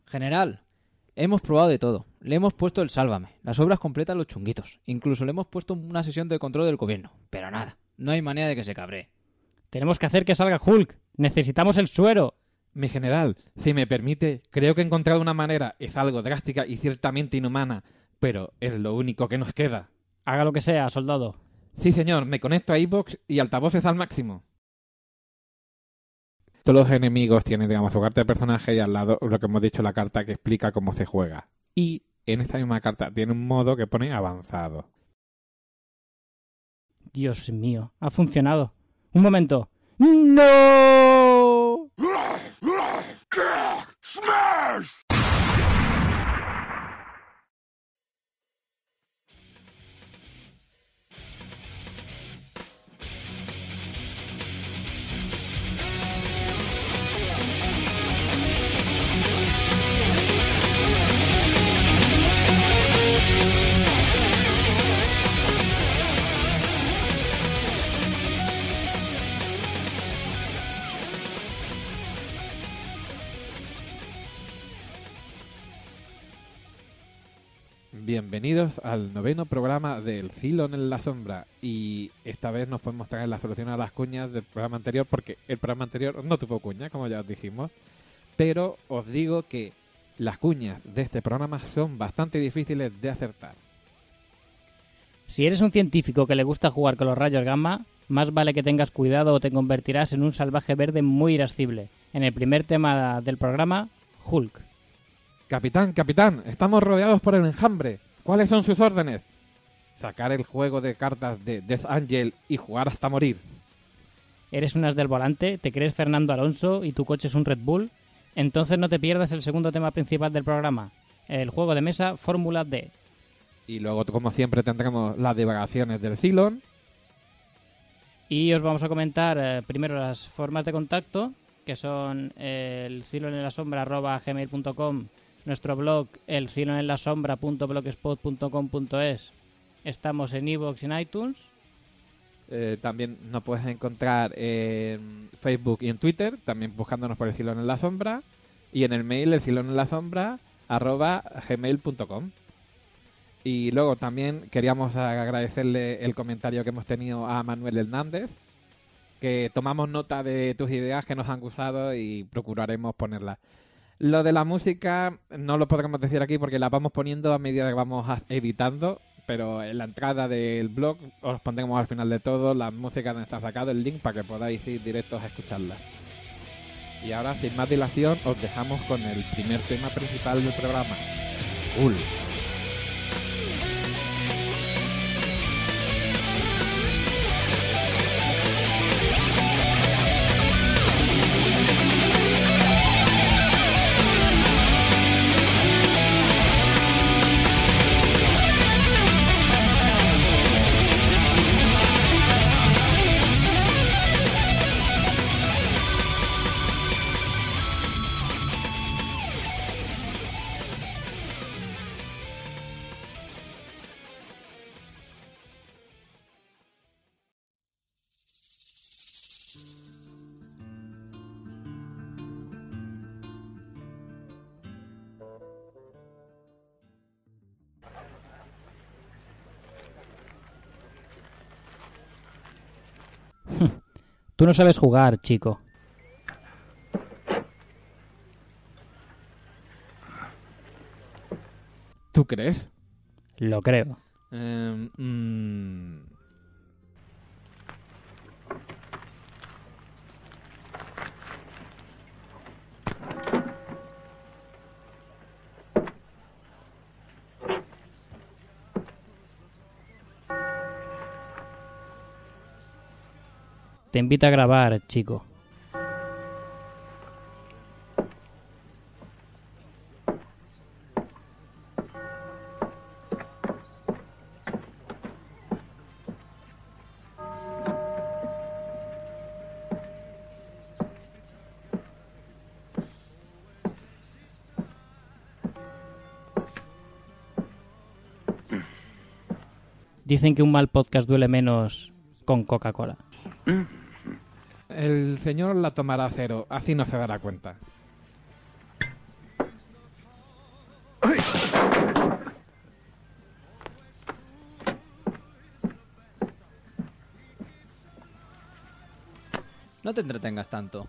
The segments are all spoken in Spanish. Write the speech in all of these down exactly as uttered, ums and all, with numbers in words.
General, hemos probado de todo. Le hemos puesto el sálvame, las obras completas a los chunguitos. Incluso le hemos puesto una sesión de control del gobierno. Pero nada, no hay manera de que se cabree. Tenemos que hacer que salga Hulk. Necesitamos el suero. Mi general, si me permite, creo que he encontrado una manera. Es algo drástica y ciertamente inhumana, pero es lo único que nos queda. Haga lo que sea, soldado. Sí, señor, me conecto a iVoox y altavoces al máximo. Todos los enemigos tienen, digamos, su carta de personaje y al lado lo que hemos dicho, la carta que explica cómo se juega. Y en esta misma carta tiene un modo que pone avanzado. Dios mío, ha funcionado. Un momento. ¡No! ¡Smash! Bienvenidos al noveno programa del Cylon en la Sombra, y esta vez nos podemos traer la solución a las cuñas del programa anterior, porque el programa anterior no tuvo cuña, como ya os dijimos, pero os digo que las cuñas de este programa son bastante difíciles de acertar. Si eres un científico que le gusta jugar con los rayos gamma, más vale que tengas cuidado o te convertirás en un salvaje verde muy irascible. En el primer tema del programa, Hulk. Capitán, capitán, estamos rodeados por el enjambre. ¿Cuáles son sus órdenes? Sacar el juego de cartas de Death Angel y jugar hasta morir. ¿Eres un as del volante? ¿Te crees Fernando Alonso y tu coche es un Red Bull? Entonces no te pierdas el segundo tema principal del programa, el juego de mesa Fórmula D. Y luego, como siempre, tendremos las divagaciones del Cylon. Y os vamos a comentar eh, primero las formas de contacto, que son eh, el cylon en la sombra arroba gmail punto com, nuestro blog el cylon en la sombra punto blogspot punto com punto es. Estamos en iVoox y en iTunes. Eh, también nos puedes encontrar en Facebook y en Twitter, también buscándonos por el Cylon en la Sombra, y en el mail el cylon en la sombra arroba gmail punto com. Y luego también queríamos agradecerle el comentario que hemos tenido a Manuel Hernández, que tomamos nota de tus ideas que nos han gustado y procuraremos ponerlas. Lo de la música no lo podremos decir aquí porque la vamos poniendo a medida que vamos editando, pero en la entrada del blog os pondremos al final de todo la música donde está sacado el link para que podáis ir directos a escucharla. Y ahora, sin más dilación, os dejamos con el primer tema principal del programa, Hulk. Tú no sabes jugar, chico. ¿Tú crees? Lo creo. Eh, mmm... Te invito a grabar, chico. Dicen que un mal podcast duele menos con Coca-Cola. El señor la tomará a cero, así no se dará cuenta. No te entretengas tanto.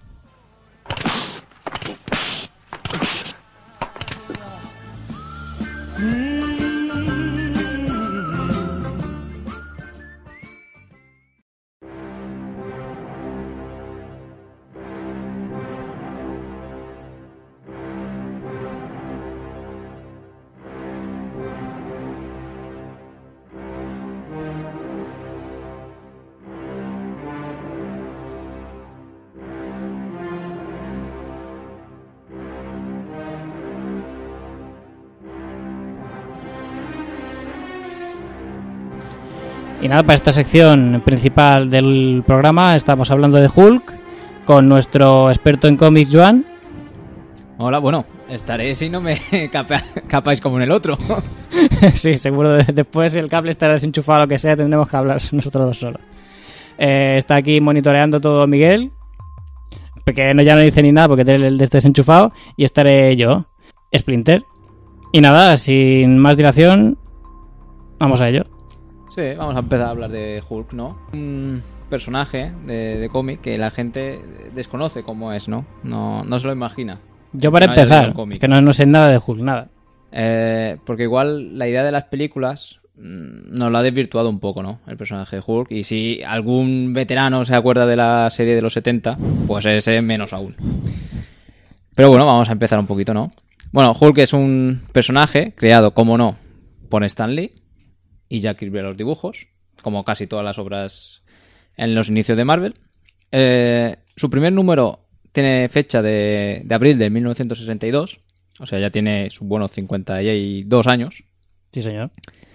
Y nada, para esta sección principal del programa estamos hablando de Hulk con nuestro experto en cómics, Joan. Hola, bueno, estaré si no me capa- capáis como en el otro. Sí, seguro de- después el cable estará desenchufado o lo que sea, tendremos que hablar nosotros dos solos. Eh, está aquí monitoreando todo Miguel, porque no, ya no dice ni nada porque tiene el de este desenchufado, y estaré yo, Splinter. Y nada, sin más dilación, vamos a ello. Sí, vamos a empezar a hablar de Hulk, ¿no? Un personaje de, de cómic que la gente desconoce cómo es, ¿no? No, no se lo imagina. Yo para No haya leído empezar, el cómic. que no, no sé nada de Hulk, nada. Eh, porque igual la idea de las películas mm, nos la ha desvirtuado un poco, ¿no? El personaje de Hulk. Y si algún veterano se acuerda de la serie de los setenta, pues ese menos aún. Pero bueno, vamos a empezar un poquito, ¿no? Bueno, Hulk es un personaje creado, como no, por Stan Lee y Jack Kirby a los dibujos, como casi todas las obras en los inicios de Marvel. Eh, su primer número tiene fecha de, de abril de mil novecientos sesenta y dos, o sea, ya tiene sus buenos cincuenta y dos años. Sí, señor.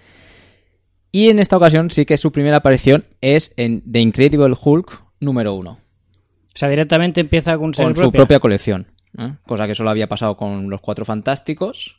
Y en esta ocasión sí que su primera aparición es en The Incredible Hulk número uno, O sea, directamente empieza con, con su propia colección, ¿eh? Cosa que solo había pasado con los Cuatro Fantásticos.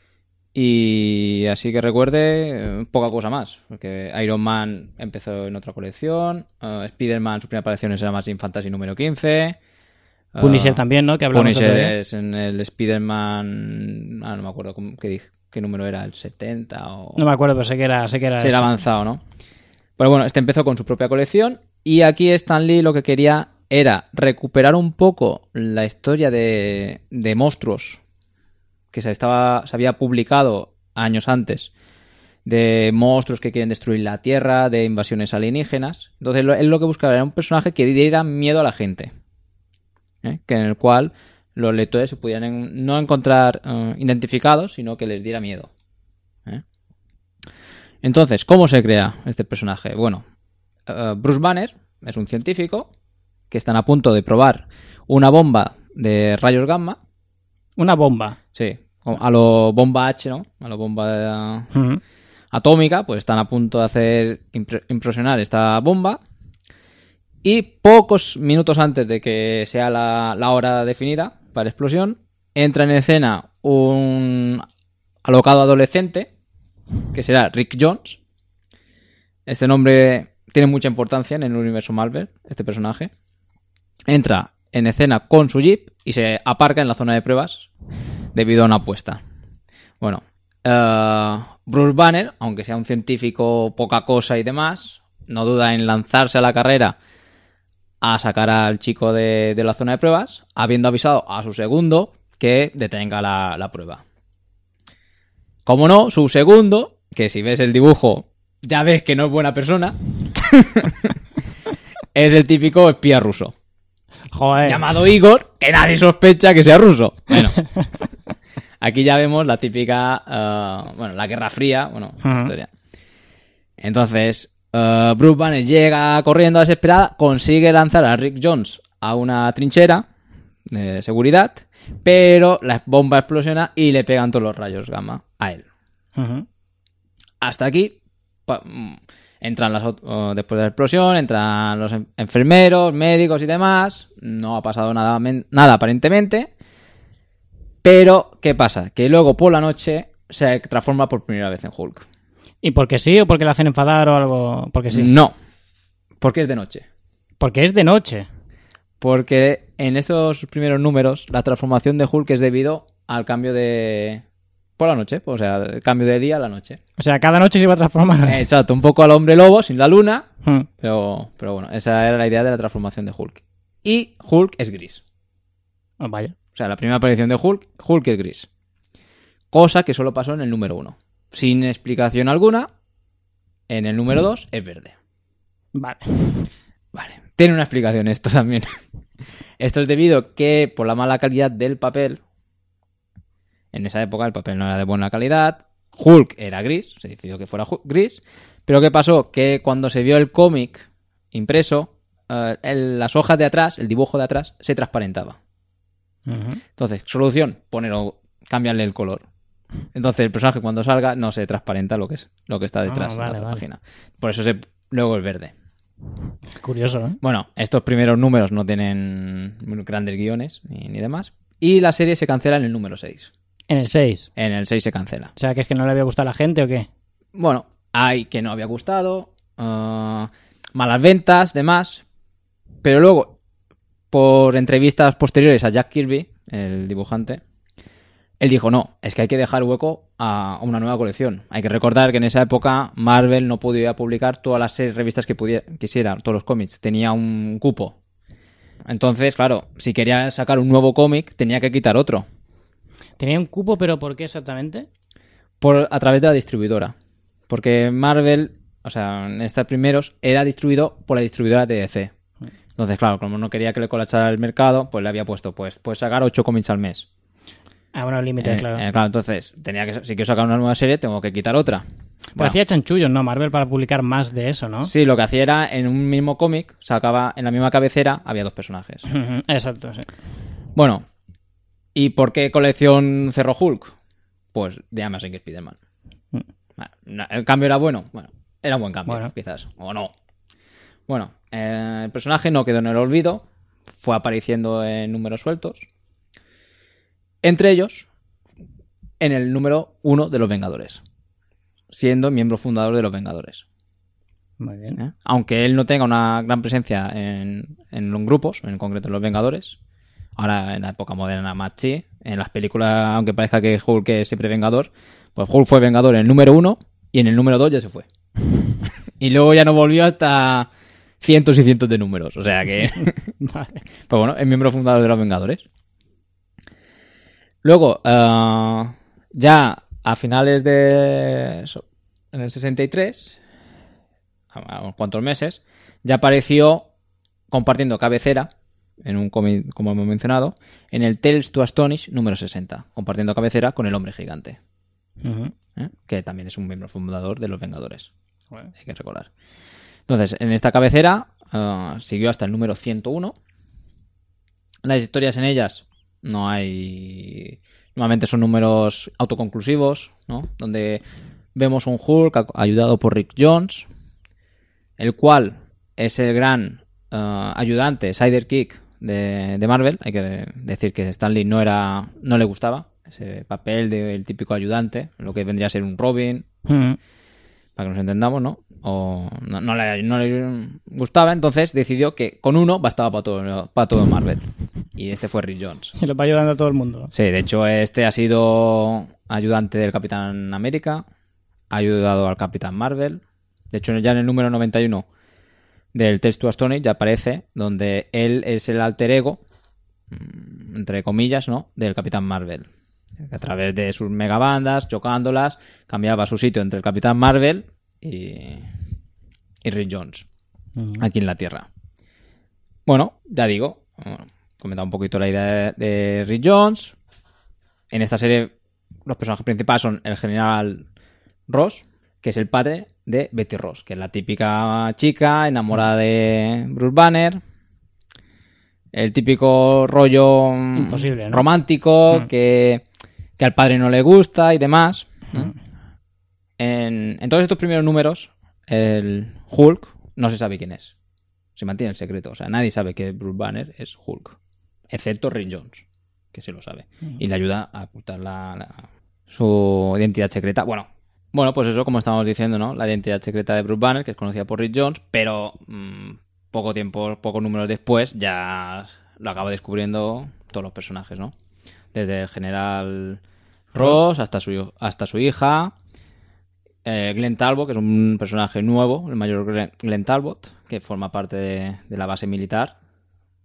Y así que recuerde, eh, poca cosa más, porque Iron Man empezó en otra colección, uh, Spider-Man, su primera aparición es en Amazing Fantasy número quince, uh, Punisher también, ¿no? Que hablamos Punisher otro día. es en el Spider-Man, ah, no me acuerdo cómo- qué, dije- qué número era, el setenta o... No me acuerdo, pero sé que era, sé que era Sí, era esto. avanzado, ¿no? Pero bueno, este empezó con su propia colección y aquí Stan Lee lo que quería era recuperar un poco la historia de, de monstruos que se, estaba, se había publicado años antes, de monstruos que quieren destruir la Tierra, de invasiones alienígenas. Entonces lo- él lo que buscaba era un personaje que diera miedo a la gente, ¿eh? Que en el cual los lectores se pudieran en- no encontrar eh, identificados, sino que les diera miedo, ¿eh? Entonces, ¿cómo se crea este personaje? Bueno, eh, Bruce Banner es un científico que están a punto de probar una bomba de rayos gamma. Una bomba. Sí, a lo bomba H, ¿no? A lo bomba eh, Ujú. atómica, pues están a punto de hacer impre- implosionar esta bomba. Y pocos minutos antes de que sea la, la hora definida para la explosión, entra en escena un alocado adolescente, que será Rick Jones. Este nombre tiene mucha importancia en el universo Marvel, este personaje. Entra en escena con su jeep y se aparca en la zona de pruebas debido a una apuesta. Bueno, uh, Bruce Banner, aunque sea un científico poca cosa y demás, no duda en lanzarse a la carrera a sacar al chico de, de la zona de pruebas, habiendo avisado a su segundo que detenga la, la prueba. Como no, su segundo, que si ves el dibujo ya ves que no es buena persona, es el típico espía ruso. Joder. Llamado Igor, que nadie sospecha que sea ruso. Bueno, aquí ya vemos la típica, uh, bueno, la Guerra Fría, bueno, Uh-huh. la historia. Entonces, uh, Bruce Banner llega corriendo desesperada, consigue lanzar a Rick Jones a una trinchera de seguridad, pero la bomba explosiona y le pegan todos los rayos gamma a él. Ujú. Hasta aquí, pa- mm, entran las, ot- uh, después de la explosión, entran los en- enfermeros, médicos y demás. No ha pasado nada, men- nada aparentemente. Pero, ¿qué pasa? Que luego por la noche se transforma por primera vez en Hulk. ¿Y porque sí o porque le hacen enfadar o algo? Porque sí. No, porque es de noche. Porque es de noche. Porque en estos primeros números la transformación de Hulk es debido al cambio de... por la noche, o sea, el cambio de día a la noche. O sea, cada noche se iba a transformar. Exacto, un poco al hombre lobo sin la luna. Mm. Pero, pero bueno, esa era la idea de la transformación de Hulk. y Hulk es gris. Oh, vaya. O sea, la primera aparición de Hulk, Hulk es gris. Cosa que solo pasó en el número uno. Sin explicación alguna, en el número dos es verde. Vale. Vale. Tiene una explicación esto también. Esto es debido a que por la mala calidad del papel, en esa época el papel no era de buena calidad, Hulk era gris, se decidió que fuera gris, pero ¿qué pasó? Que cuando se vio el cómic impreso, uh, el, las hojas de atrás, el dibujo de atrás, se transparentaba. Uh-huh. Entonces, solución, ponerlo, cambiarle el color. Entonces el personaje cuando salga no se transparenta lo que es lo que está detrás ah, en vale, la otra vale. página. Por eso se, luego es verde. Curioso, ¿eh? Bueno, estos primeros números no tienen grandes guiones ni, ni demás. Y la serie se cancela en el número seis. En el seis. En el seis se cancela. O sea, que es que no le había gustado a la gente o qué. Bueno, hay que no había gustado, uh, malas ventas, demás. Pero luego, por entrevistas posteriores a Jack Kirby, el dibujante, él dijo, no, es que hay que dejar hueco a una nueva colección. Hay que recordar que en esa época Marvel no podía publicar todas las seis revistas que pudiera, quisiera, todos los cómics. Tenía un cupo. Entonces, claro, si quería sacar un nuevo cómic, tenía que quitar otro. Tenía un cupo, pero ¿por qué exactamente? Por, a través de la distribuidora. Porque Marvel, o sea, en estos primeros, era distribuido por la distribuidora de D C. Entonces, claro, como no quería que le colapsara el mercado, pues le había puesto, pues, puedes sacar ocho cómics al mes. Ah, bueno, límite, Eh, claro. eh, claro, entonces, tenía que, si quiero sacar una nueva serie, tengo que quitar otra. Pero Bueno, hacía chanchullos, ¿no? Marvel para publicar más de eso, ¿no? sí, lo que hacía era, en un mismo cómic, sacaba, en la misma cabecera, había dos personajes. Ujú, exacto, sí. Bueno, ¿y por qué colección cerró Hulk? Pues de Amazing Spider-Man. Mm. Bueno, ¿el cambio era bueno? Bueno, era un buen cambio, Bueno. quizás, o no. Bueno, eh, el personaje no quedó en el olvido, fue apareciendo en números sueltos. Entre ellos, en el número uno de los Vengadores, siendo miembro fundador de los Vengadores. Muy bien. ¿eh? Aunque él no tenga una gran presencia en, en los grupos, en concreto en los Vengadores, ahora en la época moderna más sí, en las películas, aunque parezca que Hulk es siempre Vengador, pues Hulk fue Vengador en el número uno y en el número dos ya se fue. Y luego ya no volvió hasta cientos y cientos de números, o sea que... Vale. Pues bueno, es miembro fundador de los Vengadores. Luego, uh, ya a finales de... eso, en el sesenta y tres, a unos cuantos meses, ya apareció compartiendo cabecera, en un cómic, como hemos mencionado, en el Tales to Astonish número sesenta, compartiendo cabecera con el Hombre Gigante, Ujú. ¿eh? Que también es un miembro fundador de los Vengadores, Bueno. hay que recordar. Entonces, en esta cabecera uh, siguió hasta el número ciento uno. Las historias en ellas no hay... Normalmente son números autoconclusivos, ¿no? Donde vemos un Hulk ayudado por Rick Jones, el cual es el gran uh, ayudante, sidekick de, de Marvel. Hay que decir que Stan Lee no, era, no le gustaba ese papel del típico ayudante, lo que vendría a ser un Robin, Ujú. para que nos entendamos, ¿no? O no, no, le, no le gustaba, entonces decidió que con uno bastaba para todo, para todo Marvel. Y este fue Rick Jones. Y lo va ayudando a todo el mundo. Sí, de hecho este ha sido ayudante del Capitán América, ha ayudado al Capitán Marvel. De hecho ya en el número noventa y uno del Tales to Astonish ya aparece, donde él es el alter ego, entre comillas, ¿no? Del Capitán Marvel. A través de sus megabandas, chocándolas, cambiaba su sitio entre el Capitán Marvel y, y Rick Jones, Ujú. aquí en la Tierra. Bueno, ya digo, bueno, he comentado un poquito la idea de, de Rick Jones. En esta serie los personajes principales son el General Ross, que es el padre de Betty Ross, que es la típica chica enamorada de Bruce Banner. El típico rollo mm, Imposible, ¿no? romántico Mm. que, que al padre no le gusta y demás. Mm. En, en todos estos primeros números, el Hulk no se sabe quién es. Se mantiene el secreto. O sea, nadie sabe que Bruce Banner es Hulk. Excepto Rick Jones, que se lo sabe. Y le ayuda a ocultar la, la- su identidad secreta. Bueno, bueno, pues eso, como estábamos diciendo, ¿no? La identidad secreta de Bruce Banner, que es conocida por Rick Jones, pero mmm, poco tiempo, pocos números después, ya lo acaba descubriendo todos los personajes, ¿no? Desde el General Ross hasta su, hasta su hija, eh, Glenn Talbot, que es un personaje nuevo, el mayor Glenn, Glenn Talbot, que forma parte de, de la base militar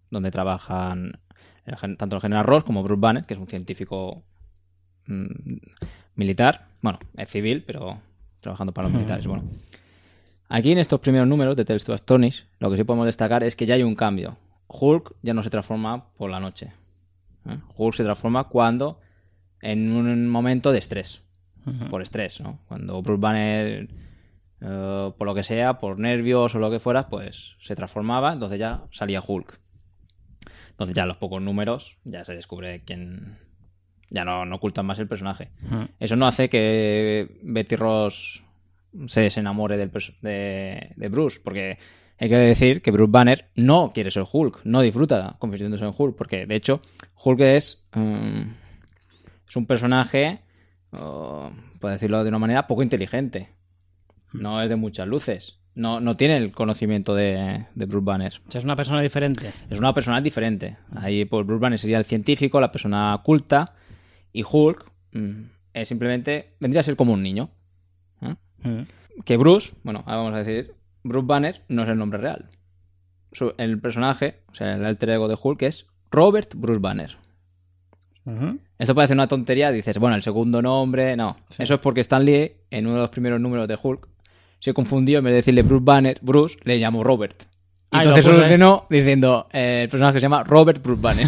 donde trabajan el gen- tanto el general Ross como Bruce Banner, que es un científico mm, militar. Bueno, es civil, pero trabajando para los militares. Bueno, aquí en estos primeros números de Tales to Astonish, lo que sí podemos destacar es que ya hay un cambio. Hulk ya no se transforma por la noche. ¿eh? Hulk se transforma cuando en un momento de estrés. Uh-huh. Por estrés, ¿no? Cuando Bruce Banner, uh, por lo que sea, por nervios o lo que fuera, pues se transformaba, entonces ya salía Hulk. Entonces ya en los pocos números ya se descubre quién... Ya no, no ocultan más el personaje. Uh-huh. Eso no hace que Betty Ross se desenamore del pers- de, de Bruce, porque hay que decir que Bruce Banner no quiere ser Hulk, no disfruta convirtiéndose en Hulk, porque de hecho Hulk es... Um, es un personaje... Uh, por decirlo de una manera, poco inteligente. No es de muchas luces. No, no tiene el conocimiento de, de Bruce Banner. O sea, es una persona diferente. Es una persona diferente. Ahí pues, Bruce Banner sería el científico, la persona culta, y Hulk mm, es simplemente... vendría a ser como un niño. ¿eh? Mm. Que Bruce, bueno, ahora vamos a decir, Bruce Banner no es el nombre real. Su, el personaje, o sea, el alter ego de Hulk es Robert Bruce Banner. Uh-huh. Esto puede ser una tontería, dices, bueno, el segundo nombre, no. Sí. Eso es porque Stan Lee, en uno de los primeros números de Hulk, se confundió, en vez de decirle Bruce Banner, Bruce, le llamó Robert. Y ah, entonces solucionó diciendo, eh, el personaje se llama Robert Bruce Banner.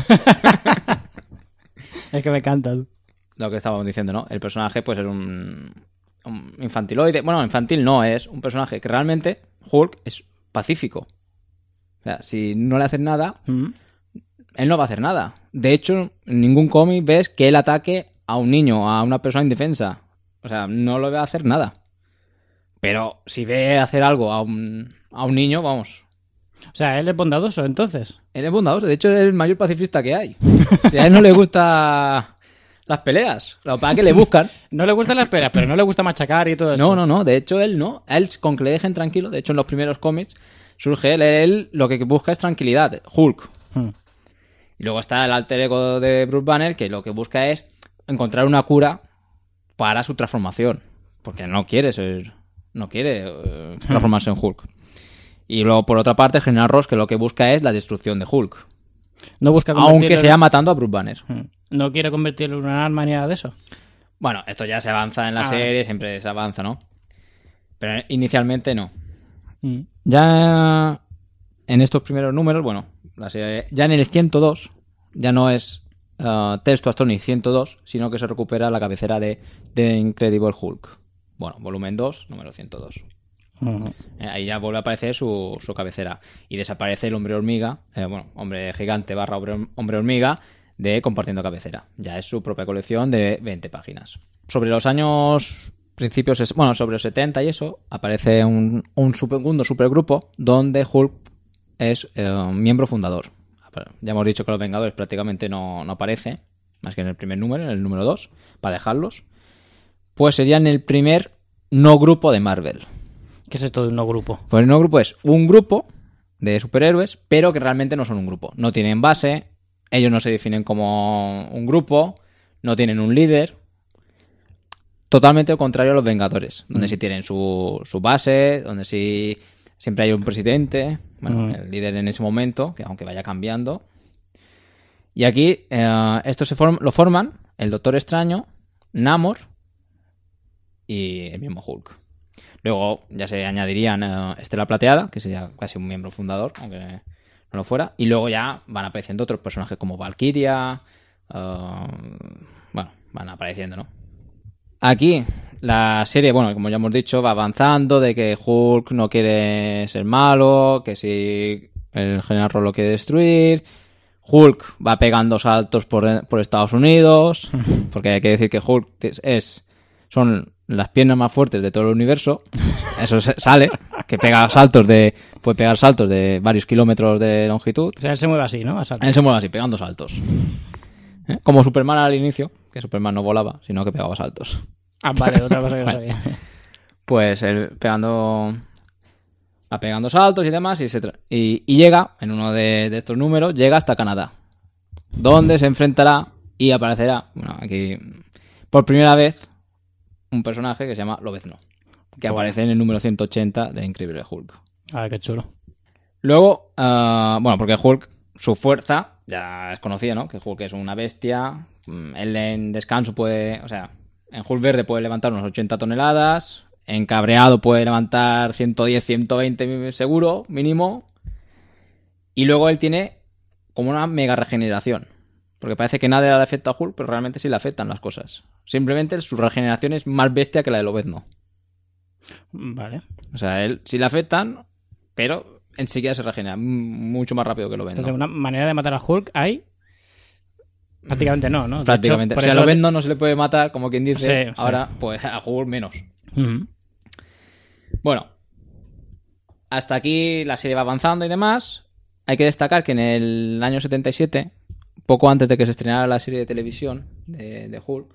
Es que me encanta. Lo que estábamos diciendo, ¿no? El personaje, pues, es un, un infantiloide. Bueno, infantil no, es un personaje que realmente, Hulk, es pacífico. O sea, si no le hacen nada... Uh-huh. Él no va a hacer nada. De hecho, en ningún cómic ves que él ataque a un niño, a una persona indefensa. O sea, no lo va a hacer nada. Pero si ve hacer algo a un, a un niño, vamos. O sea, él es bondadoso, entonces. Él es bondadoso. De hecho, es el mayor pacifista que hay. O sea, a él no le gusta las peleas. Lo que pasa es que le buscan. No le gustan las peleas, pero no le gusta machacar y todo eso. No, no, no. De hecho, él no. A él, con que le dejen tranquilo. De hecho, en los primeros cómics surge él. Él lo que busca es tranquilidad. Hulk. Hmm. Y luego está el alter ego de Bruce Banner, que lo que busca es encontrar una cura para su transformación. Porque no quiere ser, no quiere uh, transformarse en Hulk. Y luego, por otra parte, el general Ross, que lo que busca es la destrucción de Hulk. No busca aunque sea matando a Bruce Banner. No quiere convertirlo en un arma ni nada de eso. Bueno, esto ya se avanza en la ah, serie, siempre se avanza, ¿no? Pero inicialmente no. Mm. Ya en estos primeros números, bueno... La serie, ya en el ciento dos ya no es uh, Tales to Astonish ciento dos, sino que se recupera la cabecera de The Incredible Hulk. Bueno, volumen dos, número ciento dos. Uh-huh. Eh, ahí ya vuelve a aparecer su, su cabecera. Y desaparece el hombre hormiga, eh, bueno, hombre gigante barra hombre, hombre hormiga de Compartiendo Cabecera. Ya es su propia colección de veinte páginas. Sobre los años principios, bueno, sobre los setenta y eso, aparece un, un segundo supergrupo donde Hulk es eh, miembro fundador. Ya hemos dicho que los Vengadores prácticamente no, no aparece, más que en el primer número, en el número dos, para dejarlos. Pues serían el primer no grupo de Marvel. ¿Qué es esto de un no grupo? Pues el no grupo es un grupo de superhéroes, pero que realmente no son un grupo. No tienen base, ellos no se definen como un grupo, no tienen un líder. Totalmente lo contrario a los Vengadores, donde mm. sí tienen su, su base, donde sí... Siempre hay un presidente, bueno, uh-huh. el líder en ese momento, que aunque vaya cambiando. Y aquí, eh, esto se form- lo forman el Doctor Extraño, Namor y el mismo Hulk. Luego ya se añadirían uh, Estela Plateada, que sería casi un miembro fundador, aunque no lo fuera. Y luego ya van apareciendo otros personajes como Valkyria. Uh, bueno, van apareciendo, ¿no? Aquí la serie, bueno, como ya hemos dicho, va avanzando de que Hulk no quiere ser malo, que si el general Ross lo quiere destruir. Hulk va pegando saltos por, por Estados Unidos, porque hay que decir que Hulk es, es son las piernas más fuertes de todo el universo. Eso sale, que pega saltos de puede pegar saltos de varios kilómetros de longitud. O sea, él se mueve así, ¿no? A él se mueve así, pegando saltos. ¿Eh? Como Superman al inicio, que Superman no volaba, sino que pegaba saltos. Ah, vale, otra cosa que no sabía. Pues él pegando va pegando saltos y demás y, se tra- y, y llega, en uno de, de estos números, llega hasta Canadá, donde se enfrentará y aparecerá, bueno, aquí por primera vez, un personaje que se llama Lobezno, que bueno. aparece en el número ciento ochenta de Increíble Hulk. Ah, qué chulo. Luego, uh, bueno, porque Hulk su fuerza ya es conocida, ¿no? Que Hulk es una bestia. Él en descanso puede... O sea, en Hulk verde puede levantar unas ochenta toneladas. En cabreado puede levantar ciento diez, ciento veinte seguro, mínimo. Y luego él tiene como una mega regeneración. Porque parece que nada le afecta a Hulk, pero realmente sí le afectan las cosas. Simplemente su regeneración es más bestia que la de Lobezno. Vale. O sea, él sí le afectan, pero enseguida se regenera mucho más rápido que Lobezno. Entonces, una manera de matar a Hulk hay... Prácticamente no, ¿no? De Prácticamente. hecho, por o sea, a eso- Lobezno no se le puede matar, como quien dice. Sí, ahora, pues a Hulk menos. Ujú. Bueno, hasta aquí la serie va avanzando y demás. Hay que destacar que en el año setenta y siete, poco antes de que se estrenara la serie de televisión de, de Hulk,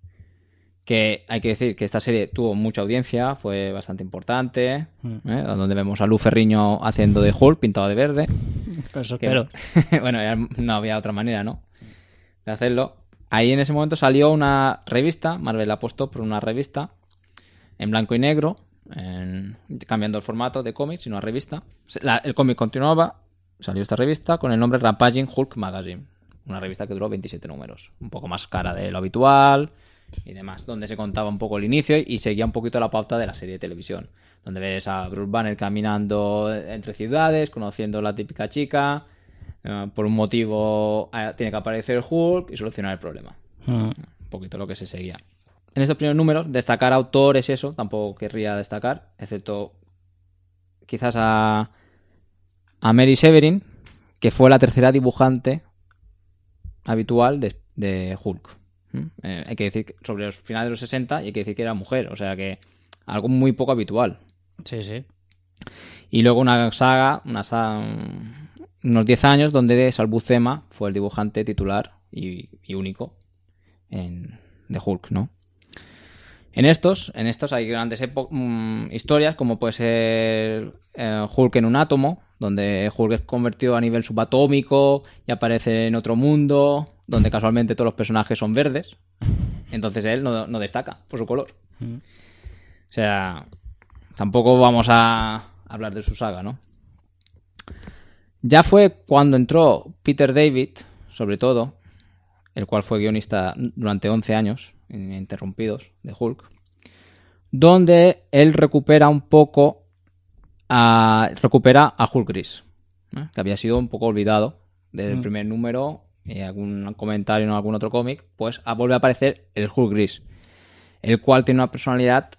que hay que decir que esta serie tuvo mucha audiencia, fue bastante importante, Mm. ¿eh? Donde vemos a Lu Ferriño haciendo de Hulk, pintado de verde. Con eso Que- espero. bueno, ya no había otra manera, ¿no? De hacerlo. Ahí en ese momento salió una revista, Marvel apostó por una revista en blanco y negro, en- cambiando el formato de cómics, sino una revista. La- el cómic continuaba, salió esta revista con el nombre Rampaging Hulk Magazine, una revista que duró veintisiete números, un poco más cara de lo habitual y demás, donde se contaba un poco el inicio y seguía un poquito la pauta de la serie de televisión, donde ves a Bruce Banner caminando entre ciudades, conociendo a la típica chica, eh, por un motivo eh, tiene que aparecer Hulk y solucionar el problema. Ujú. Un poquito lo que se seguía. En estos primeros números, destacar autores, eso, tampoco querría destacar, excepto quizás a, a Mary Severin, que fue la tercera dibujante habitual de, de Hulk. ¿Mm? Eh, hay que decir que sobre los finales de los sesenta, y hay que decir que era mujer, o sea que algo muy poco habitual. Sí, sí. Y luego una saga, una saga unos diez años, donde Sal Buscema fue el dibujante titular y, y único en, de Hulk, ¿no? En estos, en estos hay grandes epo- mm, historias, como puede ser eh, Hulk en un átomo, donde Hulk es convertido a nivel subatómico y aparece en otro mundo, donde casualmente todos los personajes son verdes. Entonces él no, no destaca por su color. Mm. O sea, tampoco vamos a hablar de su saga, ¿no? Ya fue cuando entró Peter David, sobre todo, el cual fue guionista durante once años, ininterrumpidos, de Hulk, donde él recupera un poco a, recupera a Hulk Gris, ¿eh? Que había sido un poco olvidado desde el Mm. primer número, y algún comentario en algún otro cómic, pues a- vuelve a aparecer el Hulk Gris, el cual tiene una personalidad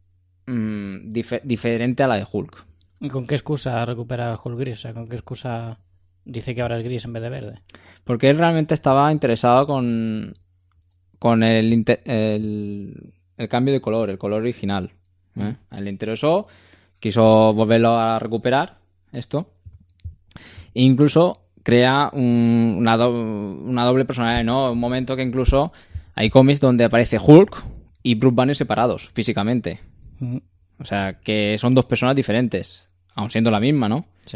mm, dif- diferente a la de Hulk. ¿Y con qué excusa recupera Hulk gris? O sea, ¿con qué excusa dice que ahora es gris en vez de verde? Porque él realmente estaba interesado con, con el, inte- el, el cambio de color, el color original. ¿eh? A él le interesó, quiso volverlo a recuperar, esto. E incluso crea un- una, do- una doble personalidad, ¿no? Un momento que incluso hay cómics donde aparece Hulk y Bruce Banner separados físicamente. Ujú. O sea, que son dos personas diferentes, aun siendo la misma, ¿no? Sí.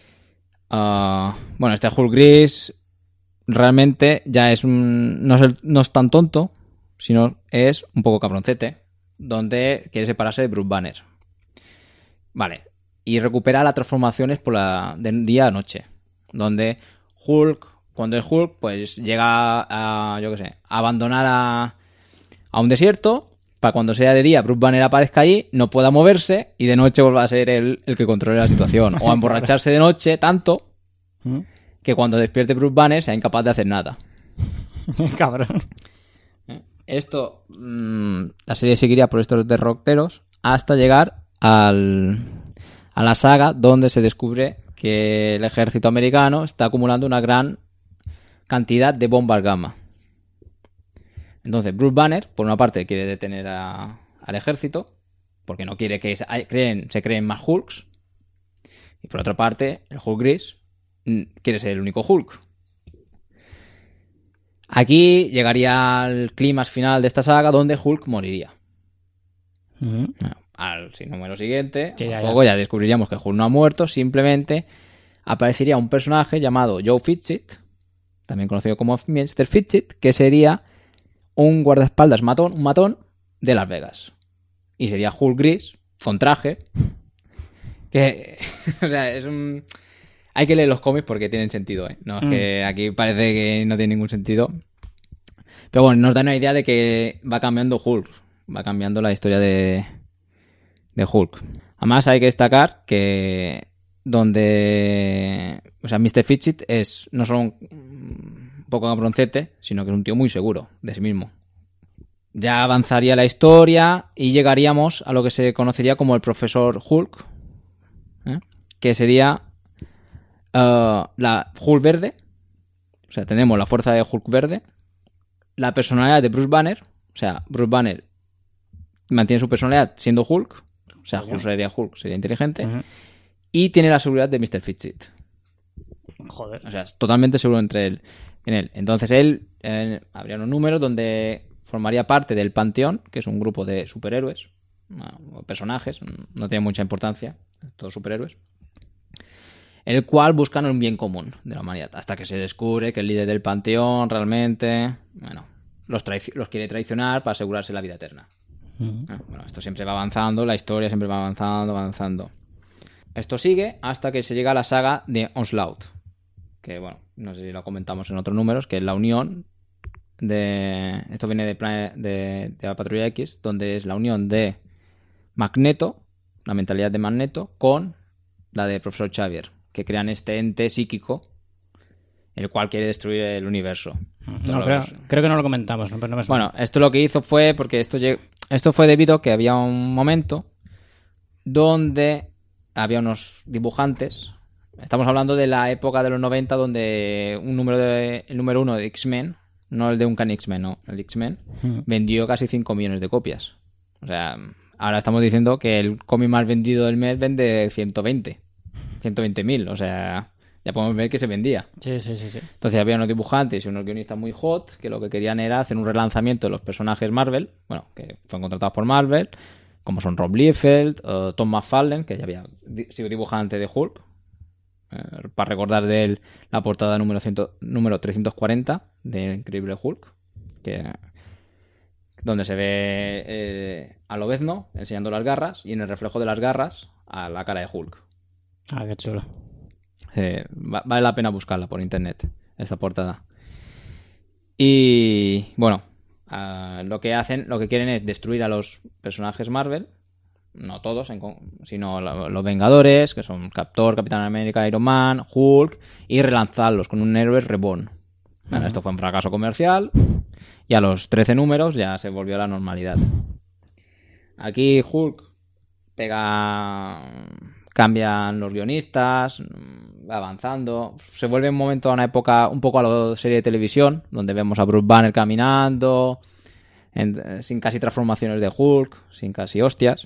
Ah, bueno, este Hulk gris realmente ya es un... No es, el- no es tan tonto, sino es un poco cabroncete, donde quiere separarse de Bruce Banner. Vale. Y recupera las transformaciones por la, de día a noche, donde Hulk, cuando es Hulk, pues llega a, yo qué sé, a abandonar a, a un desierto, para cuando sea de día Bruce Banner aparezca allí, no pueda moverse y de noche vuelva a ser él el que controle la situación. O a emborracharse de noche tanto Ujú. que cuando despierte Bruce Banner sea incapaz de hacer nada. Cabrón. Esto, mmm, la serie seguiría por estos derroteros hasta llegar al, a la saga donde se descubre que el ejército americano está acumulando una gran cantidad de bombas gamma. Entonces Bruce Banner, por una parte, quiere detener a- al ejército porque no quiere que se hay- creen, se creen más Hulks, y por otra parte el Hulk gris mm, quiere ser el único Hulk. Aquí llegaría al clímax final de esta saga donde Hulk moriría. Ujú. Al sin número siguiente, Sí, un ya, poco ya descubriríamos que Hulk no ha muerto, simplemente aparecería un personaje llamado Joe Fitchett, también conocido como mister Fitchett, que sería un guardaespaldas matón, un matón de Las Vegas. Y sería Hulk gris, con traje, que, o sea, es un... hay que leer los cómics porque tienen sentido, ¿eh? No, es Mm. que aquí parece que no tiene ningún sentido. Pero bueno, nos da una idea de que va cambiando Hulk. Va cambiando la historia de, de Hulk. Además, hay que destacar que donde... O sea, mister Fidget es no solo un, un poco cabroncete, sino que es un tío muy seguro de sí mismo. Ya avanzaría la historia y llegaríamos a lo que se conocería como el Profesor Hulk, ¿eh? Que sería uh, la Hulk verde. O sea, tenemos la fuerza de Hulk verde, la personalidad de Bruce Banner. O sea, Bruce Banner mantiene su personalidad siendo Hulk. O sea, Hulk sería Hulk, sería inteligente. Ujú. Y tiene la seguridad de mister Fidget. Joder. O sea, es totalmente seguro entre él, en él. Entonces él, eh, habría unos números donde formaría parte del Panteón, que es un grupo de superhéroes, o personajes, no tiene mucha importancia, todos superhéroes, el cual buscan un bien común de la humanidad, hasta que se descubre que el líder del Panteón realmente, bueno, los, traici- los quiere traicionar para asegurarse la vida eterna. Ujú. Ah, Bueno, esto siempre va avanzando, la historia siempre va avanzando, avanzando. Esto sigue hasta que se llega a la saga de Onslaught, que bueno, no sé si lo comentamos en otros números, que es la unión de... Esto viene de, Plane- de, de la Patrulla X, donde es la unión de Magneto, la mentalidad de Magneto, con la de Profesor Xavier, que crean este ente psíquico, el cual quiere destruir el universo. No, creo, creo que no lo comentamos, pero no me suena. Bueno, esto lo que hizo fue porque esto lleg- esto fue debido a que había un momento donde había unos dibujantes. Estamos hablando de la época de los noventa, donde un número de el número uno de X-Men, no el de Uncanny X-Men, no, el de X-Men, Mm. vendió casi cinco millones de copias. O sea, ahora estamos diciendo que el cómic más vendido del mes vende ciento veinte mil. O sea, ya podemos ver que se vendía. Sí, sí, sí, sí. Entonces había unos dibujantes y unos guionistas muy hot que lo que querían era hacer un relanzamiento de los personajes Marvel, bueno, que fueron contratados por Marvel, como son Rob Liefeld, uh, Tom McFarlane, que ya había di- sido dibujante de Hulk, eh, para recordar de él la portada número, cien, número trescientos cuarenta de Increíble Hulk, que, donde se ve eh, a Lobezno enseñando las garras y en el reflejo de las garras a la cara de Hulk. Ah, qué chulo. Eh, va- vale la pena buscarla por internet, esta portada. Y bueno, ah, lo que hacen, lo que quieren es destruir a los personajes Marvel, no todos, en con- sino lo- los Vengadores, que son Captor, Capitán América, Iron Man, Hulk, y relanzarlos con un héroe reborn. Bueno, esto fue un fracaso comercial y a los trece números ya se volvió a la normalidad. Aquí Hulk pega, cambian los guionistas, va avanzando, se vuelve un momento a una época un poco a la serie de televisión, donde vemos a Bruce Banner caminando, en- sin casi transformaciones de Hulk, sin casi hostias,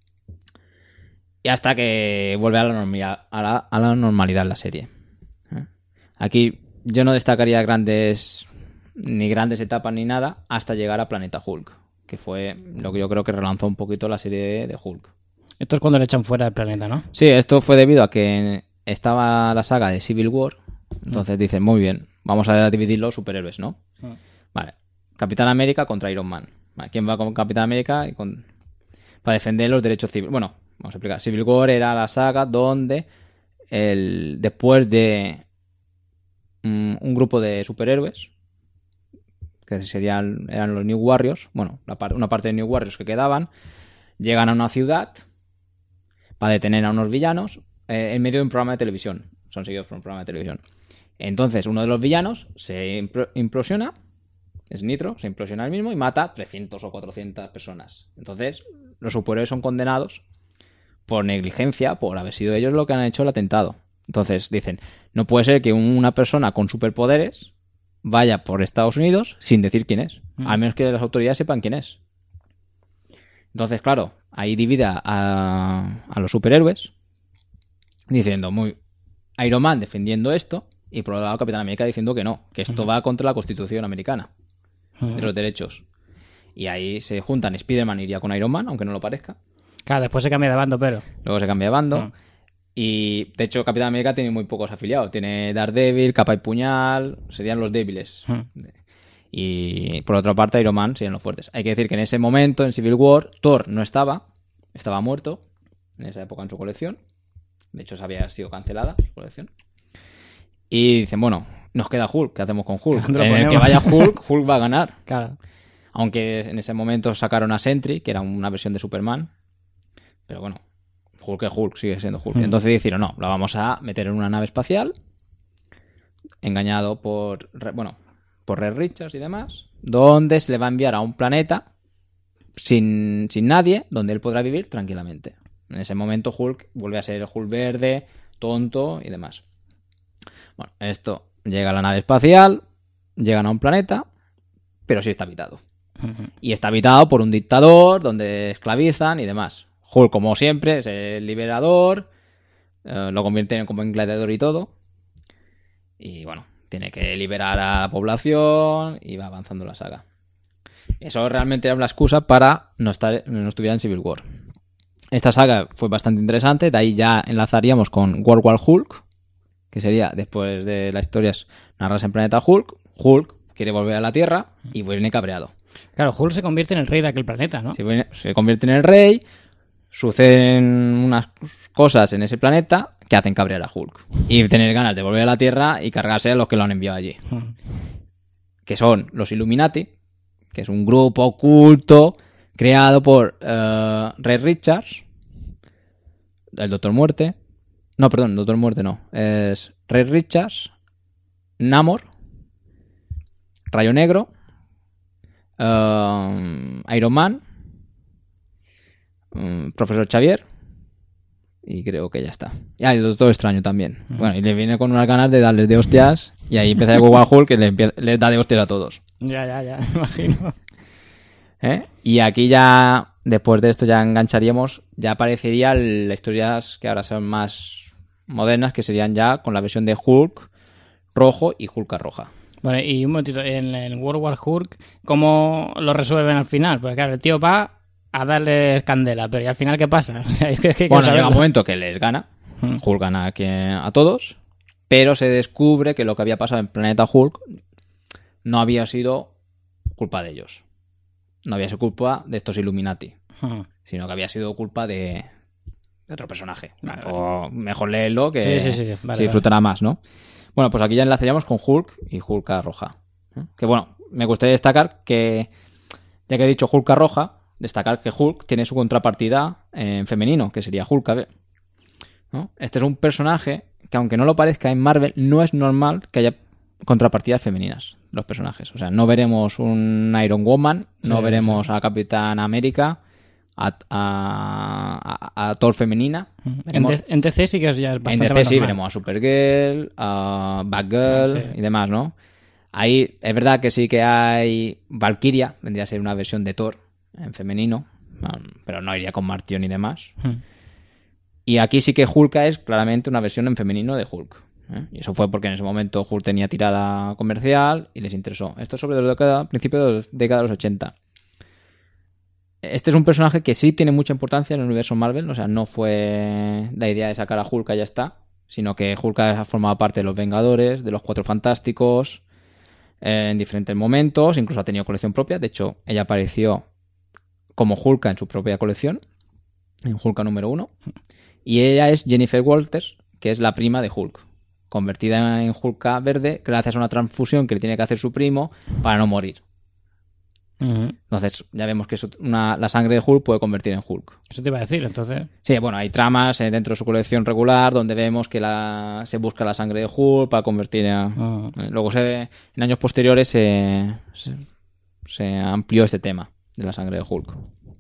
y hasta que vuelve a la normalidad, a la, a la normalidad la serie. ¿Eh? Aquí yo no destacaría grandes ni grandes etapas ni nada hasta llegar a Planeta Hulk, que fue lo que yo creo que relanzó un poquito la serie de, de Hulk. Esto es cuando le echan fuera del planeta, ¿no? Sí, esto fue debido a que estaba la saga de Civil War. Entonces dicen, muy bien, vamos a dividir los superhéroes, ¿no? Mm. Vale. Capitán América contra Iron Man. Vale, ¿quién va con Capitán América? Y con... Para defender los derechos civiles. Bueno, vamos a explicar. Civil War era la saga donde el... después de mm, un grupo de superhéroes, que serían eran los New Warriors, bueno, la par- una parte de New Warriors que quedaban, llegan a una ciudad para detener a unos villanos eh, en medio de un programa de televisión. Son seguidos por un programa de televisión. Entonces, uno de los villanos se impro- implosiona, es Nitro, se implosiona él mismo y mata a trescientas o cuatrocientas personas. Entonces, los superhéroes son condenados por negligencia, por haber sido ellos los que han hecho el atentado. Entonces, dicen, no puede ser que una persona con superpoderes vaya por Estados Unidos sin decir quién es. Mm. Al menos que las autoridades sepan quién es. Entonces, claro, ahí divide a, a los superhéroes diciendo, muy Iron Man defendiendo esto y por otro lado Capitán América diciendo que no, que esto va contra la Constitución americana Ujú. de los derechos. Y ahí se juntan, Spider-Man iría con Iron Man, aunque no lo parezca. Claro, después se cambia de bando, pero... Luego se cambia de bando. Mm. Y de hecho Capitán América tiene muy pocos afiliados. Tiene Daredevil, Capa y Puñal, serían los débiles. Mm. Y por otra parte Iron Man serían los fuertes. Hay que decir que en ese momento, en Civil War, Thor no estaba, estaba muerto en esa época en su colección. De hecho, se había sido cancelada su colección. Y dicen, bueno, nos queda Hulk, ¿qué hacemos con Hulk? ¿Dónde lo En el que ponemos? vaya Hulk, Hulk va a ganar. Claro. Aunque en ese momento sacaron a Sentry, que era una versión de Superman. Pero bueno, Hulk es Hulk, sigue siendo Hulk. Mm. Entonces dijeron, no, la vamos a meter en una nave espacial, engañado por, Re- bueno, por Red Richards y demás, donde se le va a enviar a un planeta sin, sin nadie, donde él podrá vivir tranquilamente. En ese momento Hulk vuelve a ser el Hulk verde, tonto y demás. Bueno, esto llega a la nave espacial, llegan a un planeta, pero sí está habitado. Ujú. Y está habitado por un dictador donde esclavizan y demás. Hulk, como siempre, es el liberador, eh, lo convierten como en gladiador y todo. Y bueno, tiene que liberar a la población y va avanzando la saga. Eso realmente era una excusa para no, estar, no estuviera en Civil War. Esta saga fue bastante interesante, de ahí ya enlazaríamos con World War Hulk, que sería, después de la historia, narrarse en Planeta Hulk. Hulk quiere volver a la Tierra y viene cabreado. Claro, Hulk se convierte en el rey de aquel planeta, ¿no? Se, viene- se convierte en el rey, suceden unas cosas en ese planeta que hacen cabrear a Hulk. Y tener ganas de volver a la Tierra y cargarse a los que lo han enviado allí. Ujú. Que son los Illuminati, que es un grupo oculto creado por eh, Red Richards, el Doctor Muerte. No, perdón, Doctor Muerte no. Es Red Richards, Namor, Rayo Negro, eh, Iron Man, mm, Profesor Xavier y creo que ya está. Y ah, el Doctor Extraño también. Bueno, y le viene con unas ganas de darles de hostias y ahí empieza el World Hulk que le, empieza- le da de hostias a todos. Ya, ya, ya, me imagino. ¿Eh? Y aquí ya, después de esto ya engancharíamos, ya aparecería las historias que ahora son más modernas, que serían ya con la versión de Hulk rojo y Hulk roja. Bueno, y un momentito, en el World War Hulk, ¿cómo lo resuelven al final? Porque claro, el tío va a darles candela, pero ¿y al final qué pasa? O sea, es que, es que Bueno, quiero llega un saberlo. momento que les gana, Mm. Hulk gana aquí a todos, pero se descubre que lo que había pasado en Planeta Hulk no había sido culpa de ellos. No había sido culpa de estos Illuminati, Ujú. sino que había sido culpa de, de otro personaje. Vale, O mejor leerlo que Sí, sí, sí, vale, se disfrutará más, ¿no? Bueno, pues aquí ya enlazaríamos con Hulk y Hulk roja. ¿eh? Que bueno, me gustaría destacar que, ya que he dicho Hulk roja, destacar que Hulk tiene su contrapartida en femenino, que sería Hulk B. ¿no? Este es un personaje que, aunque no lo parezca en Marvel, no es normal que haya contrapartidas femeninas los personajes. O sea, no veremos un Iron Woman, no Sí, veremos a Capitán América, a, a, a- a Thor femenina. En, Veremos- D- en D C sí que es ya es en bastante D C más sí normal. veremos a Supergirl, a Batgirl Ah, sí. y demás, ¿no? Ahí es verdad que sí que hay Valkyria, vendría a ser una versión de Thor en femenino, pero no iría con Martión y demás. Ujú. Y aquí sí que Hulk es claramente una versión en femenino de Hulk. ¿eh? Y eso fue porque en ese momento Hulk tenía tirada comercial y les interesó. Esto es sobre la década, principio de la década de los ochenta. Este es un personaje que sí tiene mucha importancia en el universo Marvel. O sea, no fue la idea de sacar a Hulk y ya está. Sino que Hulk ha formado parte de los Vengadores, de los Cuatro Fantásticos, eh, en diferentes momentos. Incluso ha tenido colección propia. De hecho, ella apareció como Hulk en su propia colección. En Hulk número uno. Y ella es Jennifer Walters, que es la prima de Hulk, convertida en Hulk verde gracias a una transfusión que le tiene que hacer su primo para no morir. Ujú. Entonces ya vemos que es una, la sangre de Hulk puede convertir en Hulk. Eso te iba a decir, entonces. Sí, bueno, hay tramas eh, dentro de su colección regular donde vemos que la, se busca la sangre de Hulk para convertir a... Ujú. eh, Luego se ve, en años posteriores se, se, se amplió este tema de la sangre de Hulk.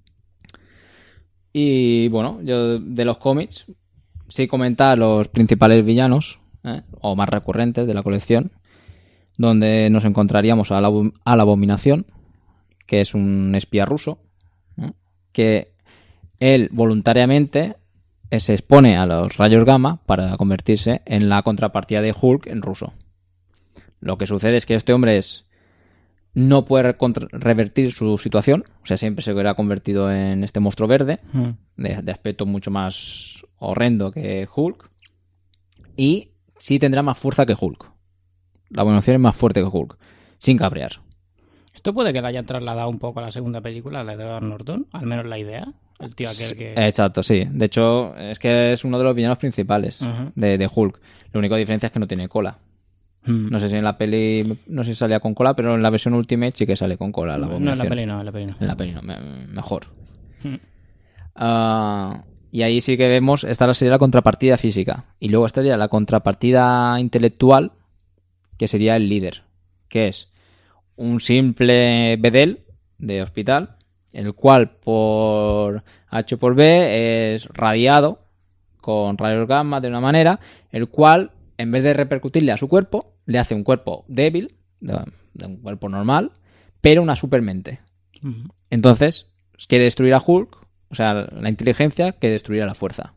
Y bueno, yo de los cómics sí comentar los principales villanos, ¿eh? o más recurrentes de la colección, donde nos encontraríamos a la, a la Abominación, que es un espía ruso, ¿eh? que él voluntariamente se expone a los rayos gamma para convertirse en la contrapartida de Hulk en ruso. Lo que sucede es que este hombre es no puede contra- revertir su situación, o sea, siempre se hubiera convertido en este monstruo verde, Ujú. de, de aspecto mucho más horrendo que Hulk, y sí tendrá más fuerza que Hulk. La Abominación es más fuerte que Hulk, sin cabrear. Esto puede que la hayan trasladado un poco a la segunda película, la de Edward Norton, al menos la idea. El tío aquel que... Exacto, sí. De hecho, es que es uno de los villanos principales Ujú. de, de Hulk. La única diferencia es que no tiene cola. Mm. No sé si en la peli, no sé si salía con cola, pero en la versión Ultimate sí que sale con cola. La No, en la abominación. peli no, en la peli no. En la peli no, me- mejor. Mm. Ah, y ahí sí que vemos, esta sería la contrapartida física. Y luego estaría la contrapartida intelectual, que sería el líder, que es un simple bedel de hospital, el cual por H o por B es radiado con rayos gamma de una manera, el cual, en vez de repercutirle a su cuerpo, le hace un cuerpo débil, de, de un cuerpo normal, pero una supermente. Mm. Entonces, quiere destruir a Hulk, o sea, la inteligencia, que destruir a la fuerza.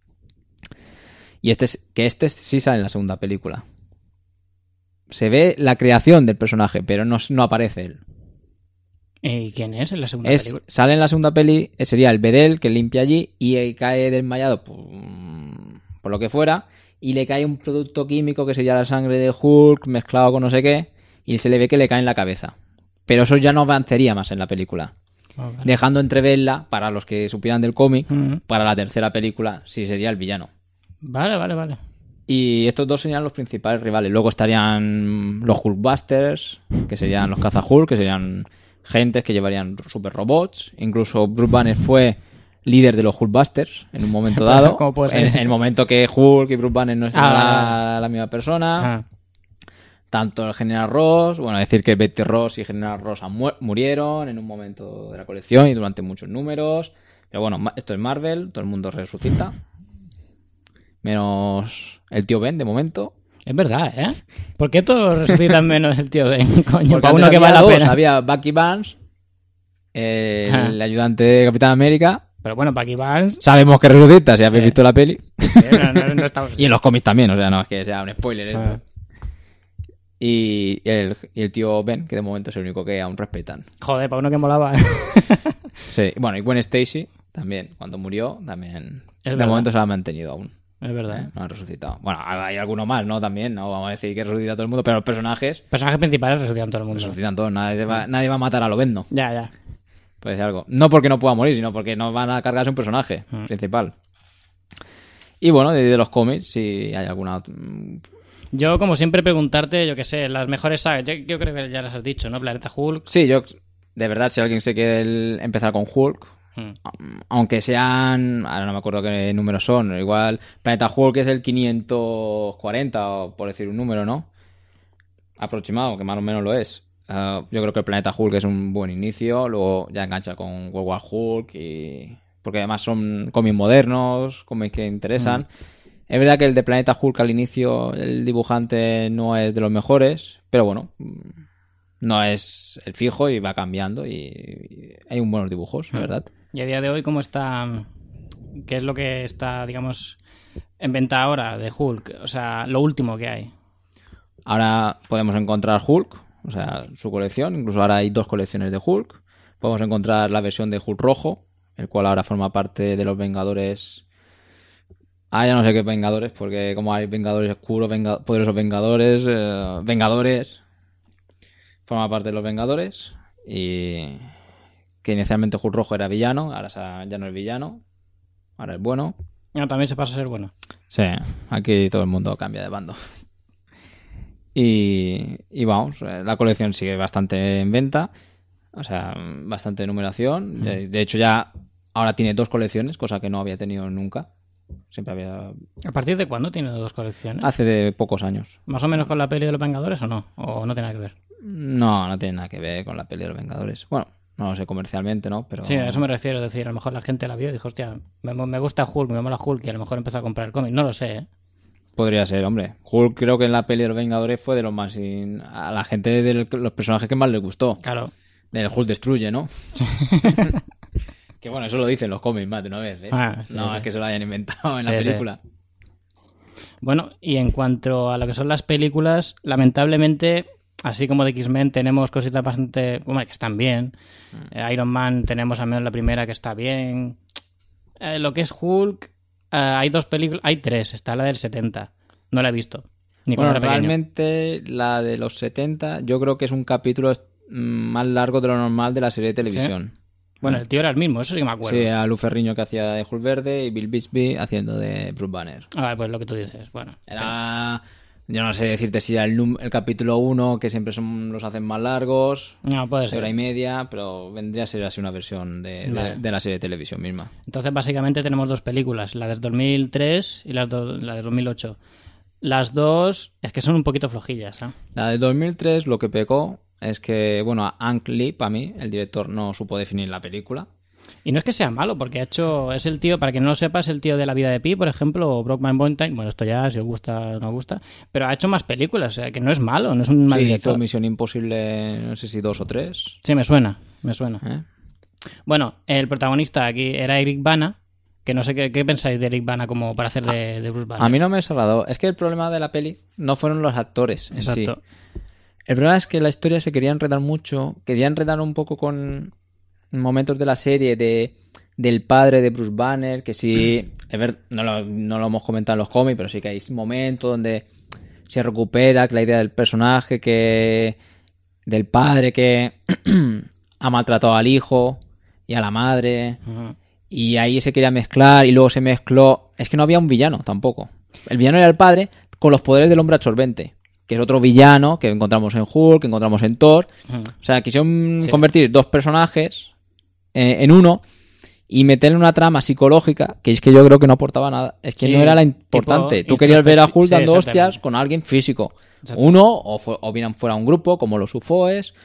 Y este es, que este sí sale en la segunda película. Se ve la creación del personaje, pero no, no aparece él. ¿Y quién es en la segunda Es, película? sale en la segunda peli, eh, sería el bedel que limpia allí y eh, cae desmayado por, por lo que fuera, y le cae un producto químico que sería la sangre de Hulk mezclado con no sé qué, y se le ve que le cae en la cabeza. Pero eso ya no avanzaría más en la película. Oh, vale. Dejando entreverla, para los que supieran del cómic, Mm. para la tercera película, sí sería el villano. Vale, vale, vale. Y estos dos serían los principales rivales. Luego estarían los Hulkbusters, que serían los Caza-Hulk, que serían gentes que llevarían super robots. Incluso Bruce Banner fue líder de los Hulkbusters en un momento dado. ¿Cómo puede ser en, esto? en el momento que Hulk y Bruce Banner no eran Ah, la, vale. la misma persona. Ah. Tanto el General Ross, bueno, decir que Betty Ross y General Ross han mu- murieron en un momento de la colección y durante muchos números. Pero bueno, ma- esto es Marvel, todo el mundo resucita. Menos el tío Ben, de momento. Es verdad, ¿eh? ¿Por qué todos resucitan menos el tío Ben? Coño, Porque para uno antes que había vale la dos, pena. había Bucky Barnes, el Ajá. ayudante de Capitán América. Pero bueno, Bucky Barnes... Sabemos que resucita, si habéis Sí. visto la peli. eh, no, no, no estamos- Y en los cómics también, o sea, no es que sea un spoiler esto. Ah. Y el, y el tío Ben, que de momento es el único que aún respetan. Joder, para uno que molaba. Sí, bueno, y Gwen Stacy también, cuando murió, también. Es de verdad. momento se la han mantenido aún. Es verdad. ¿eh? No han resucitado. Bueno, hay alguno más, ¿no? También, no vamos a decir que resucita todo el mundo, pero los personajes Personajes principales resucitan todo el mundo. resucitan todos. Nadie va, nadie va a matar a Lobezno. Ya, ya. Puede ser algo. No porque no pueda morir, sino porque no van a cargarse un personaje Mm. principal. Y bueno, de, de los cómics, si hay alguna. Yo, como siempre, preguntarte, yo qué sé, las mejores sagas. Yo, yo creo que ya las has dicho, ¿no? Planeta Hulk. Sí, yo. De verdad, si alguien se quiere el- empezar con Hulk, Mm. aunque sean, ahora no me acuerdo qué números son, igual Planeta Hulk es el quinientos cuarenta, o por decir un número, ¿no? Aproximado, que más o menos lo es. Uh, yo creo que el Planeta Hulk es un buen inicio, luego ya engancha con World War Hulk, y porque además son cómics modernos, cómics que interesan. Mm. Es verdad que el de Planeta Hulk al inicio, el dibujante no es de los mejores, pero bueno, no es el fijo y va cambiando, y, y hay un buenos dibujos, la verdad. Y a día de hoy, ¿cómo está? ¿Qué es lo que está, digamos, en venta ahora de Hulk? O sea, lo último que hay. Ahora podemos encontrar Hulk, o sea, su colección. Incluso ahora hay dos colecciones de Hulk. Podemos encontrar la versión de Hulk rojo, el cual ahora forma parte de los Vengadores. Ah, ya no sé qué Vengadores, porque como hay Vengadores oscuros, venga... poderosos Vengadores, eh... Vengadores, forma parte de los Vengadores. Y que inicialmente Hulk rojo era villano, ahora ya no es villano, ahora es bueno. No, también se pasa a ser bueno. Sí, aquí todo el mundo cambia de bando. Y, y vamos, la colección sigue bastante en venta, o sea, bastante numeración. De, de hecho, ya ahora tiene dos colecciones, cosa que no había tenido nunca. Siempre había. ¿A partir de cuándo tiene dos colecciones? Hace de pocos años. ¿Más o menos con la peli de los Vengadores o no? ¿O no tiene nada que ver? No, no tiene nada que ver con la peli de los Vengadores. Bueno, no lo sé comercialmente, ¿no? Pero Sí, a eso me refiero. Es decir, a lo mejor la gente la vio y dijo, hostia, me, me gusta Hulk, me mola Hulk, y a lo mejor empezó a comprar el cómic. No lo sé, ¿eh? podría ser, hombre. Hulk creo que en la peli de los Vengadores fue de los más... in- A la gente de los personajes que más les gustó. Claro. El Hulk destruye, ¿no? Que bueno, eso lo dicen los cómics más de una vez, ¿eh? Ah, sí, no sí. es que se lo hayan inventado en Sí, la sí. película. Bueno, y en cuanto a lo que son las películas, lamentablemente, así como de X-Men tenemos cositas bastante... Bueno, que están bien. Eh, Iron Man tenemos al menos la primera que está bien. Eh, lo que es Hulk, eh, hay dos películas... Hay tres. Está la del setenta. No la he visto. Ni cuando Bueno, era pequeño. realmente la de los setenta yo creo que es un capítulo mm, más largo de lo normal de la serie de televisión. Bueno, el tío era el mismo, eso sí que me acuerdo. Sí, a Lou Ferrigno que hacía de Hulk Verde y Bill Bixby haciendo de Bruce Banner. Ah, pues lo que tú dices. Bueno. Era Yo no sé decirte si era el, num- el capítulo uno, que siempre son los hacen más largos, No, puede de ser. hora y media, pero vendría a ser así una versión de, de- Vale. de la serie de televisión misma. Entonces, básicamente tenemos dos películas, la del dos mil tres y la, do- la del dos mil ocho. Las dos es que son un poquito flojillas, ¿eh? La del dos mil tres lo que pecó es que, bueno, Ang Lee, para mí, el director no supo definir la película. Y no es que sea malo, porque ha hecho... Es el tío, para quien no lo sepa, es el tío de La vida de Pi, por ejemplo, o Brokeback Mountain. Bueno, esto ya, si os gusta o no os gusta. Pero ha hecho más películas, o sea, que no es malo, no es un mal Sí, director. hizo Misión Imposible, no sé si dos o tres. Sí, me suena, me suena. ¿eh? Bueno, el protagonista aquí era Eric Bana, que no sé qué, qué pensáis de Eric Bana como para hacer de, de Bruce Banner. A mí no me desagradó. Es que el problema de la peli no fueron los actores en sí. Exacto. El problema es que la historia se quería enredar mucho. Quería enredar un poco con momentos de la serie de del padre de Bruce Banner, que sí, es ver, no, lo, no lo hemos comentado en los cómics, pero sí que hay momentos donde se recupera que la idea del personaje, que del padre que ha maltratado al hijo y a la madre, Ujú. y ahí se quería mezclar y luego se mezcló. Es que no había un villano tampoco. El villano era el padre con los poderes del hombre absorbente, que es otro villano que encontramos en Hulk, que encontramos en Thor. Ujú. O sea, quisieron Sí. convertir dos personajes eh, en uno y meterle una trama psicológica que es que yo creo que no aportaba nada. Es que Sí, no era la tipo importante. Tú querías ver a Hulk sí, dando exactamente. hostias con alguien físico. Exacto. Uno, o, fu- o bien fuera un grupo, como los U F Os,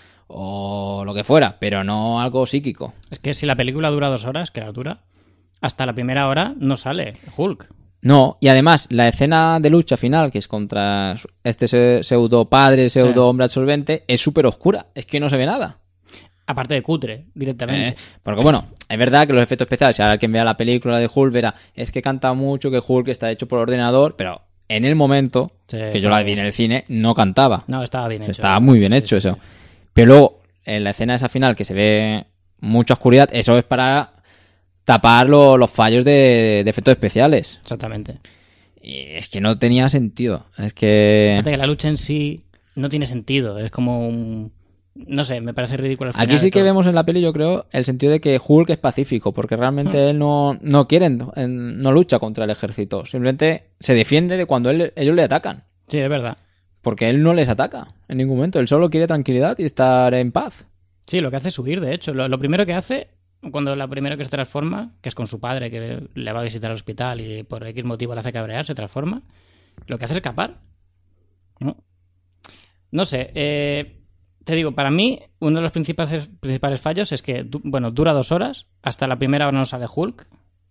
o lo que fuera, pero no algo psíquico. Es que si la película dura dos horas, que la dura, hasta la primera hora no sale Hulk. No, y además la escena de lucha final, que es contra este se- pseudo padre, pseudo Sí. hombre absorbente, es súper oscura. Es que no se ve nada. Aparte de cutre, directamente. Eh, porque bueno, es verdad que los efectos especiales, si ahora quien vea la película de Hulk verá, es que canta mucho, que Hulk está hecho por ordenador, pero en el momento Sí, que yo la vi en el cine, no cantaba. No, estaba bien hecho. Estaba muy bien Sí, hecho sí, eso. sí. Pero luego, en la escena esa final que se ve mucha oscuridad, eso es para tapar lo- los fallos de, de efectos especiales. Exactamente. Y es que no tenía sentido. Es que Aparte que la lucha en sí no tiene sentido. Es como un... No sé, me parece ridículo. al final aquí sí de que todo. vemos en la peli, yo creo, el sentido de que Hulk es pacífico, porque realmente él no, no quiere, en- no lucha contra el ejército. Simplemente se defiende de cuando él- ellos le atacan. Sí, es verdad. Porque él no les ataca en ningún momento. Él solo quiere tranquilidad y estar en paz. Sí, lo que hace es huir, de hecho. Lo, lo primero que hace, cuando la primero que se transforma, que es con su padre, que le va a visitar al hospital y por X motivo le hace cabrear, se transforma, lo que hace es escapar. No, no sé, eh, te digo, para mí, uno de los principales, principales fallos es que, du- bueno, dura dos horas, hasta la primera hora no sale Hulk,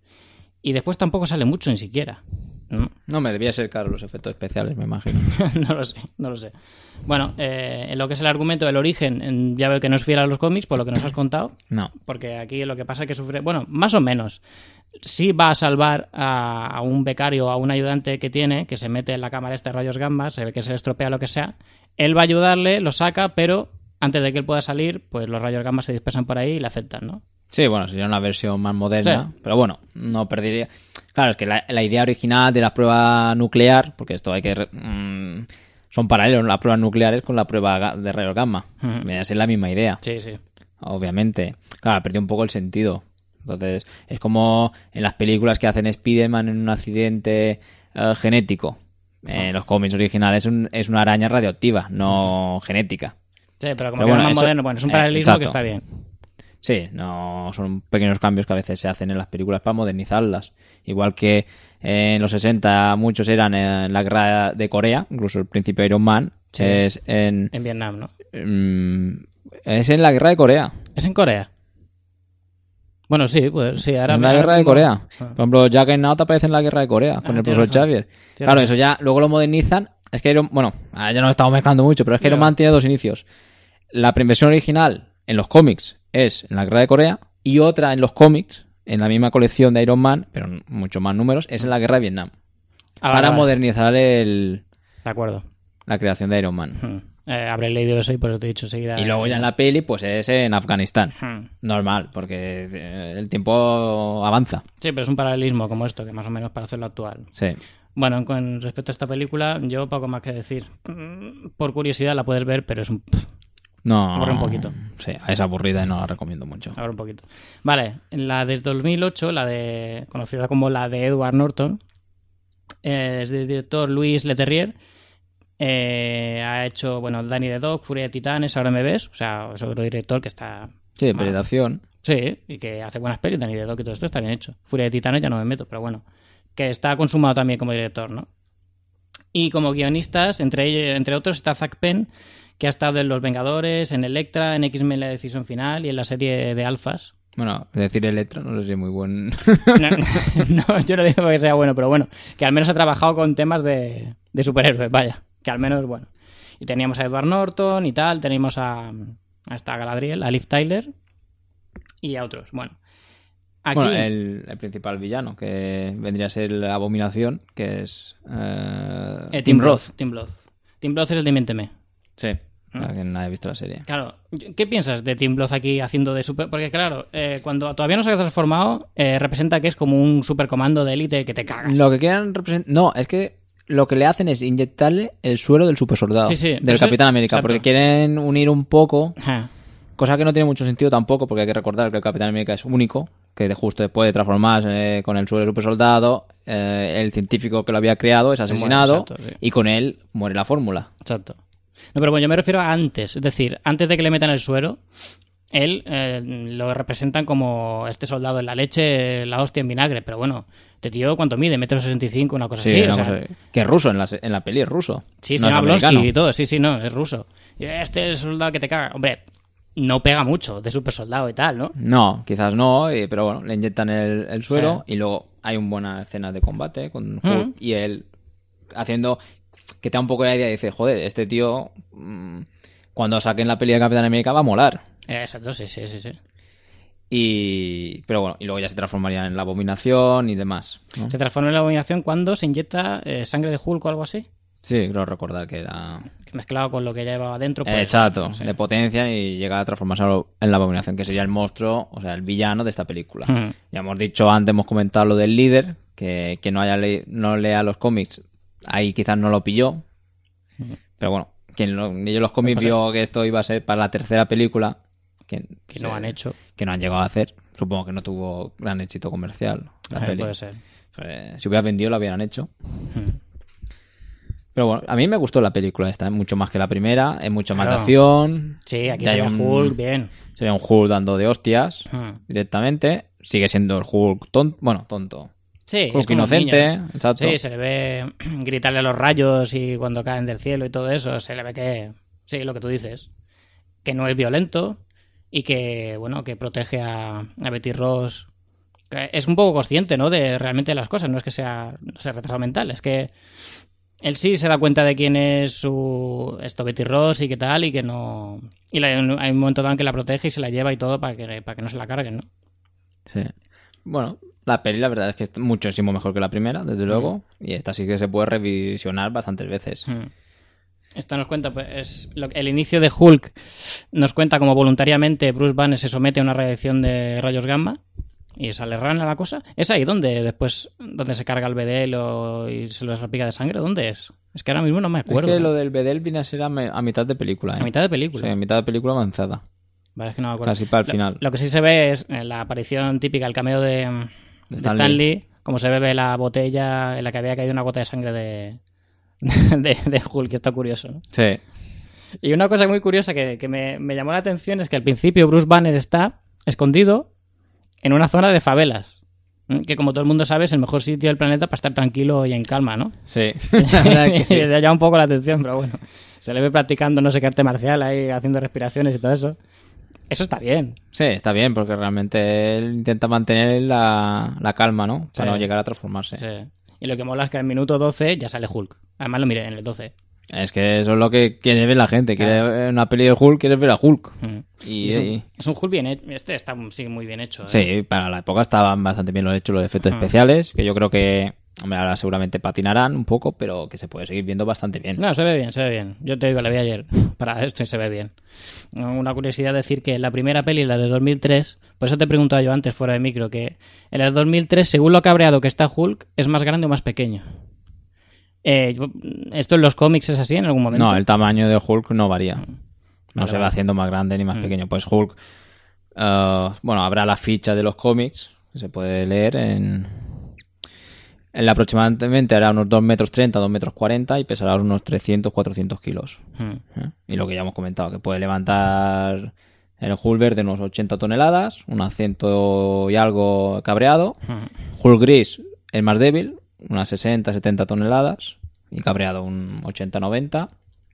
y después tampoco sale mucho ni siquiera. ¿No? No me debía ser caro los efectos especiales, me imagino. No lo sé, no lo sé. Bueno, eh, en lo que es el argumento, el origen, en- ya veo que no es fiel a los cómics, por lo que nos has contado, No. porque aquí lo que pasa es que sufre, bueno, más o menos, sí va a salvar a, a un becario, a un ayudante que tiene, que se mete en la cámara esta de rayos gamma, se ve que se le estropea lo que sea, él va a ayudarle, lo saca, pero antes de que él pueda salir, pues los rayos gamma se dispersan por ahí y le afectan, ¿no? Sí, bueno, sería una versión más moderna, Sí. pero bueno, no perdería. Claro, es que la, la idea original de la prueba nuclear, porque esto hay que... re- mm, son paralelos las pruebas nucleares con la prueba ga- de rayos gamma. Ujú. Viene a ser la misma idea, Sí, sí. obviamente. Claro, perdió un poco el sentido. Entonces, es como en las películas que hacen Spider-Man en un accidente eh, genético. En los cómics originales es, un- es una araña radioactiva, no genética. Sí, pero como Pero que bueno, es más eso- moderno, bueno, es un eh, paralelismo que exacto. está bien. Sí, no son pequeños cambios que a veces se hacen en las películas para modernizarlas. Igual que eh, en los sesenta muchos eran en la guerra de Corea, incluso el principio de Iron Man Sí. es en En Vietnam, ¿no? mm, es en la guerra de Corea. ¿Es en Corea? Bueno, sí, pues sí, ahora... en la ahora guerra de mismo- Corea. Ah. Por ejemplo, Jack and Naut aparece en la guerra de Corea con Ah, el tienes profesor razón. Xavier. Tienes Claro, razón. eso ya luego lo modernizan. Es que Iron, bueno, ah, ya no estamos mezclando mucho, pero es que Iron Ya. Man tiene dos inicios. La primera versión original en los cómics es en la guerra de Corea y otra en los cómics, en la misma colección de Iron Man, pero en mucho más números, es en la guerra de Vietnam. Ah, para vale, vale. modernizar el, De acuerdo. la creación de Iron Man. Hmm. Eh, habré leído eso y por eso te he dicho enseguida. Y luego ya en la peli, pues es en Afganistán. Hmm. Normal, porque eh, el tiempo avanza. Sí, pero es un paralelismo como esto, que más o menos para hacerlo actual. Sí. Bueno, con respecto a esta película, yo poco más que decir. Mm, Por curiosidad la puedes ver, pero es un... pff, No. Aburre un poquito. Sí, es aburrida y no la recomiendo mucho. ahora un poquito. Vale, la de dos mil ocho, la de conocida como la de Edward Norton, eh, es del director Louis Leterrier. Eh, ha hecho, bueno, Danny the Dog, Furia de Titanes, Ahora me ves. O sea, es otro director que está... Sí, de peli de acción. Sí, y que hace buenas pelis, Danny the Dog y todo esto está bien hecho. Furia de Titanes ya no me meto, pero bueno. Que está consumado también como director, ¿no? Y como guionistas, entre ellos, entre otros, está Zack Penn, que ha estado en Los Vengadores, en Electra, en X-Men la decisión final y en la serie de Alphas. Bueno, decir Electra no sé si es muy buen... No, no, yo no digo que sea bueno, pero bueno, que al menos ha trabajado con temas de, de superhéroes, vaya, que al menos, bueno. Y teníamos a Edward Norton y tal, teníamos a, a esta Galadriel, a Liv Tyler y a otros, bueno. Aquí... Bueno, el, el principal villano, que vendría a ser la Abominación, que es... Eh, eh, Tim Roth. Tim Roth. Tim Roth es el de Miénteme. Sí. Para que nadie ha visto la serie. Claro, ¿qué piensas de Tim Roth aquí haciendo de super...? Porque claro, eh, cuando todavía no se ha transformado, eh, representa que es como un supercomando de élite que te cagas. Lo que quieran representar... No, es que lo que le hacen es inyectarle el suero del supersoldado. Sí, sí. Del Capitán América. Exacto. Porque quieren unir un poco... Ajá. Cosa que no tiene mucho sentido tampoco, porque hay que recordar que el Capitán América es único, que de justo después de transformarse eh, con el suero del supersoldado, eh, el científico que lo había creado es asesinado. Bueno, exacto, sí. Y con él muere la fórmula. Exacto. No, pero bueno, yo me refiero a antes. Es decir, antes de que le metan el suero, él eh, lo representan como este soldado en la leche, la hostia en vinagre. Pero bueno, este tío, ¿cuánto mide? ¿Metro sesenta y cinco? Una cosa Sí, así. una o sea, cosa- que es ruso, en la, se- en la peli es ruso. sí, no se es llama Blonsky americano. y todo. Sí, sí, no, es ruso. Y este es el soldado que te caga. Hombre, no pega mucho de super soldado y tal, ¿no? No, quizás no, eh, pero bueno, le inyectan el, el suero Sí. y luego hay una buena escena de combate con Hulk Mm. y él haciendo que te da un poco la idea y dice, joder, este tío mm, cuando saquen la peli de Capitán América va a molar. Eh, Exacto, sí, sí, sí, sí. Y pero bueno, y luego ya se transformaría en la Abominación y demás, ¿no? Se transforma en la Abominación cuando se inyecta eh, sangre de Hulk o algo así. Sí, creo recordar que era... Que mezclado con lo que ya llevaba dentro. Pues, Exacto, no sé. le potencian y llega a transformarse en la Abominación, que sería el monstruo, o sea, el villano de esta película. Ujú. Ya hemos dicho antes, hemos comentado lo del líder, que, que no haya le- no lea los cómics, ahí quizás no lo pilló. Pero bueno, quien lo, leyó los cómics vio que esto iba a ser para la tercera película, que, Que no han hecho. que no han llegado a hacer. Supongo que no tuvo gran éxito comercial la Eh, peli. puede ser. Pues, si hubiera vendido, lo hubieran hecho. Pero bueno, a mí me gustó la película esta, es mucho más que la primera, es mucho más de Claro. acción. Sí, aquí Ya se hay ve un- Hulk bien. Se ve un Hulk dando de hostias Ujú. directamente. Sigue siendo el Hulk tonto, bueno, tonto. Sí, es Hulk como un inocente, niño. exacto. Sí, se le ve gritarle a los rayos y cuando caen del cielo y todo eso, se le ve que, sí, lo que tú dices, que no es violento y que, bueno, que protege a, a Betty Ross. Que es un poco consciente, ¿no?, de realmente las cosas, no es que sea, no sea retrasado mental, es que él sí se da cuenta de quién es su esto Betty Ross y qué tal y que no... Y la- hay un momento dado en que la protege y se la lleva y todo para que, para que no se la carguen, ¿no? Sí. Bueno, la peli la verdad es que es muchísimo mejor que la primera, desde luego. Y esta sí que se puede revisionar bastantes veces. Hmm. Esto nos cuenta, pues, es lo- el inicio de Hulk nos cuenta como voluntariamente Bruce Banner se somete a una radiación de rayos gamma y sale rana la cosa. ¿Es ahí donde después, donde se carga el bedel y se lo salpica de sangre? ¿Dónde es? Es que ahora mismo no me acuerdo. Es que lo del Bedel viene a ser a, me- a mitad de película, ¿eh? A mitad de película. Sí, a mitad de película avanzada. Vale, es que no me acuerdo. Casi para el Lo- final. Lo, que sí se ve es eh, la aparición típica, el cameo de, de Stan Stan, Lee. Lee, como se bebe la botella en la que había caído una gota de sangre de, de, de Hulk, que está curioso, ¿no? Sí. Y una cosa muy curiosa que, que me, me llamó la atención es que al principio Bruce Banner está escondido en una zona de favelas, ¿eh? Que como todo el mundo sabe es el mejor sitio del planeta para estar tranquilo y en calma, ¿no? Sí. La verdad que sí. Y le llama un poco la atención, pero bueno, se le ve practicando no sé qué arte marcial ahí, haciendo respiraciones y todo eso. Eso está bien. Sí, está bien, porque realmente él intenta mantener la, la calma, ¿no? Para Sí. no llegar a transformarse. Sí. Y lo que mola es que en el minuto doce ya sale Hulk. Además lo miré en el doce. Es que eso es lo que quiere ver la gente. Quiere Claro. ver una peli de Hulk, quiere ver a Hulk. Mm. Y, es, un, y- es un Hulk bien hecho. Este está sí, muy bien hecho. ¿eh? sí, para la época estaban bastante bien los hechos, los efectos Ujú. especiales, que yo creo que, hombre, ahora seguramente patinarán un poco, pero que se puede seguir viendo bastante bien. No, se ve bien, se ve bien. Yo te digo, la vi ayer. Para esto y se ve bien. Una curiosidad decir que la primera peli, la de dos mil tres, por eso te he preguntado yo antes fuera de micro, que en la de dos mil tres, según lo cabreado que está Hulk, es más grande o más pequeño. Eh, yo- ¿Esto en los cómics es así en algún momento? No, el tamaño de Hulk no varía. No Vale, se va vale. haciendo más grande ni más Mm. pequeño. Pues Hulk, eh, bueno, habrá la ficha de los cómics, que se puede leer en, Él aproximadamente hará unos dos metros treinta, dos metros cuarenta y pesará unos trescientos, cuatrocientos kilos. Mm. ¿Eh? Y lo que ya hemos comentado, que puede levantar el Hulk verde unos ochenta toneladas, unas ciento y algo cabreado. Mm. Hulk gris, el más débil, unas sesenta, setenta toneladas y cabreado un ochenta, noventa.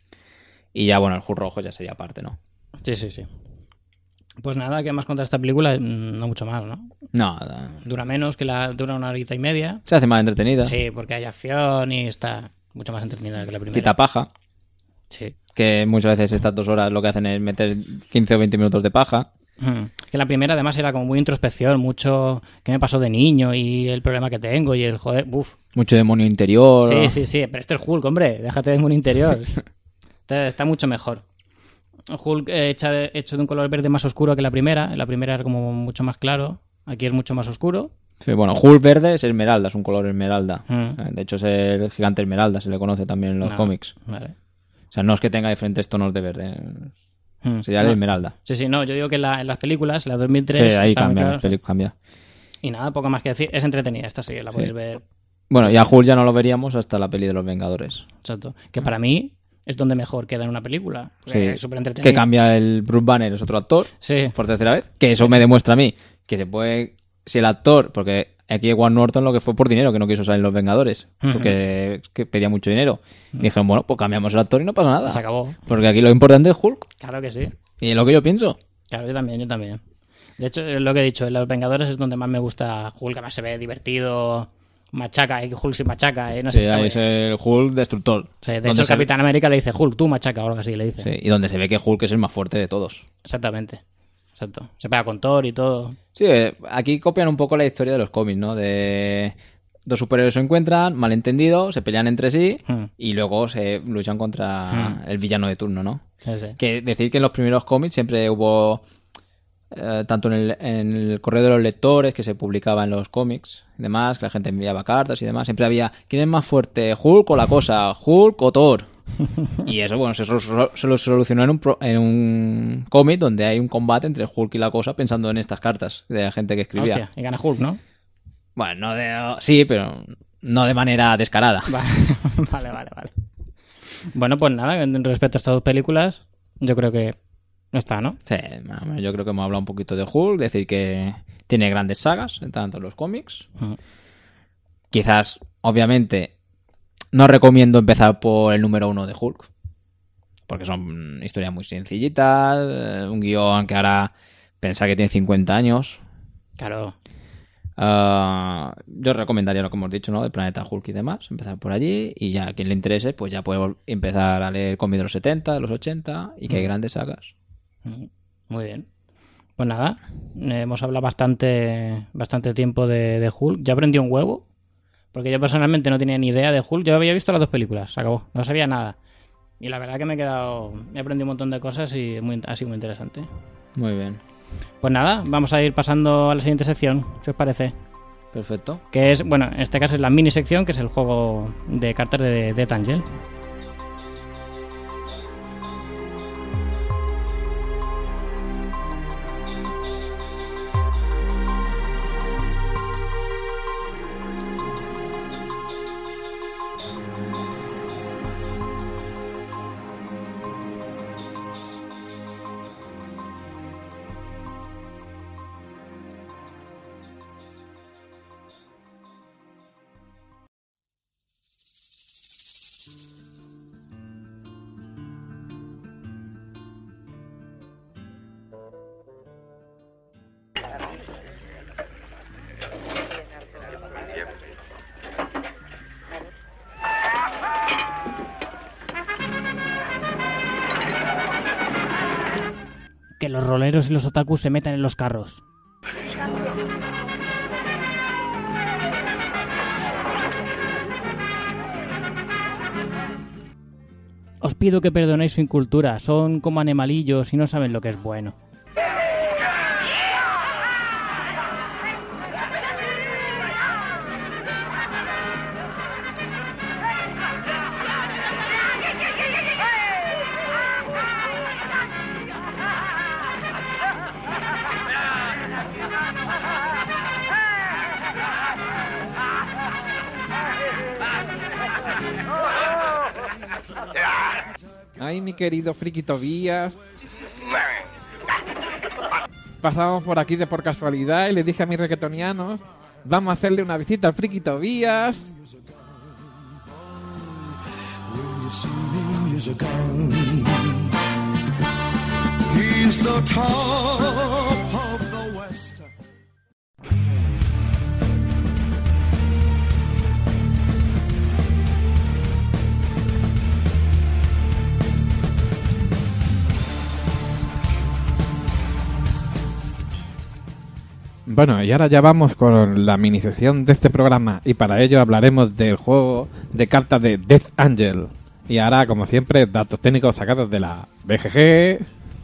Y ya, bueno, el Hulk rojo ya sería aparte, ¿no? Sí, sí, sí. Pues nada, ¿qué más contra esta película? Mm, No mucho más, ¿no? No, Dura menos, que la dura una horita y media. se hace más entretenida. Sí, porque hay acción y está mucho más entretenida que la primera. Quita paja, Sí. que muchas veces estas dos horas lo que hacen es meter quince o veinte minutos de paja. Mm. Que la primera además era como muy introspección, mucho qué me pasó de niño y el problema que tengo y el joder, buf. Mucho demonio interior. Sí, sí, sí, pero este es Hulk, hombre, déjate de un interior. está, está mucho mejor. Hulk eh, hecha de- hecho de un color verde más oscuro que la primera. En la primera era como mucho más claro. Aquí es mucho más oscuro. Sí, bueno, Hulk verde es esmeralda, es un color esmeralda. Mm. De hecho, es el gigante esmeralda, se le conoce también en los No, cómics. Vale. O sea, no es que tenga diferentes tonos de verde. Mm. Sería el No. esmeralda. Sí, sí, no, yo digo que en, la- en las películas, la dos mil tres, Sí, ahí está muy cambia, claro. las películas cambia. Y nada, poco más que decir. Es entretenida, esta sí, la podéis ver. Bueno, y a Hulk ya no lo veríamos hasta la peli de los Vengadores. Exacto. Que para mí es donde mejor queda en una película. Sí. Es súper entretenida. Que cambia el Bruce Banner, es otro actor, Sí. por tercera vez. Que eso me demuestra a mí que se puede... Si el actor... Porque aquí Edward Norton lo que fue por dinero, que no quiso salir en los Vengadores. Ujú. Porque que pedía mucho dinero. Y dijeron, bueno, pues cambiamos el actor y no pasa nada. Se acabó. Porque aquí lo importante es Hulk. Claro que sí. Y es lo que yo pienso. Claro, yo también, yo también. De hecho, es lo que he dicho, en Los Vengadores es donde más me gusta Hulk, además se ve divertido, machaca, hay que Hulk sin machaca, ¿eh? No sé, Sí, está ahí muy es bien. el Hulk destructor. Sí, de Donde hecho, el se- Capitán América le dice Hulk, tú machaca o algo así, le dice. Sí, y donde se ve que Hulk es el más fuerte de todos. Exactamente. Exacto. Se pega con Thor y todo. Sí, eh, aquí copian un poco la historia de los cómics, ¿no? De dos superhéroes se encuentran, malentendidos, se pelean entre sí Hmm. y luego se luchan contra Hmm. el villano de turno, ¿no? Sí, sí. Que decir que en los primeros cómics siempre hubo, eh, tanto en el, en el correo de los lectores que se publicaba en los cómics y demás, que la gente enviaba cartas y demás, siempre había, ¿quién es más fuerte, Hulk o la cosa? ¿Hulk o Thor? Y eso, bueno, se, solu- se lo solucionó en un, pro- en un cómic donde hay un combate entre Hulk y la cosa pensando en estas cartas de la gente que escribía. Hostia, y gana Hulk, ¿no? Bueno, no de, sí, pero no de manera descarada. Vale, vale, vale, vale. Bueno, pues nada, en respecto a estas dos películas, yo creo que no está, ¿no? Sí, más o menos, yo creo que hemos hablado un poquito de Hulk, decir que tiene grandes sagas, tanto en los cómics. Mm. Quizás, obviamente, no recomiendo empezar por el número uno de Hulk, porque son historias muy sencillitas, eh, un guión que ahora pensar que tiene cincuenta años. Claro. Ah, yo recomendaría lo que hemos dicho, ¿no? De Planeta Hulk y demás, empezar por allí y ya a quien le interese, pues ya puede vol- empezar a leer cómics de los setenta, de los ochenta y que hay grandes sagas. Mm, Muy bien. Pues nada, eh, hemos hablado bastante bastante tiempo de, de Hulk. Ya aprendí un huevo, porque yo personalmente no tenía ni idea de Hulk. Yo había visto las dos películas, se acabó, no sabía nada. Y la verdad que me he quedado, he aprendido un montón de cosas y muy, ha sido muy interesante. Muy bien, Pues nada, vamos a ir pasando a la siguiente sección, si os parece. perfecto. Que es, bueno, en este caso es la mini sección, que es el juego de cartas de Death Angel. Que los roleros y los otakus se metan en los carros. Os pido que perdonéis su incultura, son como animalillos y no saben lo que es bueno. Ay, mi querido Friki Tobías. Pasamos por aquí de por casualidad y le dije a mis reggaetonianos, vamos a hacerle una visita al Friki Tobías. Bueno, y ahora ya vamos con la mini sección de este programa y para ello hablaremos del juego de cartas de Death Angel. Y ahora, como siempre, datos técnicos sacados de la B G G.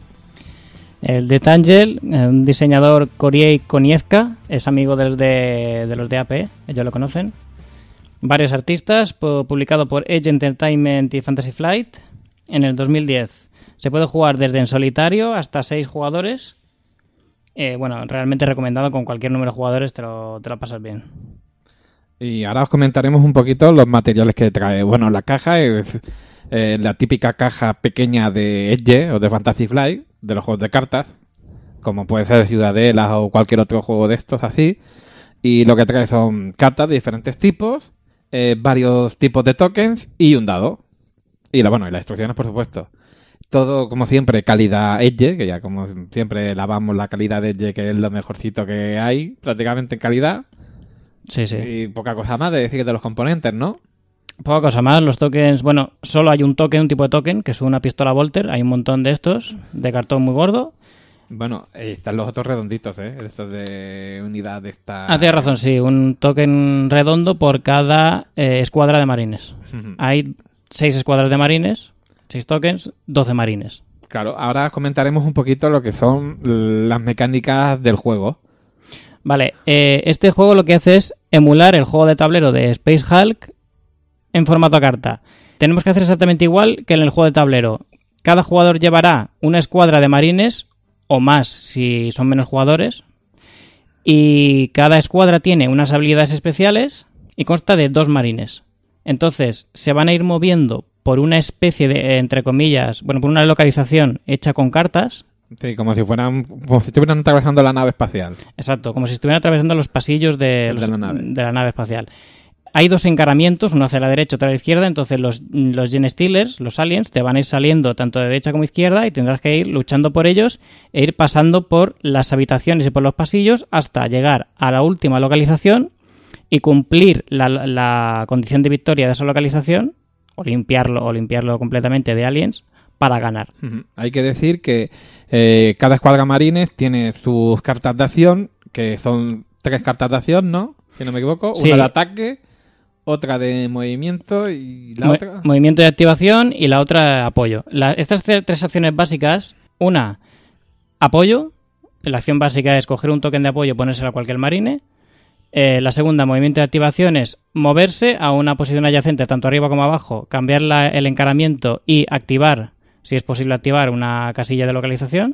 El Death Angel, un diseñador Koryei Konieczka, es amigo de los de, de los de A P, ellos lo conocen. Varios artistas, publicado por Edge Entertainment y Fantasy Flight en el dos mil diez. Se puede jugar desde en solitario hasta seis jugadores. Eh, bueno, realmente recomendado, con cualquier número de jugadores te lo, te lo pasas bien. Y ahora os comentaremos un poquito los materiales que trae. Bueno, la caja es eh, la típica caja pequeña de Edge o de Fantasy Flight, de los juegos de cartas, como puede ser Ciudadela o cualquier otro juego de estos así. Y lo que trae son cartas de diferentes tipos, eh, varios tipos de tokens y un dado. Y la, bueno, y las instrucciones, por supuesto. Todo, como siempre, calidad Edge, que ya como siempre lavamos la calidad de Edge, que es lo mejorcito que hay, prácticamente en calidad. Sí, sí. Y poca cosa más de decir de los componentes, ¿no? Poca cosa más. Los tokens, bueno, solo hay un token, un tipo de token, que es una pistola Volter. Hay un montón de estos, de cartón muy gordo. Bueno, ahí están los otros redonditos, ¿eh? Estos de unidad de esta... Ah, tienes razón, sí. Un token redondo por cada eh, escuadra de marines. Hay seis escuadras de marines... seis tokens, doce marines. Claro, ahora comentaremos un poquito lo que son las mecánicas del juego. Vale, eh, este juego lo que hace es emular el juego de tablero de Space Hulk en formato carta. Tenemos que hacer exactamente igual que en el juego de tablero. Cada jugador llevará una escuadra de marines, o más si son menos jugadores, y cada escuadra tiene unas habilidades especiales y consta de dos marines. Entonces, se van a ir moviendo por una especie de, entre comillas, bueno, por una localización hecha con cartas. Sí, como si fueran, como si estuvieran atravesando la nave espacial. Exacto, como si estuvieran atravesando los pasillos de, los, de, la, nave. de la nave espacial. Hay dos encaramientos, uno hacia la derecha, otro a la izquierda, entonces los, los Gen Stealers, los aliens, te van a ir saliendo tanto de derecha como izquierda y tendrás que ir luchando por ellos e ir pasando por las habitaciones y por los pasillos hasta llegar a la última localización y cumplir la, la condición de victoria de esa localización, o limpiarlo, o limpiarlo completamente de aliens, para ganar. Uh-huh. Hay que decir que eh, cada escuadra marines tiene sus cartas de acción, que son tres cartas de acción, ¿no? Si no me equivoco. Sí. Una de ataque, otra de movimiento y la Mo- otra... Movimiento de activación y la otra apoyo. La, estas tre- tres acciones básicas, una, apoyo. La acción básica es coger un token de apoyo y ponérselo a cualquier marine. Eh, la segunda, movimiento de activación, es moverse a una posición adyacente, tanto arriba como abajo, cambiar la, el encaramiento y activar, si es posible activar, una casilla de localización.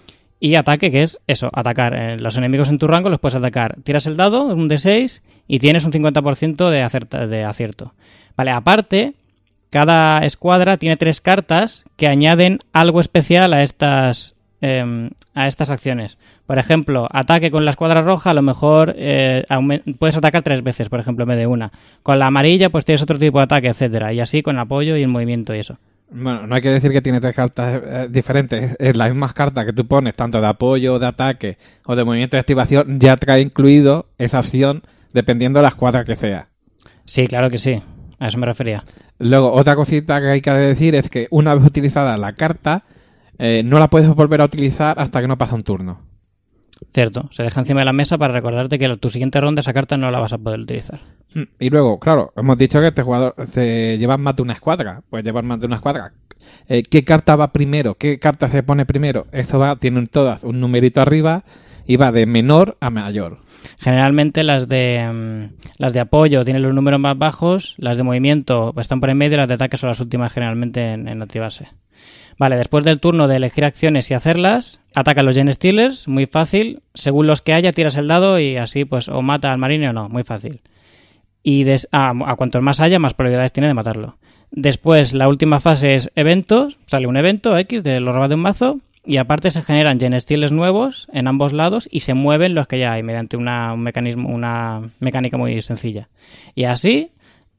Y ataque, que es eso, atacar. Eh, los enemigos en tu rango los puedes atacar. Tiras el dado, un de seis, y tienes un cincuenta por ciento de, acerta, de acierto. Vale, aparte, cada escuadra tiene tres cartas que añaden algo especial a estas, eh, a estas acciones. Por ejemplo, ataque con la escuadra roja, a lo mejor eh, aument- puedes atacar tres veces, por ejemplo, en vez de una. Con la amarilla, pues tienes otro tipo de ataque, etcétera. Y así con el apoyo y el movimiento y eso. Bueno, no hay que decir que tiene tres cartas eh, diferentes. Es las mismas cartas que tú pones, tanto de apoyo, de ataque o de movimiento de activación, ya trae incluido esa opción dependiendo de la escuadra que sea. Sí, claro que sí. A eso me refería. Luego, otra cosita que hay que decir es que una vez utilizada la carta, eh, no la puedes volver a utilizar hasta que no pasa un turno. Cierto, se deja encima de la mesa para recordarte que tu siguiente ronda esa carta no la vas a poder utilizar. Y luego, claro, hemos dicho que este jugador se lleva más de una escuadra. Puedes llevar más de una escuadra. Eh, ¿Qué carta va primero? ¿Qué carta se pone primero? Eso va, tienen todas un numerito arriba y va de menor a mayor. Generalmente las de um, las de apoyo tienen los números más bajos, las de movimiento están por en medio y las de ataque son las últimas generalmente en, en activarse. Vale, después del turno de elegir acciones y hacerlas, ataca a los Gen Stealers, muy fácil. Según los que haya, tiras el dado y así pues o mata al marine o no, muy fácil. Y des- a, a cuantos más haya, más probabilidades tiene de matarlo. Después, la última fase es eventos. Sale un evento X de los robas de un mazo. Y aparte se generan genestealers nuevos en ambos lados y se mueven los que ya hay mediante una, un mecanismo, una mecánica muy sencilla. Y así,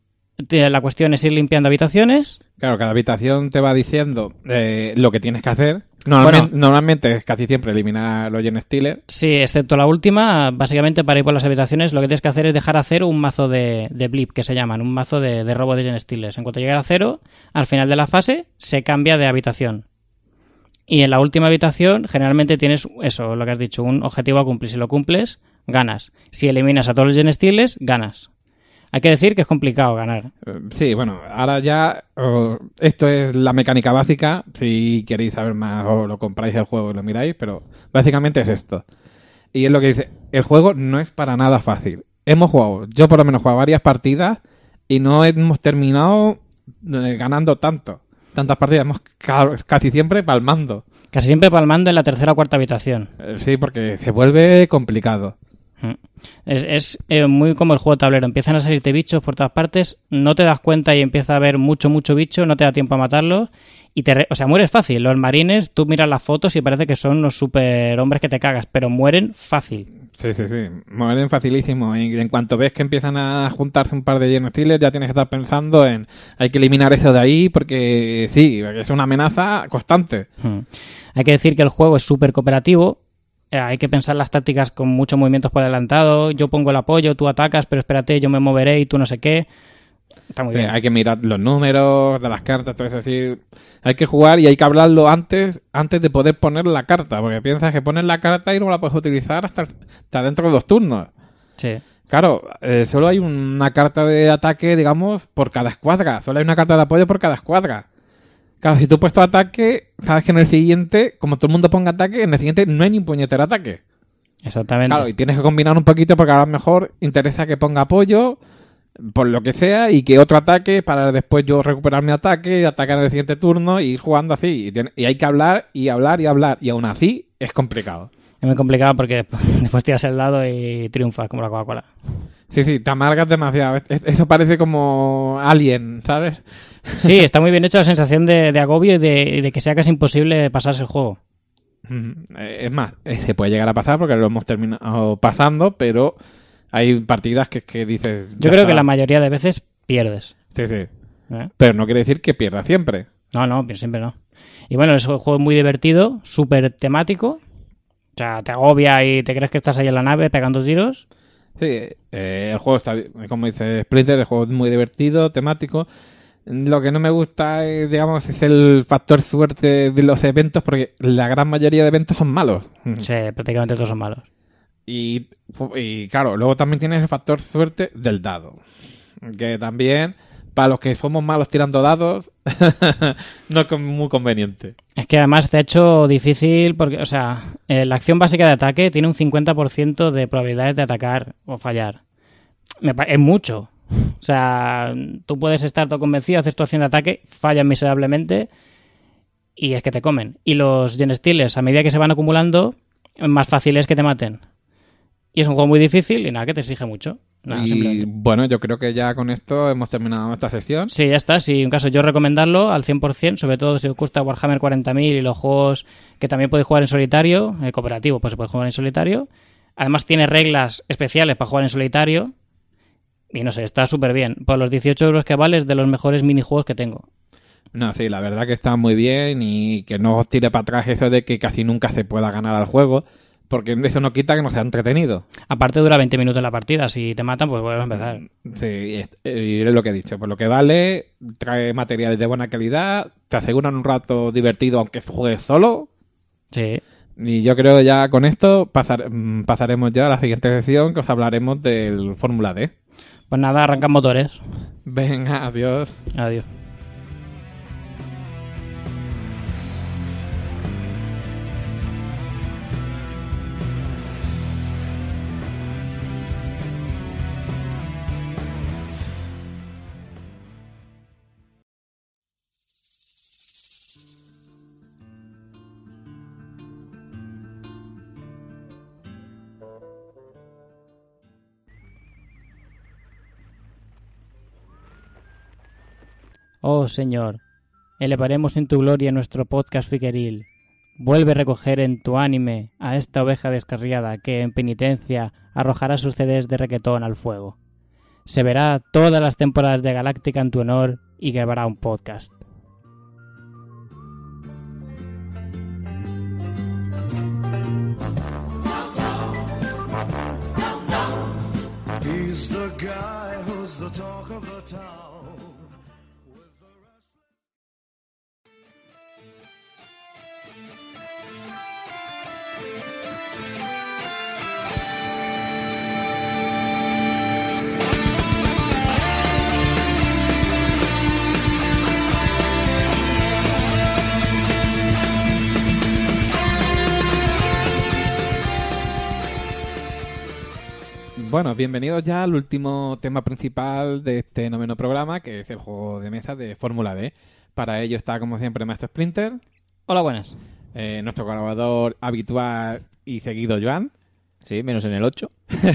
la cuestión es ir limpiando habitaciones. Claro, cada habitación te va diciendo eh, lo que tienes que hacer. Normalmente, Bueno, normalmente es casi siempre eliminar los genestealers. Sí, excepto la última, básicamente para ir por las habitaciones lo que tienes que hacer es dejar a cero un mazo de, de blip, que se llaman, un mazo de, de robo de genestealers. En cuanto llegue a cero, al final de la fase, se cambia de habitación. Y en la última habitación, generalmente tienes eso, lo que has dicho, un objetivo a cumplir. Si lo cumples, ganas. Si eliminas a todos los genestealers, ganas. Hay que decir que es complicado ganar. Sí, bueno, ahora ya oh, esto es la mecánica básica. Si queréis saber más, o lo compráis el juego y lo miráis, pero básicamente es esto. Y es lo que dice, el juego no es para nada fácil. Hemos jugado, yo por lo menos he jugado varias partidas y no hemos terminado eh, ganando tanto. Tantas partidas, hemos ca- casi siempre palmando. Casi siempre palmando en la tercera o cuarta habitación. Eh, Sí, porque se vuelve complicado. Es, es eh, muy como el juego de tablero. Empiezan a salirte bichos por todas partes, no te das cuenta y empieza a haber mucho, mucho bicho, no te da tiempo a matarlos y te... Re- o sea, mueres fácil. Los marines, tú miras las fotos y parece que son los super hombres que te cagas, pero mueren fácil. Sí, sí, sí. Mueren facilísimo. Y en cuanto ves que empiezan a juntarse un par de genestealers, ya tienes que estar pensando en hay que eliminar eso de ahí porque sí, es una amenaza constante. Hmm. Hay que decir que el juego es súper cooperativo. Eh, hay que pensar las tácticas con muchos movimientos por adelantado. Yo pongo el apoyo, tú atacas, pero espérate, yo me moveré y tú no sé qué. Está muy Sí, bien. hay que mirar los números de las cartas, todo eso así. Hay que jugar y hay que hablarlo antes antes de poder poner la carta, porque piensas que pones la carta y no la puedes utilizar hasta, hasta dentro de dos turnos. Sí. Claro, eh, solo hay una carta de ataque, digamos, por cada escuadra. Solo hay una carta de apoyo por cada escuadra. Claro, si tú has puesto ataque, sabes que en el siguiente, como todo el mundo ponga ataque, en el siguiente no hay ni un puñetero ataque. Exactamente. Claro, y tienes que combinar un poquito porque a lo mejor interesa que ponga apoyo, por lo que sea, y que otro ataque para después yo recuperar mi ataque, atacar en el siguiente turno y ir jugando así. Y, tiene- y hay que hablar y hablar y hablar. Y aún así es complicado. Es muy complicado porque después tiras el dado y triunfas como la Coca-Cola. Sí, sí, te amargas demasiado. Es- es- Eso parece como Alien, ¿sabes? Sí, está muy bien hecho la sensación de, de agobio y de, y de que sea casi imposible pasarse el juego. Mm, eh, Es más, eh, se puede llegar a pasar porque lo hemos terminado pasando, pero hay partidas que, que dices... Yo ya creo está. que la mayoría de veces pierdes. Sí, sí. ¿eh? Pero no quiere decir que pierda siempre. No, no, pero siempre no. Y bueno, es un juego muy divertido, súper temático. O sea, te agobia y te crees que estás ahí en la nave pegando tiros. Sí, eh, el juego está, como dice Splinter, el juego es muy divertido, temático. Lo que no me gusta, eh, digamos, es el factor suerte de los eventos, porque la gran mayoría de eventos son malos. Sí, prácticamente todos son malos. Y, y claro, luego también tienes el factor suerte del dado. Que también, para los que somos malos tirando dados, no es muy conveniente. Es que además te ha hecho difícil porque, o sea, eh, la acción básica de ataque tiene un cincuenta por ciento de probabilidades de atacar o fallar. Me pa- es mucho. O sea, tú puedes estar todo convencido, haces tu acción de ataque, fallas miserablemente y es que te comen. Y los genestealers, a medida que se van acumulando, más fácil es que te maten. Y es un juego muy difícil y nada, que te exige mucho. Nada, y simplemente. bueno, yo creo que ya con esto hemos terminado esta sesión. Sí, ya está. Si en caso yo recomendarlo al cien por ciento, sobre todo si os gusta Warhammer cuarenta mil y los juegos que también podéis jugar en solitario, eh, cooperativo, pues se puede jugar en solitario. Además tiene reglas especiales para jugar en solitario. Y no sé, está súper bien. Por los dieciocho euros que vale es de los mejores minijuegos que tengo. No, sí, la verdad que está muy bien y que no os tire para atrás eso de que casi nunca se pueda ganar al juego, porque eso no quita que no sea entretenido. Aparte dura veinte minutos la partida. Si te matan, pues vuelves a empezar. Sí, y es, y es lo que he dicho. Por lo que vale, trae materiales de buena calidad, te aseguran un rato divertido aunque juegues solo. Sí. Y yo creo que ya con esto pasar, mm, pasaremos ya a la siguiente sesión, que os hablaremos del Fórmula D. Pues nada, arrancan motores. Venga, adiós. Adiós. Oh Señor, elevaremos en tu gloria nuestro podcast friqueril. Vuelve a recoger en tu ánime a esta oveja descarriada que en penitencia arrojará sus C Ds de requetón al fuego. Se verá todas las temporadas de Galáctica en tu honor y grabará un podcast. He's the guy who's the talk of the town. Bueno, bienvenidos ya al último tema principal de este noveno programa, que es el juego de mesa de Fórmula D. Para ello está, como siempre, Maestro Splinter. Hola, buenas. Eh, nuestro colaborador habitual y seguido, Joan. Sí, menos en el ocho.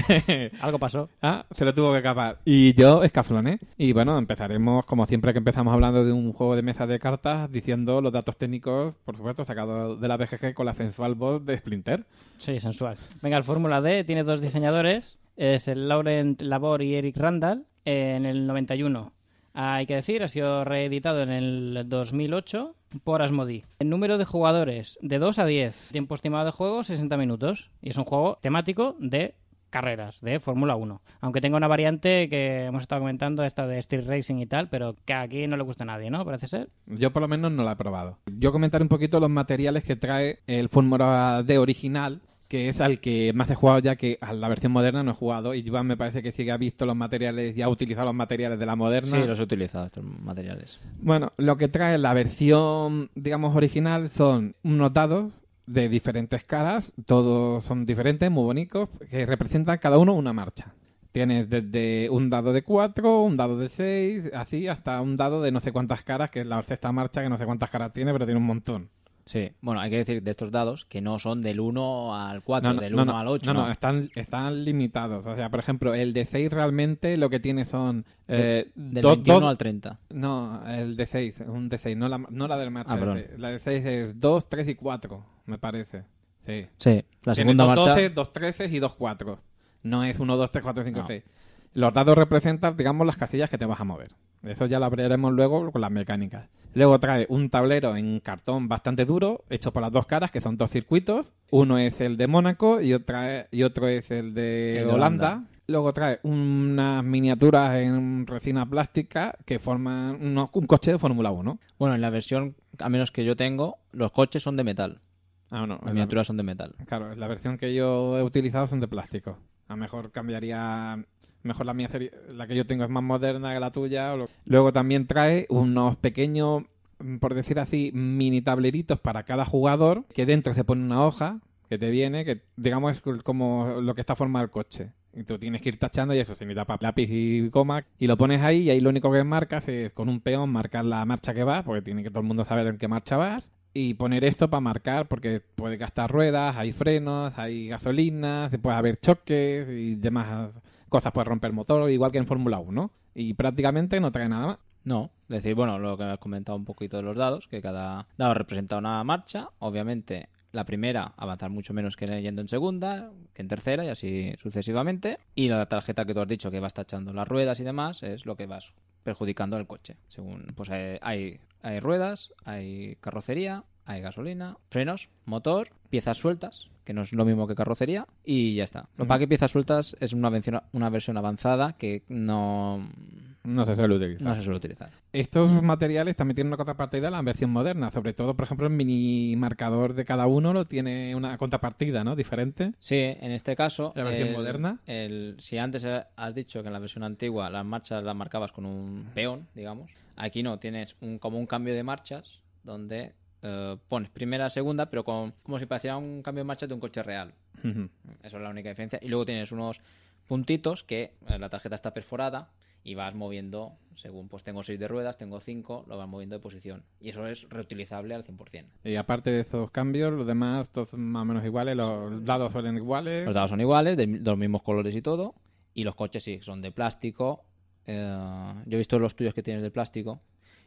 Algo pasó. Ah, se lo tuvo que escapar. Y yo, Escaflone. Y bueno, empezaremos, como siempre que empezamos hablando de un juego de mesa de cartas, diciendo los datos técnicos, por supuesto, sacados de la B G G con la sensual voz de Splinter. Sí, sensual. Venga, el Fórmula D tiene dos diseñadores. Es el Laurent Labor y Eric Randall en el noventa y uno. Hay que decir, ha sido reeditado en el dos mil ocho por Asmodee. El número de jugadores de dos a diez. Tiempo estimado de juego sesenta minutos. Y es un juego temático de carreras, de Fórmula uno. Aunque tenga una variante que hemos estado comentando, esta de Street Racing y tal, pero que aquí no le gusta a nadie, ¿no? Parece ser. Yo por lo menos no la he probado. Yo comentaré un poquito los materiales que trae el Fórmula D original, que es al que más he jugado, ya que a la versión moderna no he jugado. Y Joan me parece que sí que ha visto los materiales y ha utilizado los materiales de la moderna. Sí, los he utilizado, estos materiales. Bueno, lo que trae la versión, digamos, original son unos dados de diferentes caras. Todos son diferentes, muy bonitos, que representan cada uno una marcha. Tienes desde un dado de cuatro, un dado de seis, así, hasta un dado de no sé cuántas caras, que es la sexta marcha, que no sé cuántas caras tiene, pero tiene un montón. Sí, bueno, hay que decir de estos dados que no son del uno al cuatro, No, no, del no, uno no, al ocho. No, No, no, están, están limitados. O sea, por ejemplo, el de seis realmente lo que tiene son... Eh, del dos- veintiuno dos- al treinta. No, el de seis, un de seis, no la, no la del match. Ah, perdón. ese. La de seis es dos, tres y cuatro, me parece. Sí. Sí, la Tiene segunda dos marcha. doce, dos trece y dos cuatro. No es uno, dos, tres, cuatro, cinco, No. seis. Los dados representan, digamos, las casillas que te vas a mover. Eso ya lo veremos luego con las mecánicas. Luego trae un tablero en cartón bastante duro, hecho por las dos caras, que son dos circuitos. Uno es el de Mónaco y, otra, y otro es el de, El de Holanda. Holanda. Luego trae unas miniaturas en resina plástica que forman unos- un coche de Fórmula uno. Bueno, en la versión, a menos que yo tengo, los coches son de metal. Ah, no. Las en la- miniaturas son de metal. Claro, la versión que yo he utilizado son de plástico. A lo mejor cambiaría... Mejor la mía sería, la que yo tengo es más moderna que la tuya. o lo- Luego también trae unos pequeños, mm, por decir así, mini tableritos para cada jugador, que dentro se pone una hoja que te viene, que digamos es como lo que está formado el coche. Y tú tienes que ir tachando y eso, se necesita pa- lápiz y coma, y lo pones ahí y ahí lo único que marcas es con un peón marcar la marcha que vas, porque tiene que todo el mundo saber en qué marcha vas. Y poner esto para marcar, porque puede gastar ruedas, hay frenos, hay gasolina, se puede haber choques y demás cosas, puede romper motor, igual que en Fórmula uno. Y prácticamente no trae nada más. No, es decir, bueno, lo que has comentado un poquito de los dados, que cada dado representa una marcha. Obviamente, la primera, avanzar mucho menos que yendo en segunda, que en tercera y así sucesivamente. Y la tarjeta que tú has dicho, que vas tachando las ruedas y demás, es lo que vas perjudicando al coche. Según, pues eh, hay, hay ruedas, hay carrocería, hay gasolina, frenos, motor, piezas sueltas, que no es lo mismo que carrocería, y ya está. Lo Ujú. para que piezas sueltas es una versión, una versión avanzada que no, No se suele utilizar. no se suele utilizar. Estos materiales también tienen una contrapartida en la versión moderna. Sobre todo, por ejemplo, el mini marcador de cada uno lo tiene una contrapartida, ¿no? Diferente. Sí, en este caso... ¿La versión el- moderna? el- si antes has dicho que en la versión antigua las marchas las marcabas con un peón, digamos, aquí no, tienes un, como un cambio de marchas donde eh, pones primera, segunda, pero con, como si pareciera un cambio de marchas de un coche real. Ujú. Eso es la única diferencia. Y luego tienes unos puntitos que eh, la tarjeta está perforada y vas moviendo, según pues tengo seis de ruedas, tengo cinco, lo vas moviendo de posición. Y eso es reutilizable al cien por ciento. Y aparte de esos cambios, los demás todos son más o menos iguales, los dados suelen iguales. Los dados son iguales, de, de los mismos colores y todo. Y los coches sí, son de plástico. Eh, yo he visto los tuyos que tienes de plástico.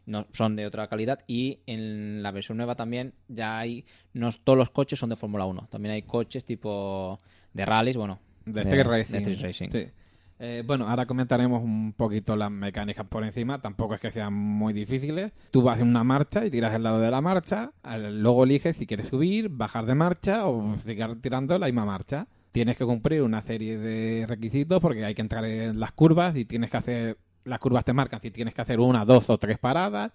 no, son de otra calidad. Y en la versión nueva también ya hay, no todos los coches son de Fórmula uno, también hay coches tipo de rallies, bueno, De Street Racing. de Street Racing. Sí. Eh, bueno, ahora comentaremos un poquito las mecánicas por encima. Tampoco es que sean muy difíciles. Tú vas en una marcha y tiras el lado de la marcha. al- Luego eliges si quieres subir, bajar de marcha o seguir tirando la misma marcha. Tienes que cumplir una serie de requisitos porque hay que entrar en las curvas y tienes que hacer... Las curvas te marcan si tienes que hacer una, dos o tres paradas.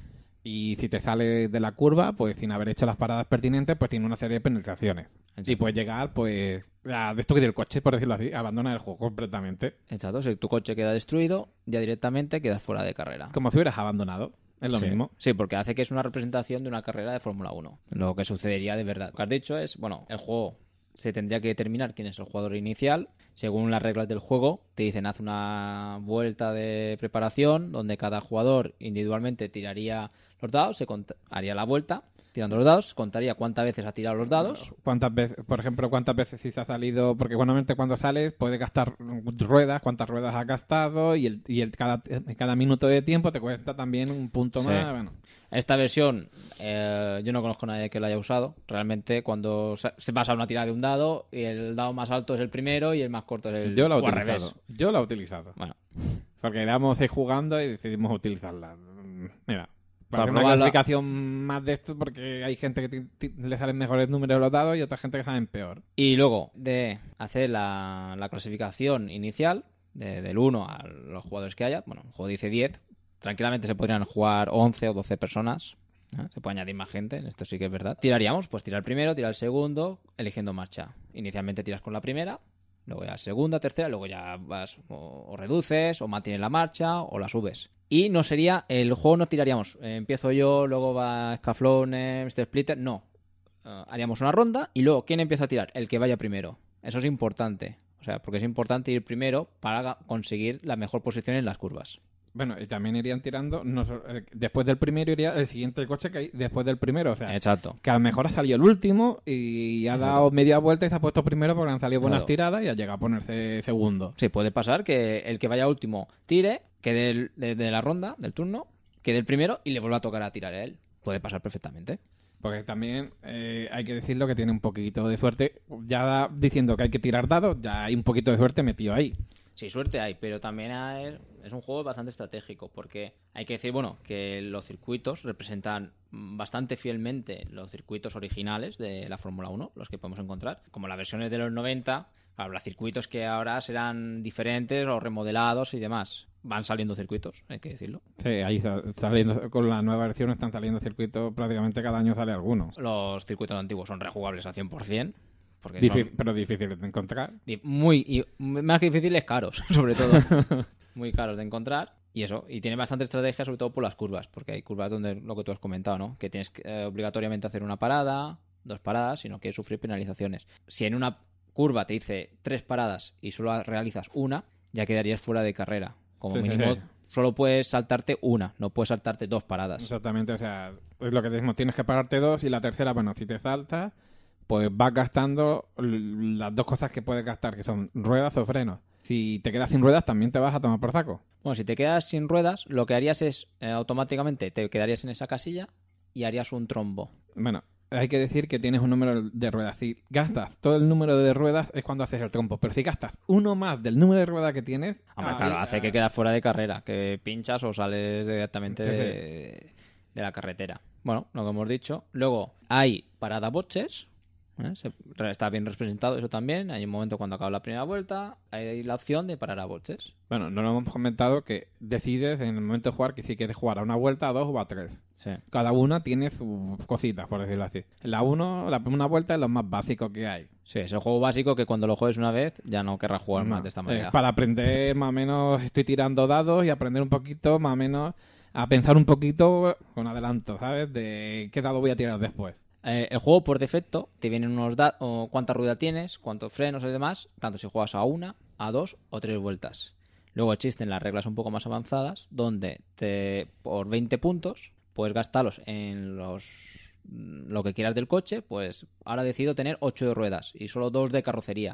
Y si te sales de la curva, pues sin haber hecho las paradas pertinentes, pues tiene una serie de penalizaciones. Exacto. Y puedes llegar, pues, a destruir el coche, por decirlo así, abandonar el juego completamente. Exacto, si tu coche queda destruido, ya directamente quedas fuera de carrera. Como si hubieras abandonado. Es lo Sí. mismo. Sí, porque hace que es una representación de una carrera de Fórmula uno. Lo que sucedería de verdad. Lo que has dicho es, bueno, el juego se tendría que determinar quién es el jugador inicial. Según las reglas del juego, te dicen haz una vuelta de preparación donde cada jugador individualmente tiraría los dados, se cont- haría la vuelta tirando los dados, contaría cuántas veces ha tirado los dados. ¿Cuántas veces, por ejemplo, cuántas veces si se ha salido? Porque normalmente cuando sales puedes gastar ruedas, cuántas ruedas has gastado y el, y el cada, cada minuto de tiempo te cuesta también un punto Sí. más. Bueno, Esta versión, eh, yo no conozco a nadie que la haya usado. Realmente, cuando sa- se vas a una tirada de un dado, y el dado más alto es el primero y el más corto es el yo la he o al utilizado. revés. Yo la he utilizado. Bueno, Porque éramos seis jugando y decidimos utilizarla. Mira, para Para hacer una probarla- clasificación más de esto, porque hay gente que ti- ti- le salen mejores números los dados y otra gente que salen peor. y luego de hacer la, la clasificación inicial, de- del uno a los jugadores que haya, bueno, el juego dice diez, tranquilamente se podrían jugar once o doce personas, ¿eh? Se puede añadir más gente, esto sí que es verdad. Tiraríamos, pues tira el primero, tira el segundo, eligiendo marcha. Inicialmente tiras con la primera, luego ya segunda, tercera, luego ya vas o, o reduces, o mantienes la marcha, o la subes. Y no sería, el juego no tiraríamos, eh, empiezo yo, luego va Scaflón, eh, mister Splitter, no. Eh, haríamos una ronda y luego, ¿quién empieza a tirar? El que vaya primero. Eso es importante. O sea, porque es importante ir primero para conseguir la mejor posición en las curvas. Bueno, y también irían tirando, no so- el- después del primero iría el siguiente coche que hay después del primero. O sea, Exacto. que a lo mejor ha salido el último y ha dado media vuelta y se ha puesto primero porque han salido buenas Claro. tiradas y ha llegado a ponerse segundo. Sí, puede pasar que el que vaya último tire, quede el- de, de la ronda, del turno, quede el primero y le vuelva a tocar a tirar a él. Puede pasar perfectamente. Porque también eh, hay que decirlo que tiene un poquito de suerte. Ya diciendo que hay que tirar dados, ya hay un poquito de suerte metido ahí. Sí, suerte hay, pero también hay- es un juego bastante estratégico porque hay que decir, bueno, que los circuitos representan bastante fielmente los circuitos originales de la Fórmula uno, los que podemos encontrar, como las versiones de los noventa, claro, los circuitos que ahora serán diferentes o remodelados y demás. Van saliendo circuitos, hay que decirlo. Sí, ahí está saliendo, con la nueva versión están saliendo circuitos, prácticamente cada año sale alguno. Los circuitos antiguos son rejugables al cien por ciento, porque Difí- son pero difíciles de encontrar. Di- muy y más que difíciles, caros, sobre todo. Muy caros de encontrar. Y eso, y tiene bastante estrategia, sobre todo por las curvas, porque hay curvas donde lo que tú has comentado, ¿no? Que tienes que, eh, obligatoriamente hacer una parada, dos paradas, si no quieres sufrir penalizaciones. Si en una curva te dice tres paradas y solo realizas una, ya quedarías fuera de carrera. Como Sí, sí, mínimo, sí. solo puedes saltarte una, no puedes saltarte dos paradas. Exactamente, o sea, es lo que decimos, tienes que pararte dos y la tercera, bueno, si te saltas, pues vas gastando l- las dos cosas que puedes gastar, que son ruedas o frenos. Si te quedas sin ruedas, también te vas a tomar por saco. Bueno, si te quedas sin ruedas, lo que harías es eh, automáticamente te quedarías en esa casilla y harías un trombo. Bueno, hay que decir que tienes un número de ruedas. Si gastas todo el número de ruedas es cuando haces el trompo, pero si gastas uno más del número de ruedas que tienes... Hombre, ahí- claro, hace que quedas fuera de carrera, que pinchas o sales directamente Sí, sí. de, de la carretera. Bueno, lo que hemos dicho. Luego hay paradaboches, ¿eh? Se- está bien representado eso también. Hay un momento cuando acaba la primera vuelta, hay la opción de parar a boches. Bueno, no lo hemos comentado que decides en el momento de jugar que si quieres jugar a una vuelta, a dos o a tres. Sí. Cada una tiene sus cositas, por decirlo así. La uno, la una vuelta es lo más básico que hay. Sí, es el juego básico que cuando lo juegues una vez ya no querrás jugar No, más de esta eh, manera. para aprender más o menos, estoy tirando dados y aprender un poquito, más o menos, a pensar un poquito con adelanto, ¿sabes? De qué dado voy a tirar después. Eh, el juego por defecto te vienen unos datos, cuánta rueda tienes, cuántos frenos y demás, tanto si juegas a una, a dos o tres vueltas. Luego existen las reglas un poco más avanzadas, donde te, por veinte puntos puedes gastarlos en los lo que quieras del coche. Pues ahora decido tener ocho de ruedas y solo dos de carrocería.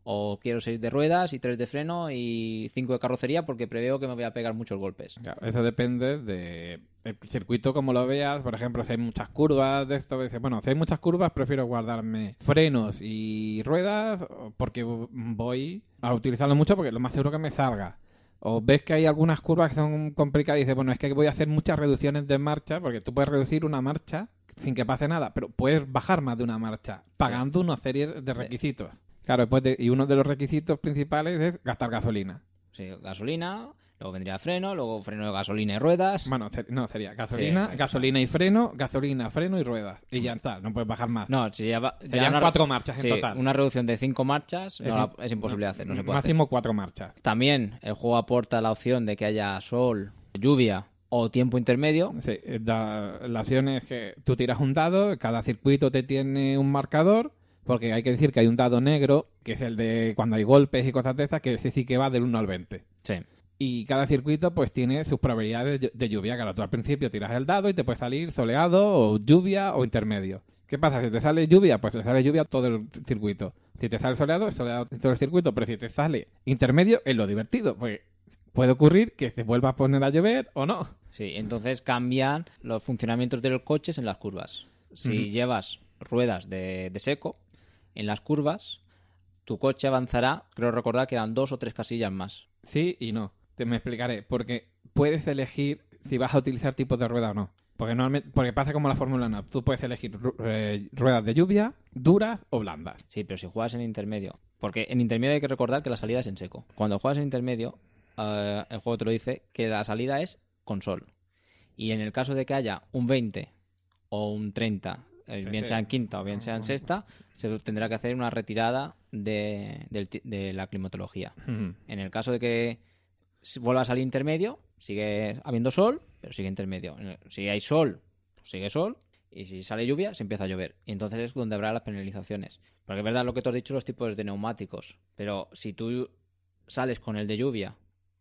O quiero seis de ruedas y tres de freno y cinco de carrocería porque preveo que me voy a pegar muchos golpes. Claro, eso depende de el circuito como lo veas. Por ejemplo, si hay muchas curvas de esto, dices, bueno, si hay muchas curvas prefiero guardarme frenos y ruedas porque voy a utilizarlo mucho porque lo más seguro que me salga. O ves que hay algunas curvas que son complicadas y dices, bueno, es que voy a hacer muchas reducciones de marcha porque tú puedes reducir una marcha sin que pase nada, pero puedes bajar más de una marcha pagando una serie de requisitos. Claro, después de, y uno de los requisitos principales es gastar gasolina. Sí, gasolina, luego vendría freno, luego freno de gasolina y ruedas. Bueno, ser- no, sería gasolina, Sí, gasolina y freno, gasolina, freno y ruedas. Y ya está, no puedes bajar más. No, si ya va, ya Serían una- cuatro marchas en sí, total. Una reducción de cinco marchas no Es la- decir, es imposible de hacer, no se puede hacer. Máximo cuatro marchas. También el juego aporta la opción de que haya sol, lluvia o tiempo intermedio. Sí, eh, da- la opción es que tú tiras un dado, cada circuito te tiene un marcador, porque hay que decir que hay un dado negro, que es el de cuando hay golpes y cosas de esas, que ese sí que va del uno al veinte. Sí. Y cada circuito pues tiene sus probabilidades de, de lluvia. Claro, tú al principio tiras el dado y te puede salir soleado o lluvia o intermedio. ¿Qué pasa? Si te sale lluvia, pues te sale lluvia todo el circuito. Si te sale soleado, es soleado todo el circuito. Pero si te sale intermedio, es lo divertido. Porque puede ocurrir que se vuelva a poner a llover o no. Sí, entonces cambian los funcionamientos de los coches en las curvas. Si Ujú. llevas ruedas de, de seco en las curvas, tu coche avanzará, creo recordar que eran dos o tres casillas más. Sí y no. Te me explicaré. Porque puedes elegir si vas a utilizar tipos de rueda o no. Porque normalmente, porque pasa como la Fórmula uno. Tú puedes elegir ru- eh, ruedas de lluvia, duras o blandas. Sí, pero si juegas en intermedio. Porque en intermedio hay que recordar que la salida es en seco. Cuando juegas en intermedio, eh, el juego te lo dice que la salida es con sol. Y en el caso de que haya un veinte o un treinta, eh, Sí, bien sí. sea en quinta o bien sea en sexta, se tendrá que hacer una retirada de, del ti- de la climatología. Ujú. En el caso de que s- vuelva a salir intermedio, sigue habiendo sol, pero sigue intermedio. En el- Si hay sol, pues sigue sol. Y si sale lluvia, se empieza a llover. Y entonces es donde habrá las penalizaciones. Porque es verdad lo que tú has dicho, los tipos de neumáticos. Pero si tú sales con el de lluvia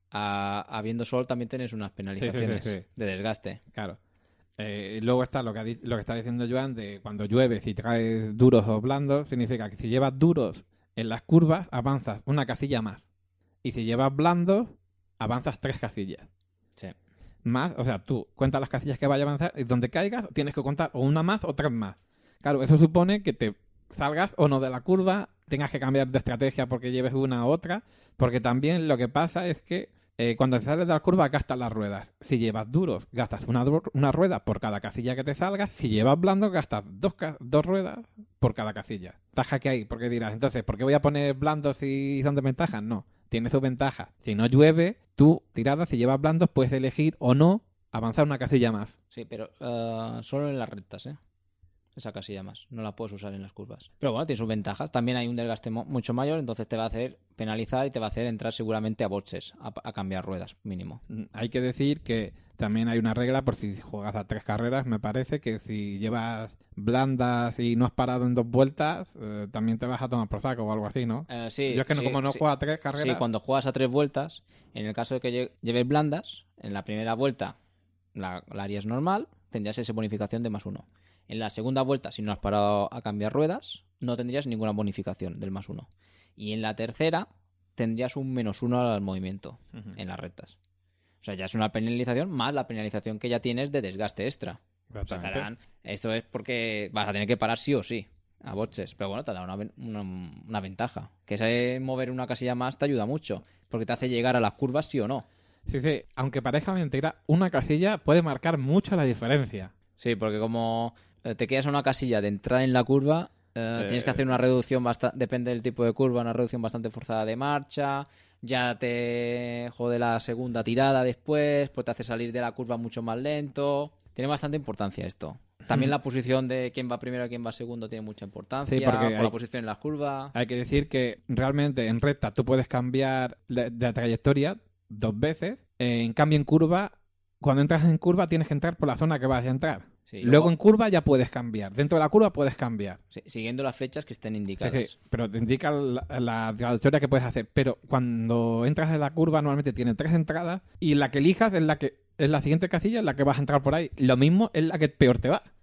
a- habiendo sol, también tienes unas penalizaciones sí, sí. de desgaste. Claro. Eh, luego está lo que, ha di- lo que está diciendo Joan de cuando llueve, si traes duros o blandos, significa que si llevas duros en las curvas, avanzas una casilla más. Y si llevas blandos, avanzas tres casillas. Sí. Más, o sea, tú cuentas las casillas que vaya a avanzar y donde caigas tienes que contar o una más o tres más. Claro, eso supone que te salgas o no de la curva, tengas que cambiar de estrategia porque lleves una u otra, porque también lo que pasa es que eh, cuando te sales de la curva gastas las ruedas. Si llevas duros, gastas una, du- una rueda por cada casilla que te salgas. Si llevas blandos, gastas dos, ca- dos ruedas por cada casilla. Taja que hay, porque dirás, entonces, ¿por qué voy a poner blandos si son desventajas? No, tiene su ventaja. Si no llueve, tú, tirada, si llevas blandos, puedes elegir o no avanzar una casilla más. Sí, pero eh, solo en las rectas, ¿eh? Esa casilla más. No la puedes usar en las curvas. Pero bueno, tiene sus ventajas. También hay un desgaste mo- mucho mayor, entonces te va a hacer penalizar y te va a hacer entrar seguramente a boxes, a, a cambiar ruedas, mínimo. Mm, Hay que decir que también hay una regla por si juegas a tres carreras, me parece que si llevas blandas y no has parado en dos vueltas, eh, también te vas a tomar por saco o algo así, ¿no? Eh, sí, Yo es que no- sí, como no sí. juego a tres carreras... Sí, cuando juegas a tres vueltas, en el caso de que lle- lleves blandas, en la primera vuelta la, la harías normal, tendrías esa bonificación de más uno. En la segunda vuelta, si no has parado a cambiar ruedas, no tendrías ninguna bonificación del más uno. Y en la tercera, tendrías un menos uno al movimiento en las rectas. O sea, ya es una penalización más la penalización que ya tienes de desgaste extra. O sea, te Exactamente. harán- esto es porque vas a tener que parar sí o sí a boxes. Pero bueno, te da una, ven- una, una ventaja. Que ese mover una casilla más te ayuda mucho. Porque te hace llegar a las curvas sí o no. Sí, sí, aunque parezca mentira, una casilla puede marcar mucho la diferencia. Sí, porque como eh, te quedas a una casilla de entrar en la curva, eh, Eh, tienes que hacer una reducción bastante, depende del tipo de curva, una reducción bastante forzada de marcha, ya te jode la segunda tirada después, pues te hace salir de la curva mucho más lento. Tiene bastante importancia esto. También la posición de quién va primero y quién va segundo tiene mucha importancia, Sí, porque por hay- la posición en las curvas. Hay que decir que realmente en recta tú puedes cambiar de, de trayectoria dos veces. Eh, en cambio, en curva, cuando entras en curva tienes que entrar por la zona que vas a entrar. Sí, luego... luego- en curva ya puedes cambiar. Dentro de la curva puedes cambiar. Sí, siguiendo las flechas que estén Sí, indicadas. sí, pero te indica la, la trayectoria que puedes hacer. Pero cuando entras en la curva normalmente tiene tres entradas y la que elijas es la que es la siguiente casilla en la que vas a entrar por ahí. Lo mismo es la que peor te va.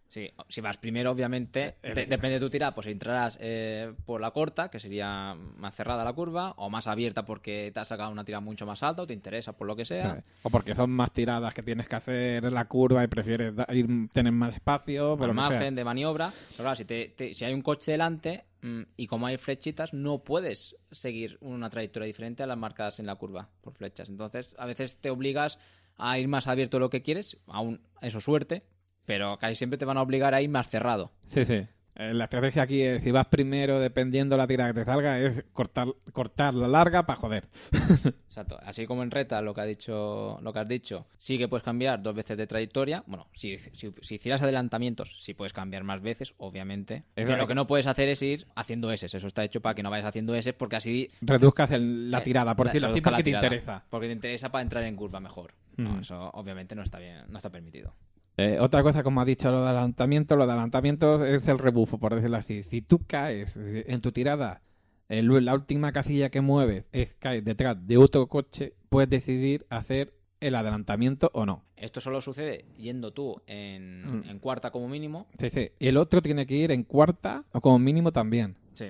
Sí, si vas primero, obviamente, El- de- depende de tu tirada, pues entrarás eh, por la corta, que sería más cerrada la curva, o más abierta porque te has sacado una tirada mucho más alta o te interesa por lo que sea. Sí. O porque son más tiradas que tienes que hacer en la curva y prefieres da- ir, tener más espacio. Por Por lo que sea. margen de maniobra. Pero claro, si, te- te- si hay un coche delante mm, y como hay flechitas, no puedes seguir una trayectoria diferente a las marcadas en la curva por flechas. Entonces, a veces te obligas a ir más abierto de lo que quieres, aún eso suerte, pero casi siempre te van a obligar a ir más cerrado. Sí, sí. Eh, La estrategia aquí es, si vas primero, dependiendo la tirada que te salga, es cortar, cortar la larga para joder. Exacto. Así como en reta, lo que ha dicho, lo que has dicho, sí que puedes cambiar dos veces de trayectoria. Bueno, si, si, si hicieras adelantamientos, sí puedes cambiar más veces, obviamente. Es Pero verdad lo que no puedes hacer es ir haciendo S. Eso está hecho para que no vayas haciendo S, porque así Reduzcas el- la Eh, tirada, por la- decirlo así, reduzca la porque te tirada. interesa. Porque te interesa para entrar en curva mejor. No, Mm. eso obviamente no está bien, no está permitido. Eh, otra cosa, como ha dicho, lo de adelantamiento, lo de adelantamientos es el rebufo, por decirlo así. Si tú caes eh, en tu tirada, eh, la última casilla que mueves es caer detrás de otro coche, puedes decidir hacer el adelantamiento o no. Esto solo sucede yendo tú en, Mm. en cuarta como mínimo. Sí, sí. Y el otro tiene que ir en cuarta o como mínimo también. Sí.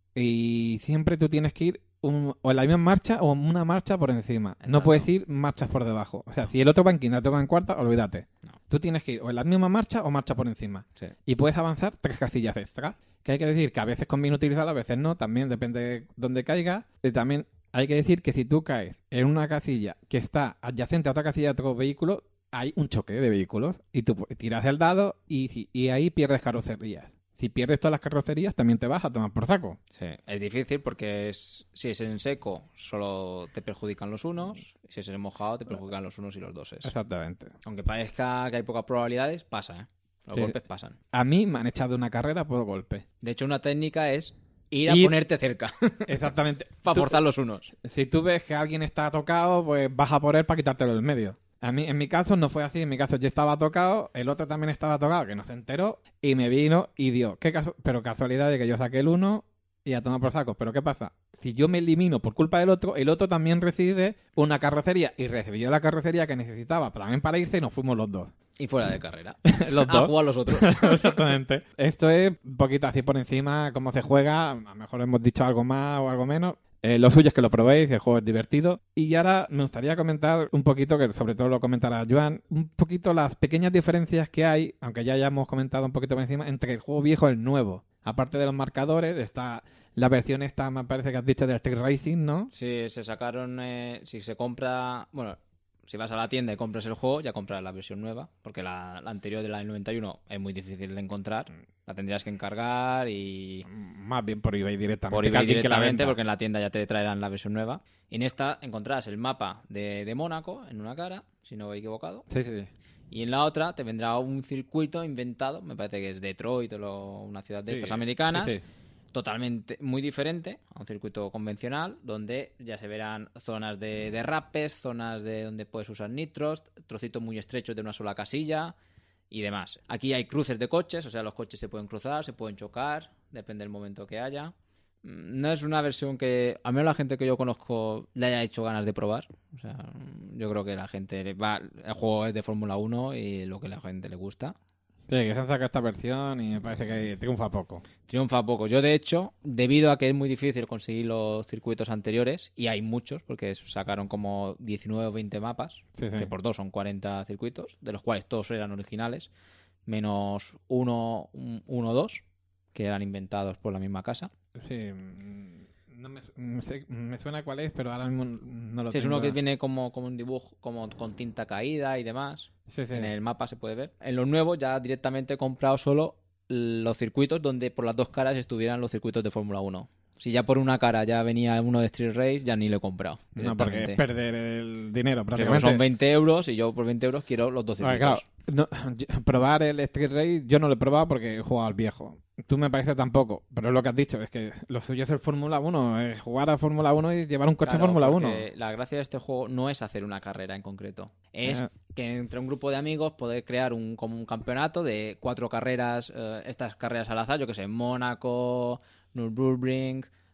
Y siempre tú tienes que ir un- o en la misma marcha o en una marcha por encima. No Exacto. puedes ir marchas por debajo. O sea, si el otro va en quinta, otro va en cuarta, olvídate. No. Tú tienes que ir o en la misma marcha o marcha por encima. Sí. Y puedes avanzar tres casillas extra. Que hay que decir que a veces conviene utilizarlo, a veces no. También depende de dónde caiga. Y también hay que decir que si tú caes en una casilla que está adyacente a otra casilla de otro vehículo, hay un choque de vehículos. Y tú tiras el dado y, si- y ahí pierdes carrocerías. Si pierdes todas las carrocerías, también te vas a tomar por saco. Sí. Es difícil porque es, si es en seco, solo te perjudican los unos. Si es en mojado, te perjudican los unos y los doses. Exactamente. Aunque parezca que hay pocas probabilidades, pasa, ¿eh? Los Sí. golpes pasan. A mí me han echado una carrera por golpe. De hecho, una técnica es ir a Ir- ponerte cerca Exactamente. para Tú- forzar los unos. Si tú ves que alguien está tocado, pues vas a por él para quitártelo del medio. A mí, en mi caso no fue así. En mi caso yo estaba tocado, el otro también estaba tocado, que no se enteró, y me vino y dio. ¿Qué caso? Pero casualidad de que yo saqué el uno y a tomar por saco. Pero ¿qué pasa? Si yo me elimino por culpa del otro, el otro también recibe una carrocería y recibió la carrocería que necesitaba también para irse y nos fuimos los dos. Y fuera de carrera. Los A dos. jugar los otros. Exactamente. Esto es un poquito así por encima, cómo se juega. A lo mejor hemos dicho algo más o algo menos. Eh, lo suyo es que lo probéis, el juego es divertido. Y ahora me gustaría comentar un poquito, que sobre todo lo comentará Joan, un poquito las pequeñas diferencias que hay, aunque ya hayamos comentado un poquito por encima, entre el juego viejo y el nuevo. Aparte de los marcadores, está la versión esta, me parece que has dicho, de Street Racing, ¿no? Si se sacaron, eh, si se compra, bueno, si vas a la tienda y compras el juego, ya compras la versión nueva, porque la, la anterior de la del noventa y uno es muy difícil de encontrar, la tendrías que encargar y Más bien por eBay directamente. por que eBay alguien que la directamente, venda. porque en la tienda ya te traerán la versión nueva. Y en esta encontrarás el mapa de, de Mónaco en una cara, si no he equivocado, Sí, sí, sí. y en la otra te vendrá un circuito inventado, me parece que es Detroit o lo- una ciudad de Sí, estas americanas, sí, sí. totalmente muy diferente a un circuito convencional, donde ya se verán zonas de derrapes, zonas de donde puedes usar nitros, trocitos muy estrechos de una sola casilla y demás. Aquí hay cruces de coches, o sea, los coches se pueden cruzar, se pueden chocar, depende del momento que haya. Mm, No es una versión que, al menos la gente que yo conozco, le haya hecho ganas de probar. O sea, yo creo que la gente le va, el juego es de Fórmula uno y lo que a la gente le gusta. Sí, que se han sacado esta versión y me parece que triunfa poco. Triunfa poco. Yo, de hecho, debido a que es muy difícil conseguir los circuitos anteriores, y hay muchos, porque sacaron como diecinueve o veinte mapas, Sí, sí. que por dos son cuarenta circuitos, de los cuales todos eran originales, menos uno, un- uno o dos, que eran inventados por la misma casa. Sí, mm, no me, mm, sé- me suena cuál es, pero ahora mismo no lo Sí, es tengo. uno que viene como, como un dibujo, como con tinta caída y demás. Sí, sí. En el mapa se puede ver. En los nuevos ya directamente he comprado solo los circuitos donde por las dos caras estuvieran los circuitos de Fórmula uno. Si ya por una cara ya venía uno de Street Race, ya ni lo he comprado. No, porque es directamente. perder el dinero Sí, porque prácticamente. son veinte euros y yo por veinte euros quiero los dos Vale, circuitos. claro, no, yo- probar el Street Race yo no lo he probado porque he jugado al viejo. Tú me parece tampoco, pero es lo que has dicho, es que lo suyo es el Fórmula uno, es jugar a Fórmula uno y llevar un coche Claro, Fórmula uno. porque la gracia de este juego no es hacer una carrera en concreto. Es Eh. que entre un grupo de amigos poder crear un, como un campeonato de cuatro carreras, eh, estas carreras al azar, yo que sé, Mónaco, Nürburgring,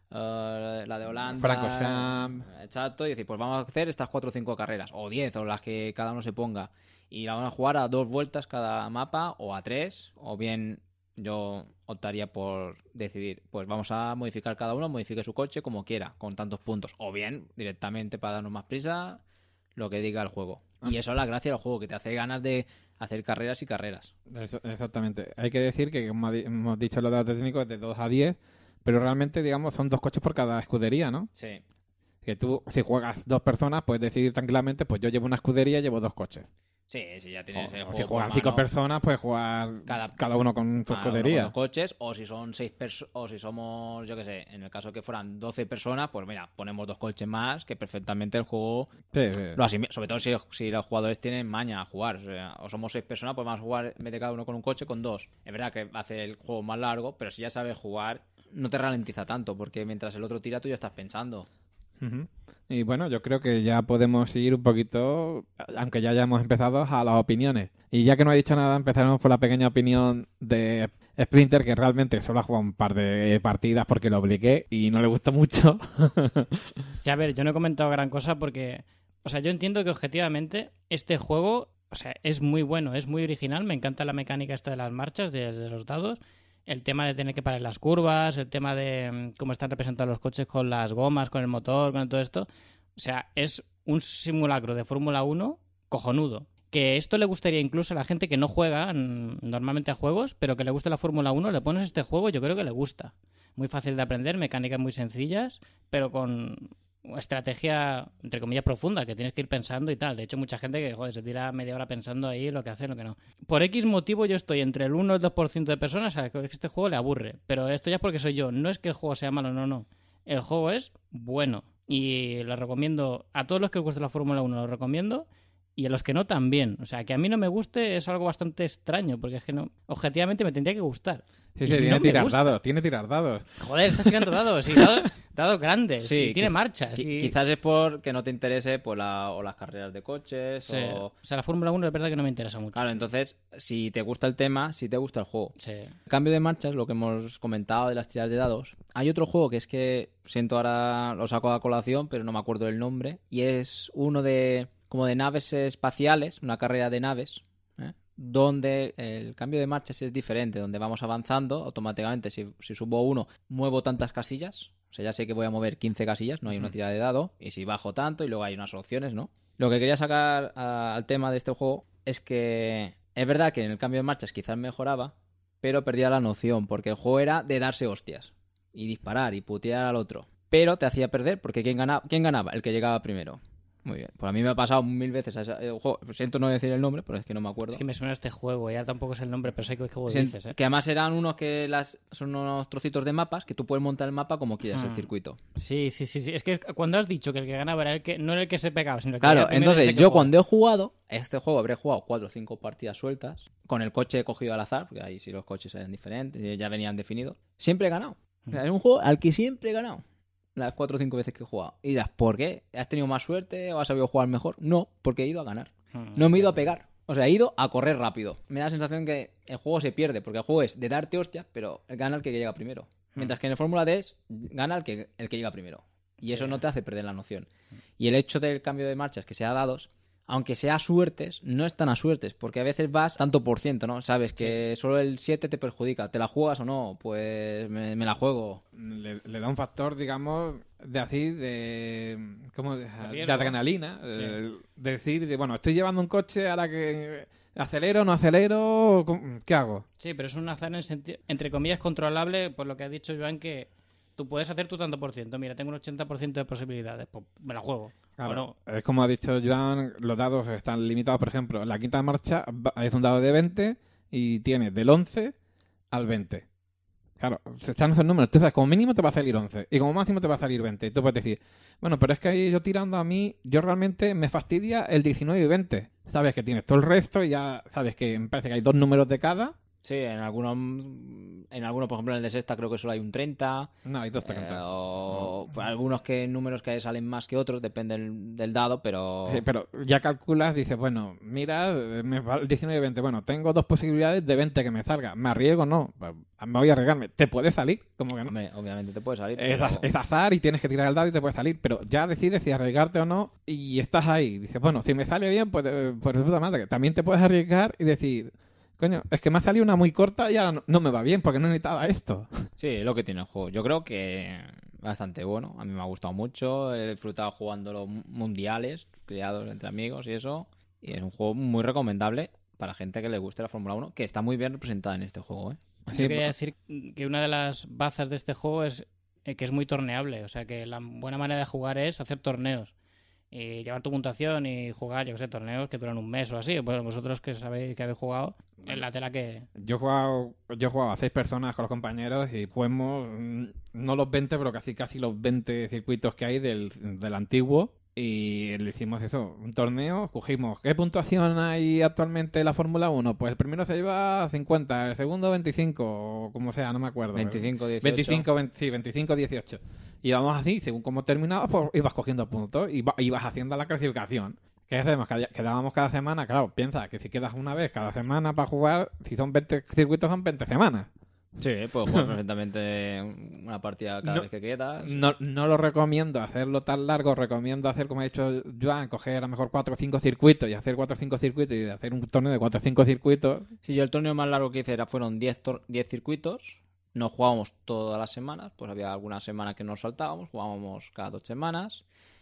eh, la de Holanda. Francorchamps. Exacto, y decir, pues vamos a hacer estas cuatro o cinco carreras, o diez, o las que cada uno se ponga. Y la van a jugar a dos vueltas cada mapa, o a tres, o bien yo optaría por decidir, pues vamos a modificar cada uno, modifique su coche como quiera, con tantos puntos. O bien, directamente para darnos más prisa, lo que diga el juego. Y eso es la gracia del juego, que te hace ganas de hacer carreras y carreras. Eso- exactamente. Hay que decir que, como ha di- hemos dicho, los datos técnicos es de dos a diez, pero realmente, digamos, son dos coches por cada escudería, ¿no? Sí. Que tú, si juegas dos personas, puedes decidir tranquilamente, pues yo llevo una escudería y llevo dos coches. Sí, sí, ya tienes O, el o juego si por juegan mano. cinco personas, puedes jugar Cada- cada, uno con su Ah, uno con escudería. los coches, o si son seis personas, o si somos, yo qué sé, en el caso que fueran doce personas, pues mira, ponemos dos coches más, que perfectamente el juego Sí, sí. lo asimila. Sobre todo si, si los jugadores tienen maña a jugar. O, sea, o somos seis personas, pues vamos a jugar en vez de cada uno con un coche, con dos. Es verdad que hace el juego más largo, pero si ya sabes jugar, no te ralentiza tanto, porque mientras el otro tira, tú ya estás pensando. Ujú. Y bueno, yo creo que ya podemos ir un poquito, aunque ya hayamos empezado, a las opiniones. Y ya que no he dicho nada, empezaremos por la pequeña opinión de Splinter, que realmente solo ha jugado un par de partidas porque lo obligué y no le gustó mucho. Sí, a ver, yo no he comentado gran cosa porque, o sea, yo entiendo que objetivamente este juego, o sea, es muy bueno, es muy original, me encanta la mecánica esta de las marchas, de, de los dados, el tema de tener que parar las curvas, el tema de mm, cómo están representados los coches con las gomas, con el motor, con todo esto. O sea, es un simulacro de Fórmula uno cojonudo. Que esto le gustaría incluso a la gente que no juega mm, normalmente a juegos, pero que le gusta la Fórmula uno, le pones este juego, yo creo que le gusta. Muy fácil de aprender, mecánicas muy sencillas, pero con estrategia, entre comillas, profunda, que tienes que ir pensando y tal. De hecho, mucha gente que, joder, se tira media hora pensando ahí lo que hace y lo que no. Por X motivo yo estoy entre el uno y el dos por ciento de personas a que este juego le aburre. Pero esto ya es porque soy yo. No es que el juego sea malo, no, no. El juego es bueno. Y lo recomiendo a todos los que os guste la Fórmula uno, lo recomiendo. Y a los que no también. O sea, que a mí no me guste es algo bastante extraño, porque es que no, objetivamente me tendría que gustar. Sí, Y sí, no tiene me tirar gusta. dados, tiene tirar dados. Joder, estás tirando dados, y dados, dados grandes, Sí, y tiene qui- marchas. qui- y... Quizás es porque no te interese pues, la, o las carreras de coches, Sí. o... O sea, la Fórmula uno es verdad que no me interesa mucho. Claro, entonces, si te gusta el tema, si te gusta el juego. Sí. El cambio de marchas, lo que hemos comentado de las tiradas de dados. Hay otro juego que es que, siento ahora lo saco a colación, pero no me acuerdo del nombre. Y es uno de como de naves espaciales, una carrera de naves, ¿eh? Donde el cambio de marchas es diferente, donde vamos avanzando automáticamente. Si, si subo uno, muevo tantas casillas. O sea, ya sé que voy a mover quince casillas, no hay una tirada de dado. Y si bajo tanto, y luego hay unas opciones, ¿no? Lo que quería sacar a- al tema de este juego es que es verdad que en el cambio de marchas quizás mejoraba, pero perdía la noción, porque el juego era de darse hostias y disparar y putear al otro. Pero te hacía perder, porque ¿quién ganaba? ¿Quién ganaba? El que llegaba primero. Muy bien. Pues a mí me ha pasado mil veces a ese eh, juego. Siento no decir el nombre, pero es que no me acuerdo. Es que me suena este juego, ya tampoco es el nombre, pero sé qué juego Sen- dices, ¿eh? Que además eran unos que las son unos trocitos de mapas que tú puedes montar el mapa como quieras, el Mm. circuito. Sí, sí, sí, sí. Es que cuando has dicho que el que ganaba era el que no era el que se pegaba, sino el que Claro, llegaba primero, entonces ese que yo jugaba. cuando he jugado, este juego habré jugado cuatro o cinco partidas sueltas, con el coche cogido al azar, porque ahí sí los coches eran diferentes, y ya venían definidos. Siempre he ganado. O sea, es un juego al que siempre he ganado. Las cuatro o cinco veces que he jugado. Y dirás, ¿por qué? ¿Has tenido más suerte o has sabido jugar mejor? No, porque he ido a ganar. Mm, No me he ido a pegar. O sea, he ido a correr rápido. Me da la sensación que el juego se pierde, porque el juego es de darte hostia, pero gana el que llega primero. Mientras que en el Fórmula D es gana el que, el que llega primero. Y eso Sí. no te hace perder la noción. Y el hecho del cambio de marchas que sea dados, aunque sea a suertes, no es tan a suertes, porque a veces vas tanto por ciento, ¿no? Sabes que solo el siete te perjudica. ¿Te la juegas o no? Pues me, me la juego. Le, le da un factor, digamos, de así, de... ¿Cómo? De, de riesgo. adrenalina. eh, de decir, de, bueno, estoy llevando un coche, ahora que acelero, no acelero, ¿qué hago? Sí, pero es un azar en senti- entre comillas controlable, por lo que ha dicho Joan, que tú puedes hacer tu tanto por ciento. Mira, tengo un ochenta por ciento de posibilidades, pues me la juego. Claro, O no. es como ha dicho Joan, los dados están limitados. Por ejemplo, en la quinta marcha va- es un dado de veinte y tienes del once al veinte. Claro, se están esos números. Tú sabes, como mínimo te va a salir once y como máximo te va a salir veinte. Y tú puedes decir, bueno, pero es que ahí yo tirando a mí, yo realmente me fastidia el diecinueve y veinte. Sabes que tienes todo el resto y ya sabes que me parece que hay dos números de cada Sí, en algunos, en algunos, por ejemplo, en el de sexta creo que solo hay un treinta. No, hay dos eh, treinta. o pues, algunos que números que salen más que otros, depende del, del dado, pero... Sí, pero ya calculas, dices, bueno, mira, me va el diecinueve y veinte. Bueno, tengo dos posibilidades de veinte que me salga. ¿Me arriesgo o no? Pues, me voy a arriesgarme. ¿Te puede salir? Como que no. Hombre, obviamente te puede salir, Es, pero... az- es azar y tienes que tirar el dado y te puede salir, pero ya decides si arriesgarte o no y estás ahí. Dices, bueno, si me sale bien, pues, eh, pues de puta madre. También te puedes arriesgar y decir, coño, es que me ha salido una muy corta y ahora no, no me va bien porque no necesitaba esto. Sí, es lo que tiene el juego. Yo creo que bastante bueno. A mí me ha gustado mucho. He disfrutado jugando los mundiales creados entre amigos y eso. Y es un juego muy recomendable para gente que le guste la Fórmula uno, que está muy bien representada en este juego, ¿eh? Sí, Yo quería decir que una de las bazas de este juego es eh, que es muy torneable. O sea, que la buena manera de jugar es hacer torneos. Y llevar tu puntuación y jugar, yo que sé, torneos que duran un mes o así. Pues vosotros que sabéis que habéis jugado, es la tela que... Yo he jugado, yo he jugado a seis personas con los compañeros y jugamos mm, no los veinte, pero casi casi los veinte circuitos que hay del, del antiguo. Y le hicimos eso, un torneo, cogimos, ¿qué puntuación hay actualmente en la Fórmula uno? Pues el primero se lleva cincuenta, el segundo veinticinco, o como sea, no me acuerdo. veinticinco, dieciocho. veinticinco, veinte, sí, veinticinco, dieciocho. Y vamos así, según cómo terminabas, pues ibas cogiendo puntos y va- ibas haciendo la clasificación. ¿Qué hacemos? Cada- Quedábamos cada semana, claro, piensa que si quedas una vez cada semana para jugar, si son veinte circuitos son veinte semanas. Sí, puedes jugar perfectamente una partida cada No- vez que quieras. No, no lo recomiendo hacerlo tan largo, recomiendo hacer como ha dicho Joan, coger a lo mejor cuatro o cinco circuitos y hacer cuatro o cinco circuitos y hacer un torneo de cuatro o cinco circuitos. Sí, yo el torneo más largo que hice era, fueron diez, tor- diez circuitos. No jugábamos todas las semanas, pues había algunas semanas que nos saltábamos, jugábamos cada dos semanas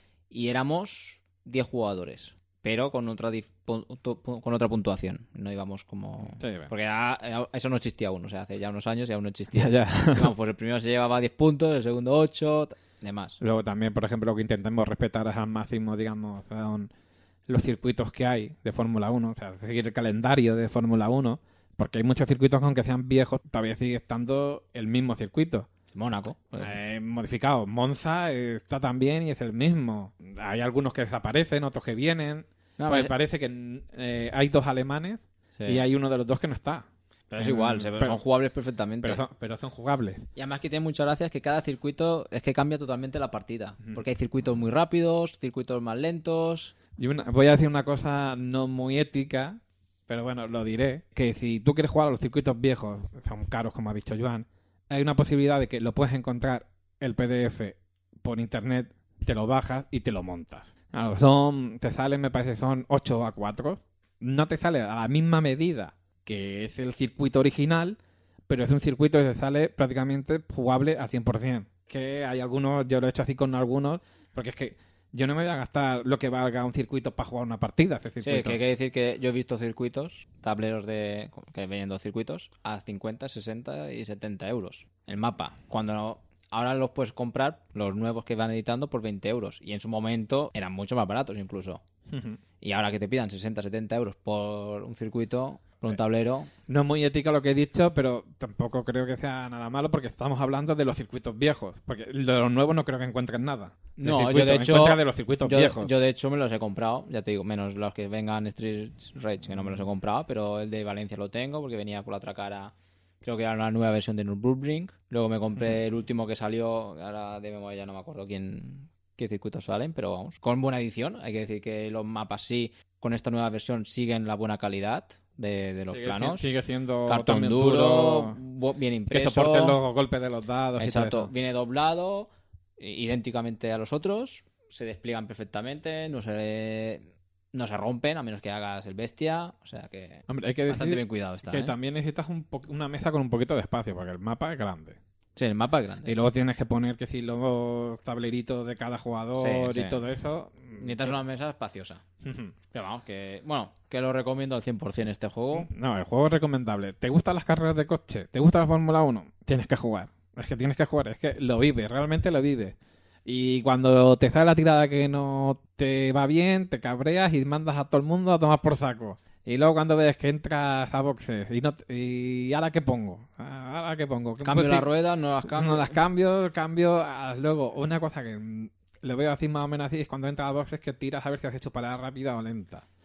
y éramos diez jugadores, pero con otra dif- pu- tu- pu- con otra puntuación. No íbamos como... Sí, bueno. Porque era- era- eso no existía aún, o sea, hace ya unos años y aún no existía. Ya, ya. Vamos, pues el primero se llevaba diez puntos, el segundo ocho, demás. Luego también, por ejemplo, lo que intentemos respetar es al máximo, digamos, son los circuitos que hay de Fórmula uno, o sea, seguir el calendario de Fórmula uno, porque hay muchos circuitos que aunque sean viejos, todavía sigue estando el mismo circuito. Mónaco. pues, Eh, modificado. Monza eh, está también y es el mismo. Hay algunos que desaparecen, otros que vienen. No, Pues pues- parece que eh, hay dos alemanes sí. y hay uno de los dos que no está. Pero es Eh, igual, se- pero- son jugables perfectamente. Pero son, pero son jugables. Y además que tiene muchas gracias que cada circuito es que cambia totalmente la partida. Ujú. Porque hay circuitos muy rápidos, circuitos más lentos. Y una- voy a decir una cosa no muy ética, pero bueno, lo diré. Que si tú quieres jugar a los circuitos viejos, son caros como ha dicho Joan, hay una posibilidad de que lo puedes encontrar el P D F por internet, te lo bajas y te lo montas. Claro, son, te salen, me parece, son ocho a cuatro. No te sale a la misma medida que es el circuito original, pero es un circuito que te sale prácticamente jugable al cien por ciento. Que hay algunos, yo lo he hecho así con algunos, porque es que yo no me voy a gastar lo que valga un circuito para jugar una partida. Ese Sí, circuito. que hay que decir que yo he visto circuitos, tableros de que vienen dos circuitos, a cincuenta, sesenta y setenta euros. El mapa. Cuando no- ahora los puedes comprar, los nuevos que van editando, por veinte euros. Y en su momento eran mucho más baratos incluso. Ujú. Y ahora que te pidan sesenta, setenta euros por un circuito, por un tablero... No es muy ética lo que he dicho, pero tampoco creo que sea nada malo porque estamos hablando de los circuitos viejos. Porque de los nuevos no creo que encuentren nada. De No, yo circuito, de hecho... encuentra de los circuitos yo, viejos. yo de hecho me los he comprado, ya te digo, menos los que vengan Street Rage, que no me los he comprado, pero el de Valencia lo tengo porque venía por la otra cara, creo que era una nueva versión de Nürburgring. Luego me compré el último que salió, ahora de memoria ya no me acuerdo quién, qué circuitos salen, pero vamos, con buena edición. Hay que decir que los mapas sí, con esta nueva versión, siguen la buena calidad de, de los sigue, planos. sigue siendo Cartón también duro, bu- bien que impreso. soporten los golpes de los dados. y todo Exacto, eso. viene doblado, i- idénticamente a los otros, se despliegan perfectamente, no se no se rompen a menos que hagas el bestia, o sea que Hombre, hay que bastante decir bien cuidado está. que ¿eh? también necesitas un po- una mesa con un poquito de espacio porque el mapa es grande. Sí, el mapa es grande. Y luego tienes que poner que si los tableritos de cada jugador Sí, y sí. todo eso. Necesitas una mesa espaciosa. Ujú. Pero vamos, que bueno, que lo recomiendo al cien por ciento este juego. No, el juego es recomendable. ¿Te gustan las carreras de coche? ¿Te gusta la Fórmula uno? Tienes que jugar. Es que tienes que jugar. Es que lo vives, realmente lo vives. Y cuando te sale la tirada que no te va bien, te cabreas y mandas a todo el mundo a tomar por saco. Y luego cuando ves que entras a boxes y no t- y ahora qué pongo, ahora qué pongo, ¿Qué Cambio puedo las decir? ruedas, no las cambio. No las cambio, cambio. ah, Luego, una cosa que mm, lo veo así más o menos así es cuando entras a boxes que tiras a ver si has hecho parada rápida o lenta.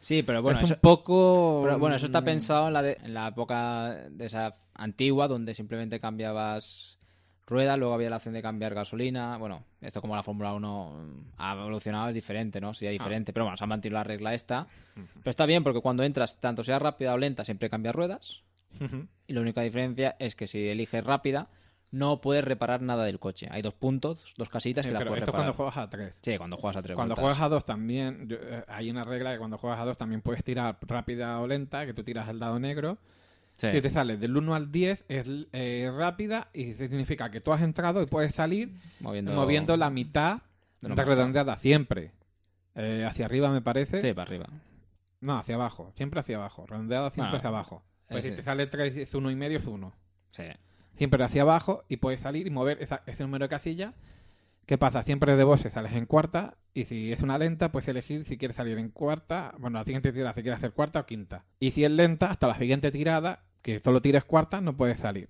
Sí, pero bueno, es eso, un poco... pero bueno, eso está pensado en la, de- en la época de esa antigua, donde simplemente cambiabas ruedas, luego había la opción de cambiar gasolina. Bueno, esto como la Fórmula uno ha evolucionado es diferente, ¿no? Sería diferente, pero bueno, se ha mantenido la regla esta. Pero está bien porque cuando entras, tanto sea rápida o lenta, siempre cambias ruedas. Ujú. Y la única diferencia es que si eliges rápida, no puedes reparar nada del coche. Hay dos puntos, dos casitas Sí, que las pero puedes esto es reparar. cuando juegas a tres. Sí, cuando juegas a tres Cuando vueltas. juegas a dos también, yo- eh, hay una regla que cuando juegas a dos también puedes tirar rápida o lenta, que tú tiras el dado negro. Sí. Si te sale del uno al diez es eh, rápida y significa que tú has entrado y puedes salir moviendo, moviendo la mitad de lo de más redondeada siempre. Eh, hacia arriba me parece. Sí, para arriba. No, hacia abajo. Siempre hacia abajo. Redondeada siempre Ah, hacia abajo. Pues eh, si sí. te sale tres es uno y medio es uno. Sí. Siempre hacia abajo y puedes salir y mover esa- ese número de casilla. ¿Qué pasa? Siempre de bosses sales en cuarta y si es una lenta puedes elegir si quieres salir en cuarta, bueno, la siguiente tirada si quieres hacer cuarta o quinta. Y si es lenta, hasta la siguiente tirada, que solo tires cuarta, no puedes salir.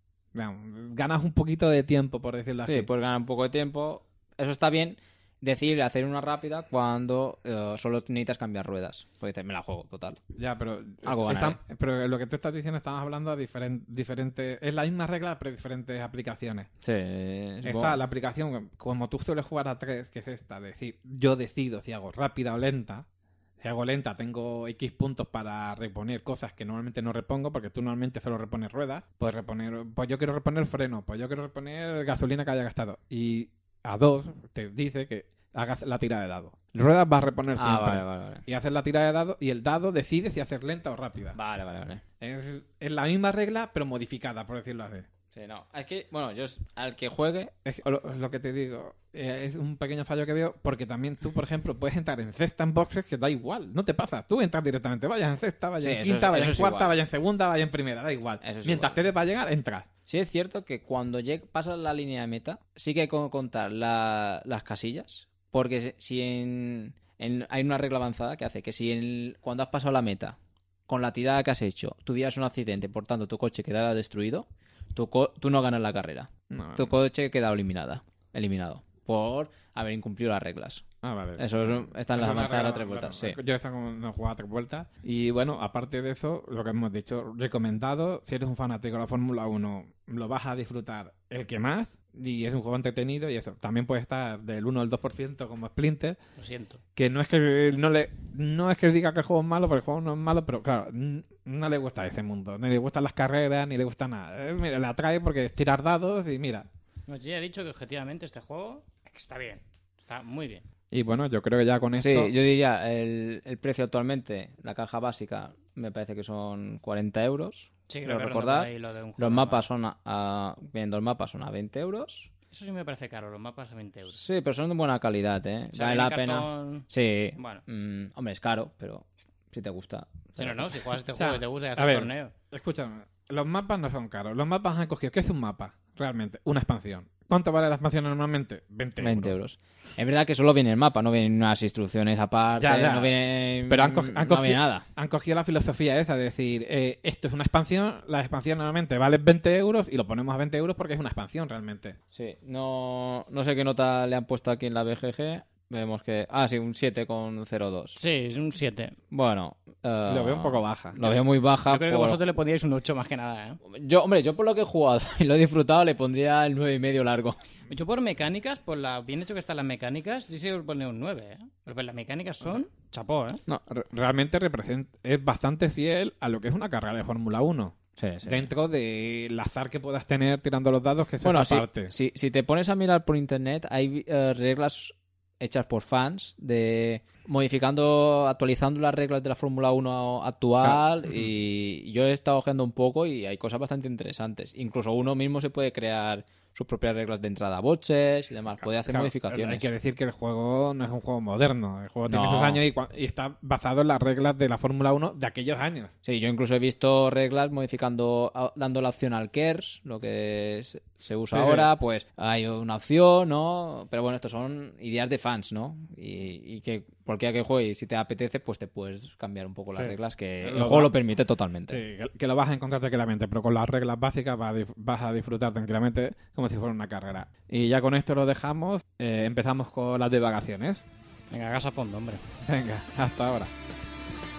Vean, ganas un poquito de tiempo, por decirlo así. Sí, puedes ganar un poco de tiempo. Eso está bien decir hacer una rápida cuando eh, solo necesitas cambiar ruedas. Porque dices, me la juego, total. Ya, pero, Algo están- ganaré. pero lo que tú estás diciendo estamos hablando de diferen- diferentes... Es la misma regla, pero diferentes aplicaciones. Sí, es Está bueno. la aplicación, como tú sueles jugar a tres, que es esta, decir, yo decido si hago rápida o lenta. Si hago lenta, tengo X puntos para reponer cosas que normalmente no repongo, porque tú normalmente solo repones ruedas. Pues reponer, pues yo quiero reponer freno, pues yo quiero reponer gasolina que haya gastado. Y a dos te dice que hagas la tira de dado. Ruedas vas a reponer Ah, siempre. vale, vale, vale. Y haces la tira de dado y el dado decide si hacer lenta o rápida. Vale, vale, vale. Es, es la misma regla, pero modificada, por decirlo así. Sí, no. Es que, bueno, yo s- al que juegue... Es que lo, lo que te digo, eh, es un pequeño fallo que veo, porque también tú, por ejemplo, puedes entrar en cesta en boxes que da igual, no te pasa. Tú entras directamente, vayas en sexta, vayas Sí, en eso quinta, es- vayas eso en es cuarta, igual. vayas en segunda, vayas en primera, da igual. Eso es Mientras igual. te dé para llegar, entras. Sí es cierto que cuando lleg- pasas la línea de meta, sí que hay que contar la- las casillas, porque si- si en, en- hay una regla avanzada que hace que si en- cuando has pasado la meta, con la tirada que has hecho, tuvieras un accidente, por tanto tu coche quedara destruido, tu co- tú no ganas la carrera. No, Tu coche queda eliminada, eliminado, por haber incumplido las reglas. Ah, vale. Eso es un- está en las Eso me avanzadas de las ha tres regalado, vueltas, sí. bueno, Yo esa como no he jugado a tres vueltas. Y bueno, aparte de eso, lo que hemos dicho, recomendado, si eres un fanático de la Fórmula uno, lo vas a disfrutar el que más. Y es un juego entretenido y eso. También puede estar del uno al dos por ciento como Splinter. Lo siento. Que no es que no le no es que diga que el juego es malo, porque el juego no es malo, pero claro, n- no le gusta ese mundo. Ni le gustan las carreras, ni le gusta nada. Eh, mira, le atrae porque es tirar dados y mira. No, yo ya he dicho que objetivamente este juego es que está bien. Está muy bien. Y bueno, yo creo que ya con esto... Sí, yo diría, el, el precio actualmente, la caja básica, me parece que son cuarenta euros. Sí, creo creo que recordar. ronda por ahí lo de un juego Los mapas normal. son a, a- viendo el mapa son a veinte euros. Eso sí me parece caro, los mapas a veinte euros. Sí, pero son de buena calidad, ¿eh? O sea, Vale viene la pena. cartón- Sí. Bueno. Mm, hombre, es caro, pero si te gusta. Sí, no, no, si juegas este O sea, juego y te gusta y a haces ver, torneo. Escúchame, los mapas no son caros. Los mapas han cogido... ¿Qué es un mapa? Realmente, una expansión. ¿Cuánto vale la expansión normalmente? veinte euros. veinte euros. Es verdad que solo viene el mapa, no vienen unas instrucciones aparte, Ya, ya. no viene, Pero han, co- han no cogido, viene nada. han cogido la filosofía esa de decir, eh, esto es una expansión, la expansión normalmente vale veinte euros y lo ponemos a veinte euros porque es una expansión realmente. Sí, no, no sé qué nota le han puesto aquí en la B G G. Vemos que... Ah, sí, un siete coma cero dos. Sí, es un siete. Bueno... eh, Lo veo un poco baja. Lo veo muy baja. Yo creo que por- vosotros le pondríais un ocho más que nada, ¿eh? Yo, hombre, yo por lo que he jugado y lo he disfrutado, le pondría el nueve y medio largo. Yo por mecánicas, por la bien hecho que están las mecánicas, sí se os pone un nueve, ¿eh? Pero pues las mecánicas son chapó, ¿eh? No, re- realmente representa, es bastante fiel a lo que es una carrera de Fórmula uno. Sí, sí. Dentro del azar que puedas tener tirando los dados, que es Bueno, esa si, parte. si, si te pones a mirar por internet, hay eh, reglas hechas por fans de modificando, actualizando las reglas de la Fórmula uno actual y yo he estado ojeando un poco y hay cosas bastante interesantes. Incluso uno mismo se puede crear sus propias reglas de entrada a boxes y demás, puede hacer Claro, modificaciones. Hay que decir que el juego no es un juego moderno. El juego tiene No. sus años y, cua- y está basado en las reglas de la Fórmula uno de aquellos años. Sí, yo incluso he visto reglas modificando, a- dando la opción al KERS, lo que es- se usa Sí, ahora, sí. pues hay una opción, ¿no? Pero bueno, estos son ideas de fans, ¿no? Y, y que cualquiera que juegue, si te apetece, pues te puedes cambiar un poco las Sí. reglas, que el Lo juego da- lo permite totalmente. Sí, que- que lo vas a encontrar tranquilamente, pero con las reglas básicas vas a, dif- vas a disfrutar tranquilamente como si fuera una carrera. Y ya con esto lo dejamos. Eh, empezamos con las divagaciones. Venga, gas a fondo, hombre. Venga, hasta ahora.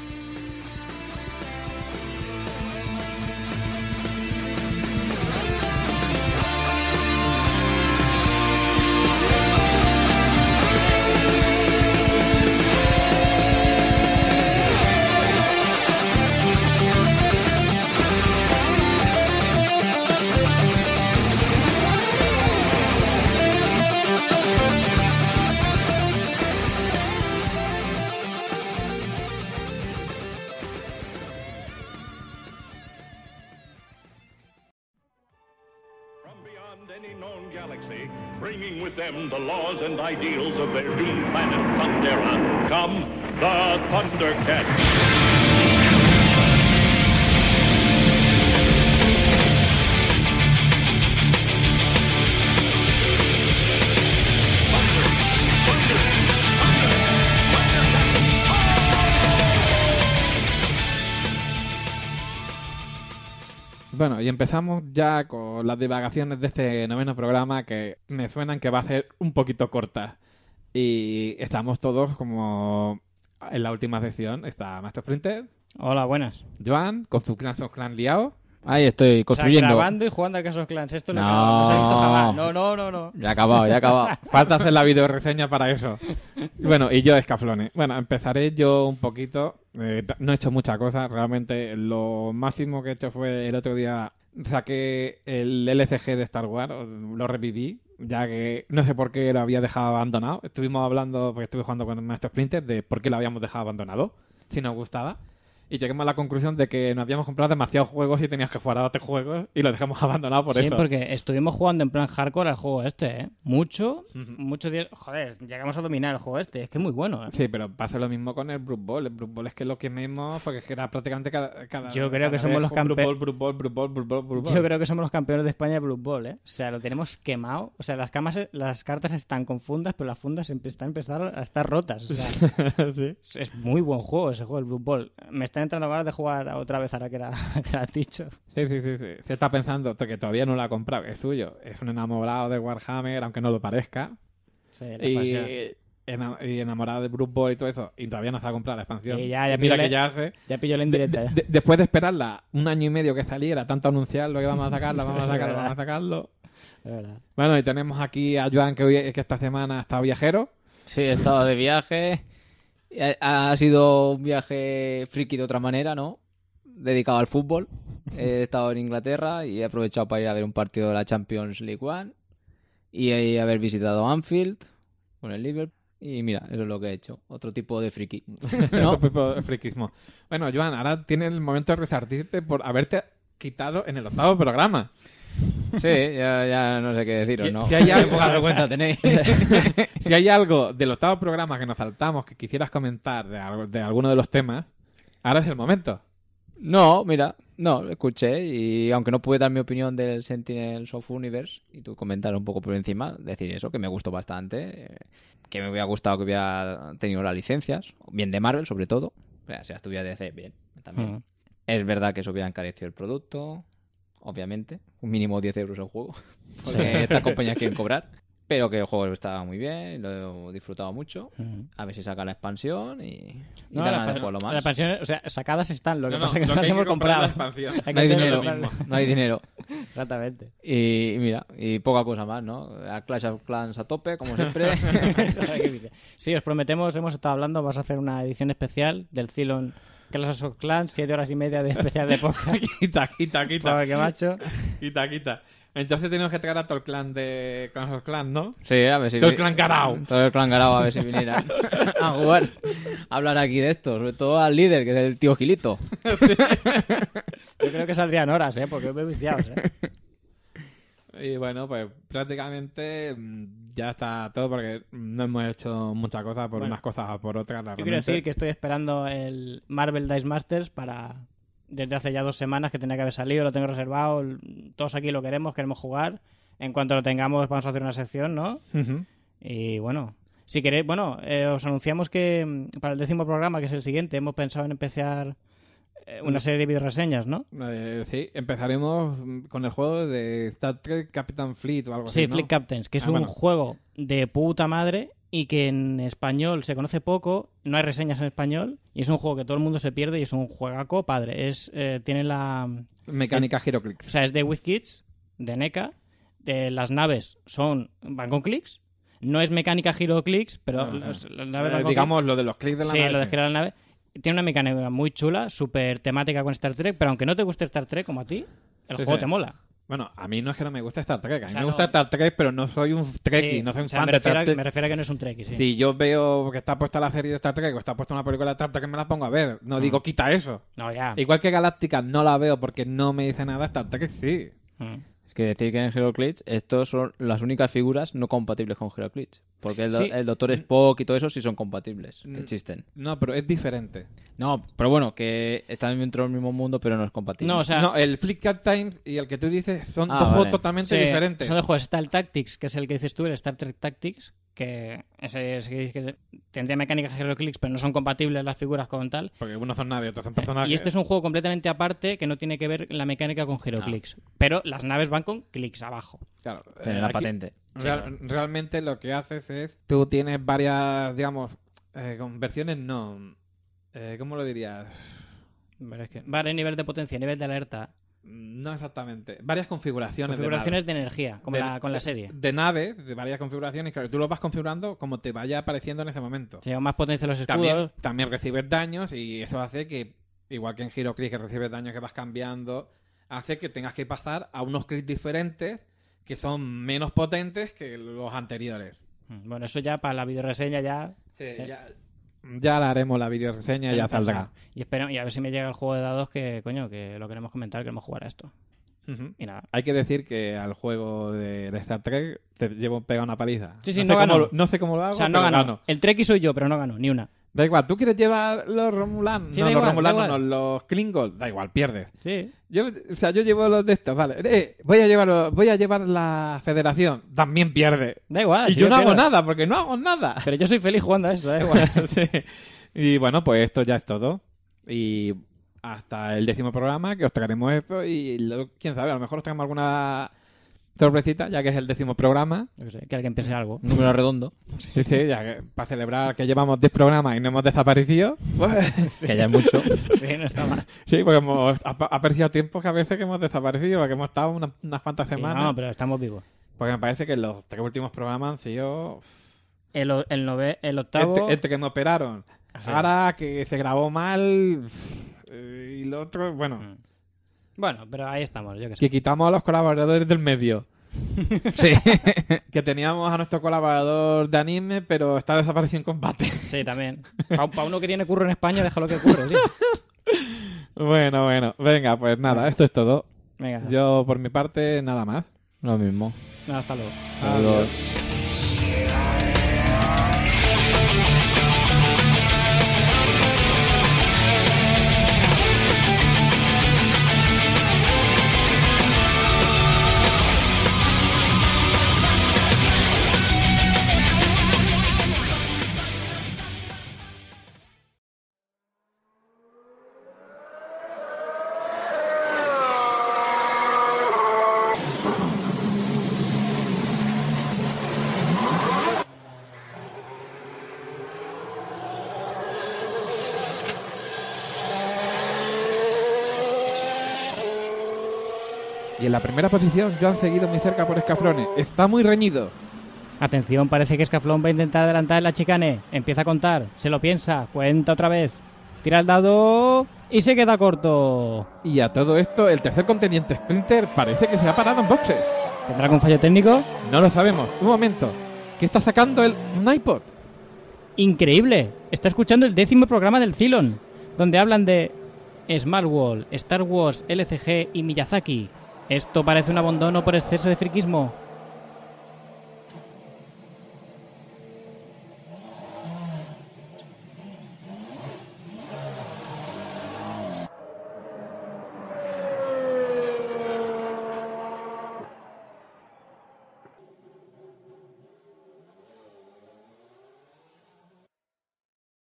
any known galaxy, bringing with them the laws and ideals of their doomed planet Thundera. Come, the Thundercats. Bueno, y empezamos ya con las divagaciones de este noveno programa que me suenan que va a ser un poquito corta. Y estamos todos como en la última sección. Está Master Splinter, Hola, buenas. Joan, con su clan, su clan liado. Ahí estoy construyendo. O sea, grabando y jugando a Clash Clans. Esto no, No. no se ha visto jamás. No, no, no, no. Ya ha acabado, ya ha acabado. Falta hacer la videoreseña para eso. Y bueno, y yo Escaflone. Bueno, empezaré yo un poquito. Eh, t- no he hecho muchas cosas. Realmente lo máximo que he hecho fue el otro día saqué el L C G de Star Wars. Lo reviví, ya que no sé por qué lo había dejado abandonado. Estuvimos hablando, porque estuve jugando con Master Splinter, de por qué lo habíamos dejado abandonado, si nos gustaba. Y lleguemos a la conclusión de que nos habíamos comprado demasiados juegos y tenías que jugar a otros juegos y lo dejamos abandonado por sí, eso. porque estuvimos jugando en plan hardcore al juego este, ¿eh? Mucho, Ujú. muchos días. Joder, llegamos a dominar el juego este. Es que es muy bueno, ¿eh? Sí, pero pasa lo mismo con el Brute Ball. El Brute Ball es que lo quememos porque es que era prácticamente cada, cada Yo creo que cada somos vez los un Brute campe- Ball, Brute Ball, Brute Ball, Brute Ball, Brute Ball. Yo creo que somos los campeones de España de Blood Bowl, ¿eh? O sea, lo tenemos quemado. O sea, las camas, las cartas están con fundas, pero las fundas empe- están empezando a estar rotas. O sea, Sí. es, es muy buen juego ese juego, el Blood Bowl. Me están entrando ganas de jugar otra vez ahora que, era, que lo has dicho. Sí, sí, sí, sí. Se está pensando que todavía no lo ha comprado, es suyo. Es un enamorado de Warhammer, aunque no lo parezca. Sí, la Y, expansión. ena- y enamorado de Brute Ball y todo eso. Y todavía no se ha comprado la expansión. Y ya- ya Y mira píllale- que ya hace. Ya pillo la indirecta. ¿eh? De- después de esperarla un año y medio que saliera, tanto anunciarlo que vamos a sacarlo, vamos a sacarlo, vamos a sacarlo. Es verdad. Bueno, y tenemos aquí a Joan que, hoy, que esta semana está viajero. Sí, he estado de viaje. Ha ha sido un viaje friki de otra manera, ¿no? Dedicado al fútbol. He estado en Inglaterra y he aprovechado para ir a ver un partido de la Champions League One y eh, haber visitado Anfield con el Liverpool. Y mira, eso es lo que he hecho. Otro tipo de friki. ¿No? Otro tipo de friquismo. Bueno, Joan, ahora tienes el momento de resartirte por haberte quitado en el octavo programa. Sí, ya, ya no sé qué deciros, Si- ¿no? si hay algo- Poca vergüenza tenéis. Si hay algo del octavo programa que nos saltamos que quisieras comentar de, algo- de alguno de los temas, ahora es el momento. No, mira, no, lo escuché y aunque no pude dar mi opinión del Sentinels of Universe y tú comentar un poco por encima, decir eso, que me gustó bastante, eh, que me hubiera gustado que hubiera tenido las licencias, bien de Marvel sobre todo, o sea, si las tuviera D C, bien, también. Ujú. Es verdad que eso hubiera encarecido el producto, obviamente, un mínimo diez euros el juego, porque estas compañías quieren cobrar, pero que el juego estaba muy bien, lo he disfrutado mucho, Ujú. a ver si saca la expansión y, y No, dan la, ganas de expan- jugarlo más. la expansión, o sea, sacadas están, lo que No, no, pasa es que lo no que las hay que hemos comprar es comprado. la expansión. Hay No hay que dinero, comprarlo. no hay dinero. Exactamente. Y, y mira, y poca cosa más, ¿no? A Clash of Clans a tope, como siempre. Sí, os prometemos, hemos estado hablando, vas a hacer una edición especial del Cylon Clash of Clans, siete horas y media de especial de podcast. Quita, quita, quita. Porque, macho, Quita, quita. Entonces tenemos que traer a todo el clan de Clash of Clans, ¿no? Sí, a ver si... Todo el clan Garau. Todo el clan Garau, a ver si vinieran a jugar. A hablar aquí de esto, sobre todo al líder, que es el tío Gilito. yo creo que saldrían horas, ¿eh? Porque me viciados, ¿eh? Y bueno, pues prácticamente mm, ya está todo porque no hemos hecho muchas cosas por Bueno. unas cosas o por otras. Yo quiero realmente. decir que estoy esperando el Marvel Dice Masters para... Desde hace ya dos semanas que tenía que haber salido, lo tengo reservado. Todos aquí lo queremos, queremos jugar. En cuanto lo tengamos, vamos a hacer una sección, ¿no? Ujú. Y bueno, si queréis, bueno, eh, os anunciamos que mm, para el décimo programa, que es el siguiente, hemos pensado en empezar eh, una serie de videoreseñas, ¿no? Eh, sí, empezaremos mm, con el juego de Star Trek Captain Fleet o algo Sí, así, ¿no? Fleet Captains, que es Ah, un bueno. juego de puta madre y que en español se conoce poco, no hay reseñas en español y es un juego que todo el mundo se pierde y es un juegaco padre. Es eh, tiene la, Mecánica o Heroclix. sea, es de WizKids, de NECA, de las naves son van con clics. No es mecánica HeroClix, pero Ajá. las, las naves Eh, van con digamos lo de los clics de la sí, nave. lo de sí. girar la nave. Tiene una mecánica muy chula, súper temática con Star Trek, pero aunque no te guste Star Trek como a ti, el Sí, juego sí. te mola. Bueno, a mí no es que no me guste Star Trek. A mí O sea, me gusta no- Star Trek, pero no soy un Trekkie, Sí, no soy un o sea, fan me de refiero, Star a, Trek. me refiero a que no es un Trekkie, sí. Si yo veo que está puesta la serie de Star Trek o está puesta una película de Star Trek, me la pongo a ver. No digo, quita eso. No, ya. Igual que Galáctica no la veo porque no me dice nada, Star Trek sí. Mm. que decir que en HeroClix estos son las únicas figuras no compatibles con HeroClix. Porque el, do- Sí. el Doctor Spock y todo eso sí son compatibles, que Mm. existen. No, pero es diferente. No, pero bueno, que están dentro del mismo mundo, pero no es compatible. No, o sea, no, el Flickr Times y el que tú dices son Ah, dos juegos vale. totalmente sí, diferentes. son dos juegos. Está el Tactics, que es el que dices tú, el Star Trek Tactics, que ese, ese que dices que tendría mecánicas HeroClix, pero no son compatibles las figuras con tal. Porque unos son naves, otros son personajes. Y este es un juego completamente aparte que no tiene que ver la mecánica con HeroClix. Pero las naves van con clics abajo. Claro, Tiene eh, la aquí- patente. Real- realmente lo que haces es... Tú tienes varias, digamos, eh, conversiones no... Eh, ¿Cómo lo dirías? Pero es que vale, nivel de potencia, nivel de alerta, No exactamente. Varias configuraciones, configuraciones de, de, energía, como De- la, con la serie. naves. De naves, de varias configuraciones. Claro, tú lo vas configurando como te vaya apareciendo en ese momento. Se llama más potencia los escudos. También, también recibes daños y eso hace que, igual que en HeroClix que recibes daños que vas cambiando, hace que tengas que pasar a unos clics diferentes que son menos potentes que los anteriores. Bueno, eso ya para la videoreseña ya... ya, ya la haremos la videoreseña y ya saldrá. Y espero, y a ver si me llega el juego de dados que, coño, que lo queremos comentar, queremos jugar a esto. Ujú. Y nada. Hay que decir que al juego de, de Star Trek te llevo pegado una paliza. Sí, sí, sé no cómo ganó. lo- no sé cómo lo hago, O sea, no pero ganó. gano. El Trekkie soy yo, pero no ganó, ni una. Da igual, tú quieres llevar los Romulanos, Sí, no, da los igual, Romulanos, da no, igual. los Klingons, da igual, pierdes. Sí. Yo, o sea, yo llevo los de estos, vale. Eh, voy a llevar los- voy a llevar la Federación, también pierde. Da igual. y si yo no hago pierdo. nada, porque no hago nada. Pero yo soy feliz jugando a eso, da igual. Sí. Y bueno, pues esto ya es todo. Y hasta el décimo programa, que os traeremos esto y luego, quién sabe, a lo mejor os traemos alguna sorpresita, ya que es el décimo programa. Yo qué sé, que alguien piense algo. Número redondo. Sí, sí, ya que para celebrar que llevamos diez programas y no hemos desaparecido. Pues, Sí. Que ya es mucho. Sí, no está mal. sí, porque hemos ha ha aparecido tiempos que a veces que hemos desaparecido, porque hemos estado unas, unas cuantas Sí, semanas. no, pero estamos vivos. Porque me parece que los tres últimos programas han sido... El, o- el, nove- el octavo... Este, este que me operaron. Sí. Ahora que se grabó mal... eh, Y lo otro, bueno... Mm. Bueno, pero ahí estamos, yo que sé. Que quitamos a los colaboradores del medio. Sí. Que teníamos a nuestro colaborador de anime, pero está desaparecido en combate. Sí, también. Para uno que tiene curro en España, déjalo que curre, tío. Bueno, bueno. Venga, pues nada, esto es todo. Venga, Yo, por mi parte, nada más. Lo mismo. nada, hasta luego. Saludos. Y en la primera posición, yo han seguido muy cerca por Escafrone. Está muy reñido. Atención, parece que Escaflón va a intentar adelantar en la chicane. Empieza a contar, se lo piensa, cuenta otra vez. Tira el dado y se queda corto. Y a todo esto, el tercer contendiente Splinter parece que se ha parado en boxes. ¿Tendrá algún fallo técnico? No lo sabemos. Un momento. ¿Qué está sacando el un iPod? Increíble. Está escuchando el décimo programa del Cylon, donde hablan de Smart World, Star Wars, L C G y Miyazaki. Esto parece un abandono por exceso de friquismo.